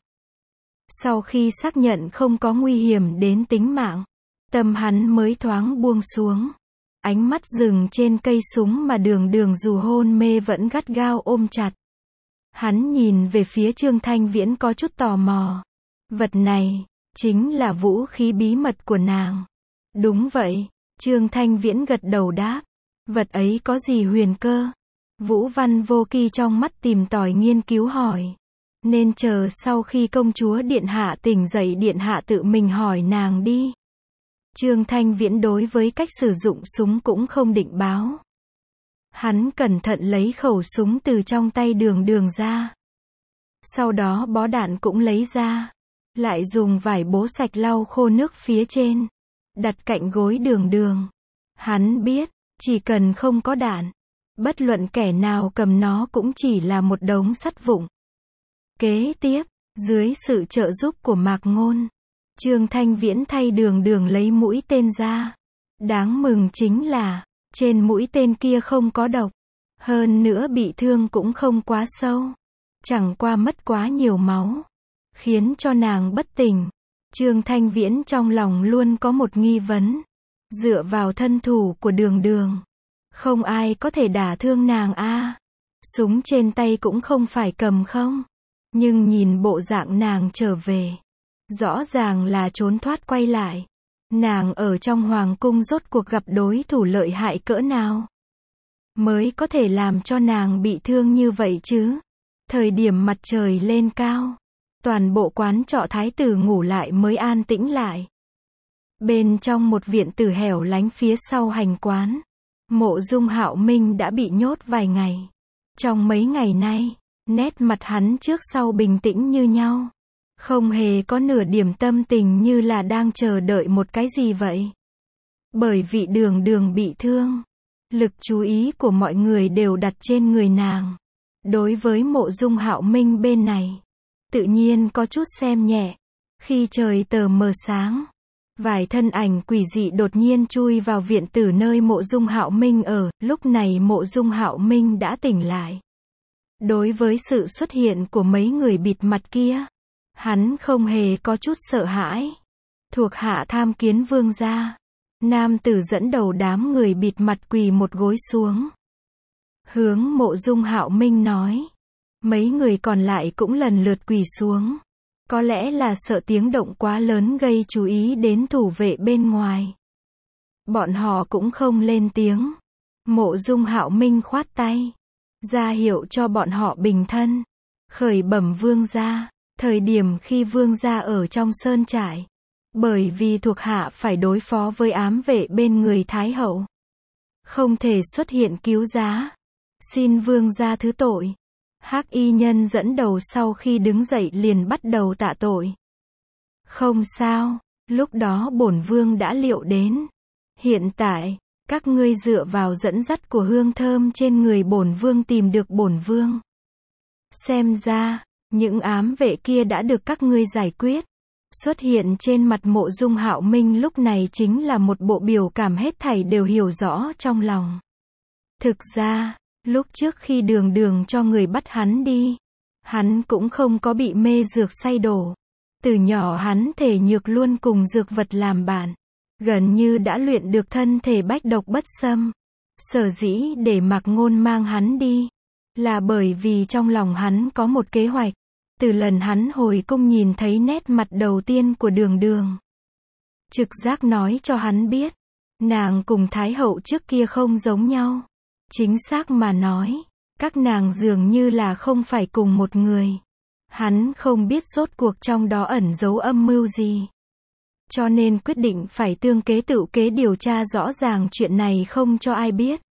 Sau khi xác nhận không có nguy hiểm đến tính mạng, tâm hắn mới thoáng buông xuống. Ánh mắt dừng trên cây súng mà đường đường dù hôn mê vẫn gắt gao ôm chặt. Hắn nhìn về phía Trương Thanh Viễn có chút tò mò. Vật này, chính là vũ khí bí mật của nàng. Đúng vậy, Trương Thanh Viễn gật đầu đáp. Vật ấy có gì huyền cơ? Vũ Văn Vô Kỳ trong mắt tìm tòi nghiên cứu hỏi. Nên chờ sau khi công chúa điện hạ tỉnh dậy điện hạ tự mình hỏi nàng đi. Trương Thanh Viễn đối với cách sử dụng súng cũng không định báo. Hắn cẩn thận lấy khẩu súng từ trong tay đường đường ra. Sau đó bó đạn cũng lấy ra. Lại dùng vải bố sạch lau khô nước phía trên. Đặt cạnh gối đường đường. Hắn biết, chỉ cần không có đạn, bất luận kẻ nào cầm nó cũng chỉ là một đống sắt vụn. Kế tiếp, dưới sự trợ giúp của Mạc Ngôn, Trương Thanh Viễn thay đường đường lấy mũi tên ra. Đáng mừng chính là, Trên mũi tên kia không có độc. Hơn nữa bị thương cũng không quá sâu. Chẳng qua mất quá nhiều máu. Khiến cho nàng bất tỉnh. Trương Thanh Viễn trong lòng luôn có một nghi vấn. Dựa vào thân thủ của Đường Đường, không ai có thể đả thương nàng a. Súng trên tay cũng không phải cầm không. Nhưng nhìn bộ dạng nàng trở về, rõ ràng là trốn thoát quay lại. Nàng ở trong hoàng cung rốt cuộc gặp đối thủ lợi hại cỡ nào, mới có thể làm cho nàng bị thương như vậy chứ. Thời điểm mặt trời lên cao, toàn bộ quán trọ thái tử ngủ lại mới an tĩnh lại. Bên trong một viện tử hẻo lánh phía sau hành quán, Mộ Dung Hạo Minh đã bị nhốt vài ngày. Trong mấy ngày nay, nét mặt hắn trước sau bình tĩnh như nhau. Không hề có nửa điểm tâm tình như là đang chờ đợi một cái gì vậy. Bởi vì Đường Đường bị thương, lực chú ý của mọi người đều đặt trên người nàng. Đối với Mộ Dung Hạo Minh bên này, tự nhiên có chút xem nhẹ. Khi trời tờ mờ sáng, vài thân ảnh quỷ dị đột nhiên chui vào viện tử nơi Mộ Dung Hạo Minh ở. Lúc này Mộ Dung Hạo Minh đã tỉnh lại. Đối với sự xuất hiện của mấy người bịt mặt kia, hắn không hề có chút sợ hãi. Thuộc hạ tham kiến vương gia. Nam tử dẫn đầu đám người bịt mặt quỳ một gối xuống, hướng Mộ Dung Hạo Minh nói. Mấy người còn lại cũng lần lượt quỳ xuống. Có lẽ là sợ tiếng động quá lớn gây chú ý đến thủ vệ bên ngoài. Bọn họ cũng không lên tiếng. Mộ Dung Hạo Minh khoát tay, ra hiệu cho bọn họ bình thân. Khởi bẩm vương gia, thời điểm khi vương gia ở trong sơn trại, bởi vì thuộc hạ phải đối phó với ám vệ bên người Thái hậu, không thể xuất hiện cứu giá. Xin vương gia thứ tội. Hắc y nhân dẫn đầu sau khi đứng dậy liền bắt đầu tạ tội. Không sao, lúc đó bổn vương đã liệu đến. Hiện tại, các ngươi dựa vào dẫn dắt của hương thơm trên người bổn vương tìm được bổn vương. Xem ra, những ám vệ kia đã được các ngươi giải quyết. Xuất hiện trên mặt Mộ Dung Hạo Minh lúc này chính là một bộ biểu cảm hết thảy đều hiểu rõ trong lòng. Thực ra, lúc trước khi Đường Đường cho người bắt hắn đi, hắn cũng không có bị mê dược say đổ. Từ nhỏ hắn thể nhược luôn cùng dược vật làm bạn, gần như đã luyện được thân thể bách độc bất xâm. Sở dĩ để Mạc Ngôn mang hắn đi, là bởi vì trong lòng hắn có một kế hoạch. Từ lần hắn hồi cung nhìn thấy nét mặt đầu tiên của Đường Đường, trực giác nói cho hắn biết, nàng cùng Thái hậu trước kia không giống nhau. Chính xác mà nói, các nàng dường như là không phải cùng một người. Hắn không biết rốt cuộc trong đó ẩn giấu âm mưu gì, cho nên quyết định phải tương kế tựu kế điều tra rõ ràng chuyện này không cho ai biết.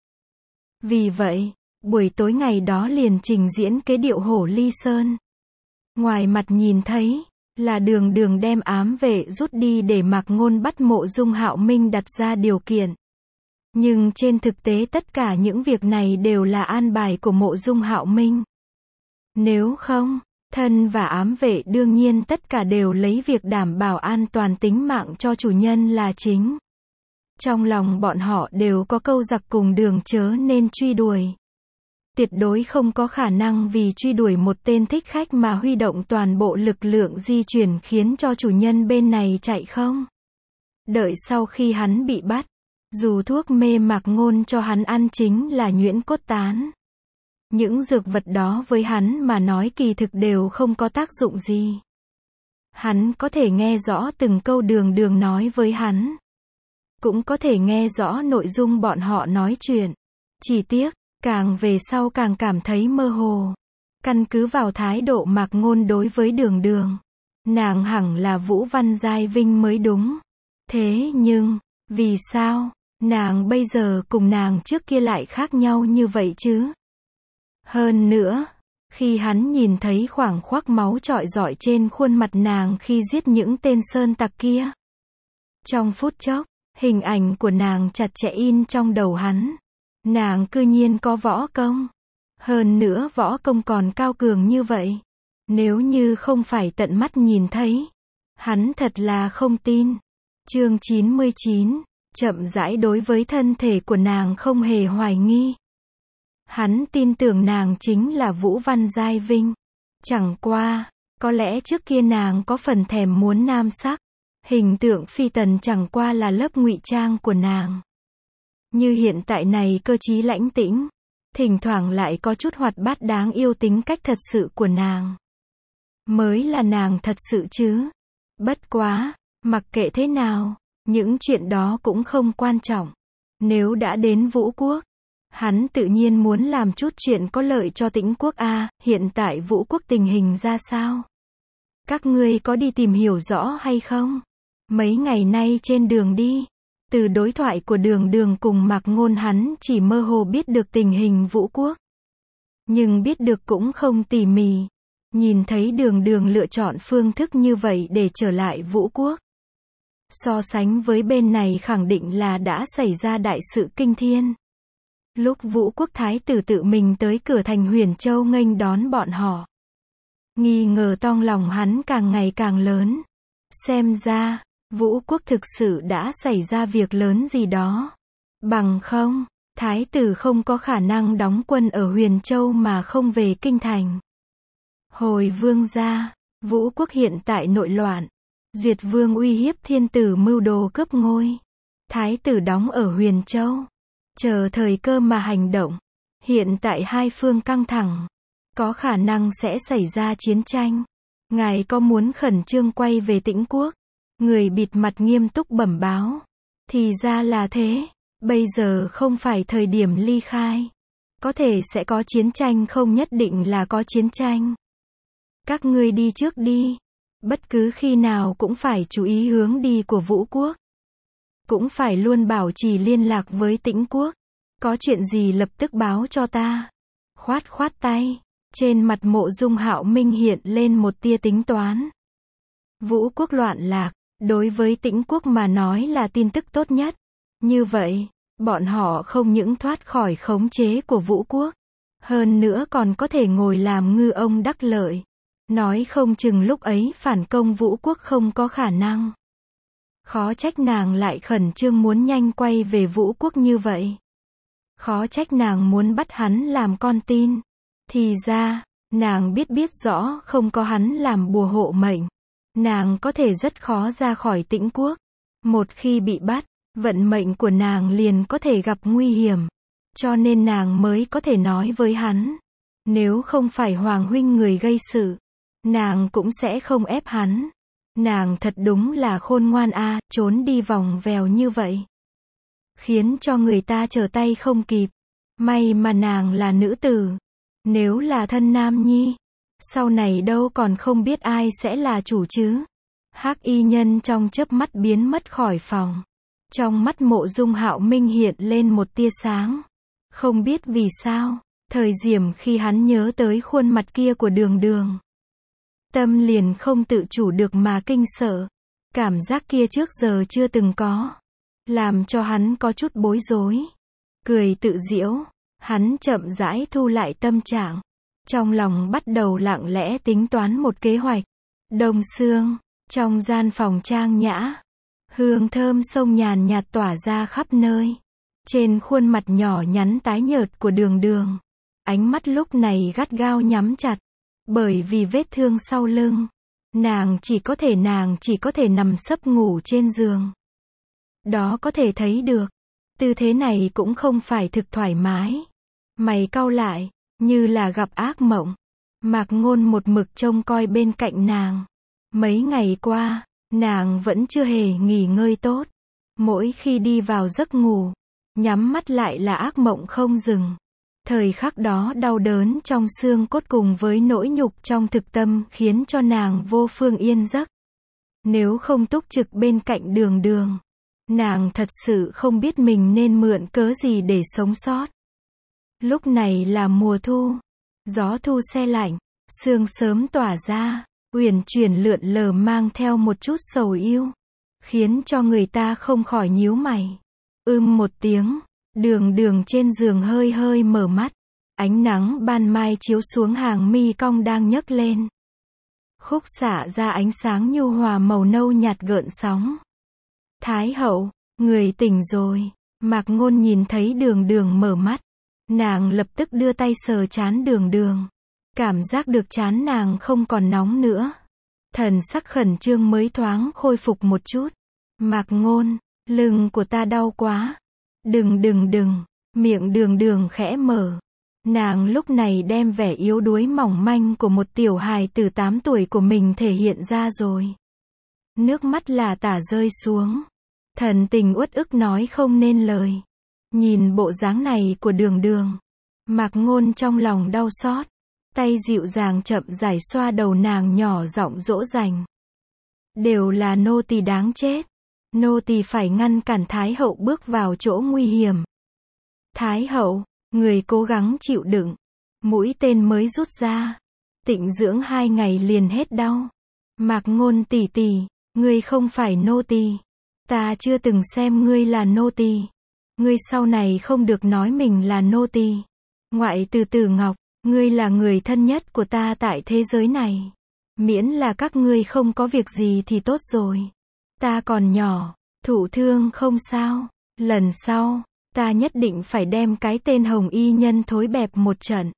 Vì vậy, buổi tối ngày đó liền trình diễn kế điệu Hổ Ly Sơn. Ngoài mặt nhìn thấy, là Đường Đường đem ám vệ rút đi để Mạc Ngôn bắt Mộ Dung Hạo Minh đặt ra điều kiện. Nhưng trên thực tế tất cả những việc này đều là an bài của Mộ Dung Hạo Minh. Nếu không, thân và ám vệ đương nhiên tất cả đều lấy việc đảm bảo an toàn tính mạng cho chủ nhân là chính. Trong lòng bọn họ đều có câu giặc cùng đường chớ nên truy đuổi. Tuyệt đối không có khả năng vì truy đuổi một tên thích khách mà huy động toàn bộ lực lượng di chuyển khiến cho chủ nhân bên này chạy không. Đợi sau khi hắn bị bắt, dù thuốc mê Mạc Ngôn cho hắn ăn chính là nhuyễn cốt tán. Những dược vật đó với hắn mà nói kỳ thực đều không có tác dụng gì. Hắn có thể nghe rõ từng câu Đường Đường nói với hắn, cũng có thể nghe rõ nội dung bọn họ nói chuyện. Chỉ tiếc, càng về sau càng cảm thấy mơ hồ. Căn cứ vào thái độ Mạc Ngôn đối với Đường Đường, nàng hẳn là Vũ Văn Giai Vinh mới đúng. Thế nhưng, vì sao nàng bây giờ cùng nàng trước kia lại khác nhau như vậy chứ? Hơn nữa, khi hắn nhìn thấy khoảng khoác máu trọi rọi trên khuôn mặt nàng khi giết những tên sơn tặc kia, trong phút chốc, hình ảnh của nàng chặt chẽ in trong đầu hắn. Nàng cư nhiên có võ công. Hơn nữa võ công còn cao cường như vậy. Nếu như không phải tận mắt nhìn thấy, hắn thật là không tin. Chương chín mươi chín, chậm rãi đối với thân thể của nàng không hề hoài nghi. Hắn tin tưởng nàng chính là Vũ Văn Giai Vinh. Chẳng qua, có lẽ trước kia nàng có phần thèm muốn nam sắc. Hình tượng phi tần chẳng qua là lớp ngụy trang của nàng. Như hiện tại này cơ trí lãnh tĩnh, thỉnh thoảng lại có chút hoạt bát đáng yêu tính cách thật sự của nàng. Mới là nàng thật sự chứ. Bất quá, mặc kệ thế nào, những chuyện đó cũng không quan trọng. Nếu đã đến Vũ Quốc, hắn tự nhiên muốn làm chút chuyện có lợi cho Tĩnh Quốc a. À, hiện tại Vũ Quốc tình hình ra sao? Các ngươi có đi tìm hiểu rõ hay không? Mấy ngày nay trên đường đi, từ đối thoại của Đường Đường cùng Mạc Ngôn hắn chỉ mơ hồ biết được tình hình Vũ Quốc. Nhưng biết được cũng không tỉ mỉ. Nhìn thấy Đường Đường lựa chọn phương thức như vậy để trở lại Vũ Quốc. So sánh với bên này khẳng định là đã xảy ra đại sự kinh thiên. Lúc Vũ Quốc thái tử tự mình tới cửa thành Huyền Châu nghênh đón bọn họ. Nghi ngờ trong lòng hắn càng ngày càng lớn. Xem ra, Vũ Quốc thực sự đã xảy ra việc lớn gì đó. Bằng không, thái tử không có khả năng đóng quân ở Huyền Châu mà không về kinh thành. Hồi vương gia, Vũ Quốc hiện tại nội loạn. Duyệt vương uy hiếp thiên tử mưu đồ cướp ngôi. Thái tử đóng ở Huyền Châu. Chờ thời cơ mà hành động. Hiện tại hai phương căng thẳng. Có khả năng sẽ xảy ra chiến tranh. Ngài có muốn khẩn trương quay về Tĩnh Quốc? Người bịt mặt nghiêm túc bẩm báo. Thì ra là thế. Bây giờ không phải thời điểm ly khai. Có thể sẽ có chiến tranh, không nhất định là có chiến tranh. Các ngươi đi trước đi. Bất cứ khi nào cũng phải chú ý hướng đi của Vũ Quốc. Cũng phải luôn bảo trì liên lạc với Tĩnh Quốc. Có chuyện gì lập tức báo cho ta. Khoát khoát tay. Trên mặt Mộ Dung Hạo Minh hiện lên một tia tính toán. Vũ Quốc loạn lạc, đối với Tĩnh Quốc mà nói là tin tức tốt nhất. Như vậy, bọn họ không những thoát khỏi khống chế của Vũ Quốc, hơn nữa còn có thể ngồi làm ngư ông đắc lợi. Nói không chừng lúc ấy phản công Vũ Quốc không có khả năng. Khó trách nàng lại khẩn trương muốn nhanh quay về Vũ Quốc như vậy. Khó trách nàng muốn bắt hắn làm con tin. Thì ra, nàng biết biết rõ không có hắn làm bùa hộ mệnh. Nàng có thể rất khó ra khỏi Tĩnh Quốc. Một khi bị bắt, vận mệnh của nàng liền có thể gặp nguy hiểm. Cho nên nàng mới có thể nói với hắn. Nếu không phải Hoàng huynh người gây sự, nàng cũng sẽ không ép hắn. Nàng thật đúng là khôn ngoan a, à, trốn đi vòng vèo như vậy. Khiến cho người ta trở tay không kịp. May mà nàng là nữ tử. Nếu là thân nam nhi, sau này đâu còn không biết ai sẽ là chủ chứ. Hắc y nhân trong chớp mắt biến mất khỏi phòng. Trong mắt Mộ Dung Hạo Minh hiện lên một tia sáng. Không biết vì sao, thời điểm khi hắn nhớ tới khuôn mặt kia của Đường Đường, tâm liền không tự chủ được mà kinh sợ. Cảm giác kia trước giờ chưa từng có, làm cho hắn có chút bối rối. Cười tự giễu, hắn chậm rãi thu lại tâm trạng. Trong lòng bắt đầu lặng lẽ tính toán một kế hoạch. Đông sương, trong gian phòng trang nhã, hương thơm sông nhàn nhạt tỏa ra khắp nơi. Trên khuôn mặt nhỏ nhắn tái nhợt của Đường Đường, ánh mắt lúc này gắt gao nhắm chặt. Bởi vì vết thương sau lưng, nàng chỉ có thể nàng chỉ có thể nằm sấp ngủ trên giường. Đó có thể thấy được, tư thế này cũng không phải thực thoải mái. Mày cau lại, như là gặp ác mộng. Mạc Ngôn một mực trông coi bên cạnh nàng. Mấy ngày qua, nàng vẫn chưa hề nghỉ ngơi tốt. Mỗi khi đi vào giấc ngủ, nhắm mắt lại là ác mộng không dừng. Thời khắc đó đau đớn trong xương cốt cùng với nỗi nhục trong thực tâm khiến cho nàng vô phương yên giấc. Nếu không túc trực bên cạnh Đường Đường, nàng thật sự không biết mình nên mượn cớ gì để sống sót. Lúc này là mùa thu, gió thu se lạnh, sương sớm tỏa ra, uyển chuyển lượn lờ mang theo một chút sầu yêu, khiến cho người ta không khỏi nhíu mày. Ưm một tiếng, Đường Đường trên giường hơi hơi mở mắt, ánh nắng ban mai chiếu xuống hàng mi cong đang nhấc lên, khúc xạ ra ánh sáng nhu hòa màu nâu nhạt gợn sóng. Thái hậu, Người tỉnh rồi. Mạc Ngôn nhìn thấy Đường Đường mở mắt. Nàng lập tức đưa tay sờ trán Đường Đường. Cảm giác được trán nàng không còn nóng nữa. Thần sắc khẩn trương mới thoáng khôi phục một chút. Mạc Ngôn, lưng của ta đau quá. Đừng đừng đừng, miệng Đường Đường khẽ mở. Nàng lúc này đem vẻ yếu đuối mỏng manh của một tiểu hài từ tám tuổi của mình thể hiện ra rồi. Nước mắt là tả rơi xuống. Thần tình uất ức nói không nên lời. Nhìn bộ dáng này của Đường Đường, Mạc Ngôn trong lòng đau xót. Tay dịu dàng chậm rãi xoa đầu nàng, nhỏ giọng dỗ dành. Đều là nô tỳ đáng chết. Nô tỳ phải ngăn cản Thái hậu bước vào chỗ nguy hiểm. Thái hậu, người cố gắng chịu đựng. Mũi tên mới rút ra. Tịnh dưỡng hai ngày liền hết đau. Mạc Ngôn tỷ tỷ, ngươi không phải nô tỳ. Ta chưa từng xem ngươi là nô tỳ. Ngươi sau này không được nói mình là nô tỳ. Ngoại từ Tử Ngọc, ngươi là người thân nhất của ta tại thế giới này. Miễn là các ngươi không có việc gì thì tốt rồi. Ta còn nhỏ, thụ thương không sao. Lần sau, ta nhất định phải đem cái tên Hồng Y Nhân thối bẹp một trận.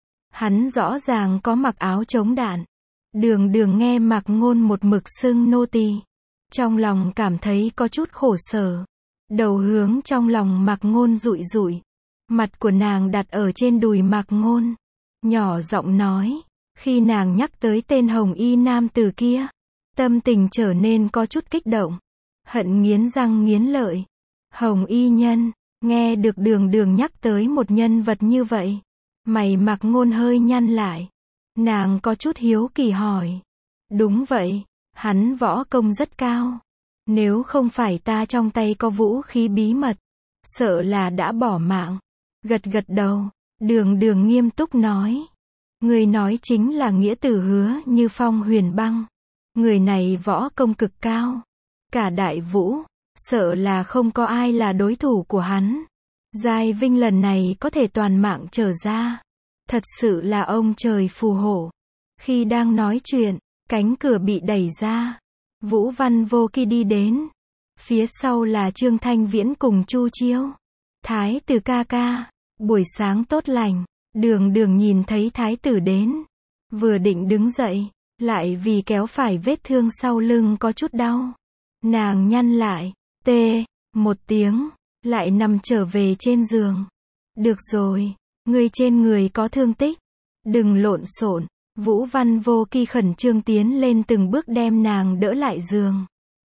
Hắn rõ ràng có mặc áo chống đạn. Đường Đường nghe Mạc Ngôn một mực xưng nô tỳ, trong lòng cảm thấy có chút khổ sở. Đầu hướng trong lòng Mạc Ngôn dụi dụi. Mặt của nàng đặt ở trên đùi Mạc Ngôn. Nhỏ giọng nói. Khi nàng nhắc tới tên Hồng Y nam tử kia, tâm tình trở nên có chút kích động. Hận nghiến răng nghiến lợi. Hồng Y Nhân. Nghe được Đường Đường nhắc tới một nhân vật như vậy, mày Mạc Ngôn hơi nhăn lại. Nàng có chút hiếu kỳ hỏi. Đúng vậy, hắn võ công rất cao. Nếu không phải ta trong tay có vũ khí bí mật, sợ là đã bỏ mạng. Gật gật đầu, Đường Đường nghiêm túc nói. Người nói chính là nghĩa tử Hứa Như Phong Huyền Băng. Người này võ công cực cao. Cả Đại Vũ, sợ là không có ai là đối thủ của hắn. Giai Vinh lần này có thể toàn mạng trở ra. Thật sự là ông trời phù hộ. Khi đang nói chuyện, cánh cửa bị đẩy ra. Vũ Văn Vô Kỳ đi đến. Phía sau là Trương Thanh Viễn cùng Chu Chiêu. Thái tử ca ca, buổi sáng tốt lành. Đường Đường nhìn thấy thái tử đến. Vừa định đứng dậy, lại vì kéo phải vết thương sau lưng có chút đau. Nàng nhăn lại, tê, một tiếng, lại nằm trở về trên giường. Được rồi, ngươi trên người có thương tích. Đừng lộn xộn. Vũ Văn Vô Kỳ khẩn trương tiến lên từng bước đem nàng đỡ lại giường.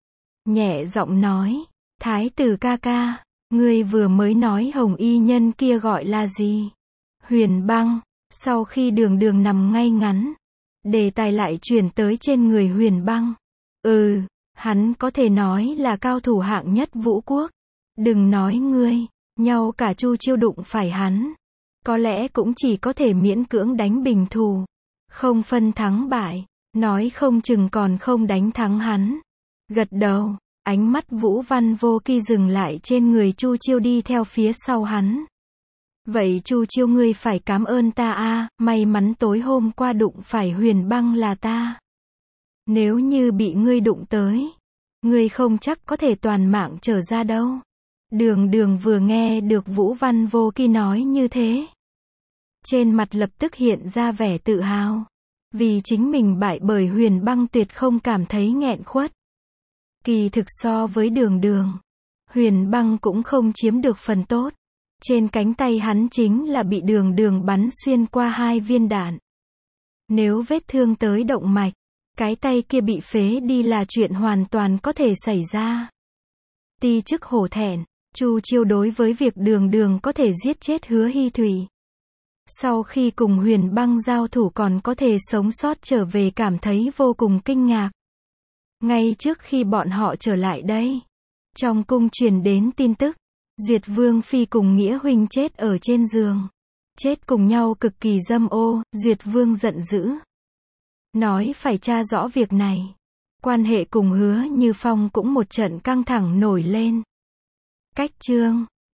Nhẹ giọng nói, thái tử ca ca, ngươi vừa mới nói Hồng Y Nhân kia gọi là gì? Huyền Băng. Sau khi Đường Đường nằm ngay ngắn, đề tài lại chuyển tới trên người Huyền Băng. Ừ, hắn có thể nói là cao thủ hạng nhất Vũ Quốc. Đừng nói ngươi, nhau cả Chu Chiêu đụng phải hắn, có lẽ cũng chỉ có thể miễn cưỡng đánh bình thù. Không phân thắng bại, nói không chừng còn không đánh thắng hắn. Gật đầu, ánh mắt Vũ Văn Vô Kỳ dừng lại trên người Chu Chiêu đi theo phía sau hắn. Vậy Chu Chiêu ngươi phải cảm ơn ta a, may mắn tối hôm qua đụng phải Huyền Băng là ta. Nếu như bị ngươi đụng tới, ngươi không chắc có thể toàn mạng trở ra đâu. Đường Đường vừa nghe được Vũ Văn Vô Kỳ nói như thế, trên mặt lập tức hiện ra vẻ tự hào. Vì chính mình bại bởi Huyền Băng tuyệt không cảm thấy nghẹn khuất. Kỳ thực so với Đường Đường, Huyền Băng cũng không chiếm được phần tốt. Trên cánh tay hắn chính là bị Đường Đường bắn xuyên qua hai viên đạn. Nếu vết thương tới động mạch, cái tay kia bị phế đi là chuyện hoàn toàn có thể xảy ra. Ti chức hổ thẹn, Chu Chiêu đối với việc Đường Đường có thể giết chết Hứa Hy Thủy, sau khi cùng Huyền Băng giao thủ còn có thể sống sót trở về cảm thấy vô cùng kinh ngạc. Ngay trước khi bọn họ trở lại đây, trong cung truyền đến tin tức, Duyệt Vương Phi cùng Nghĩa Huynh chết ở trên giường. Chết cùng nhau cực kỳ dâm ô, Duyệt Vương giận dữ. Nói phải tra rõ việc này. Quan hệ cùng Hứa Như Phong cũng một trận căng thẳng nổi lên. Cách chương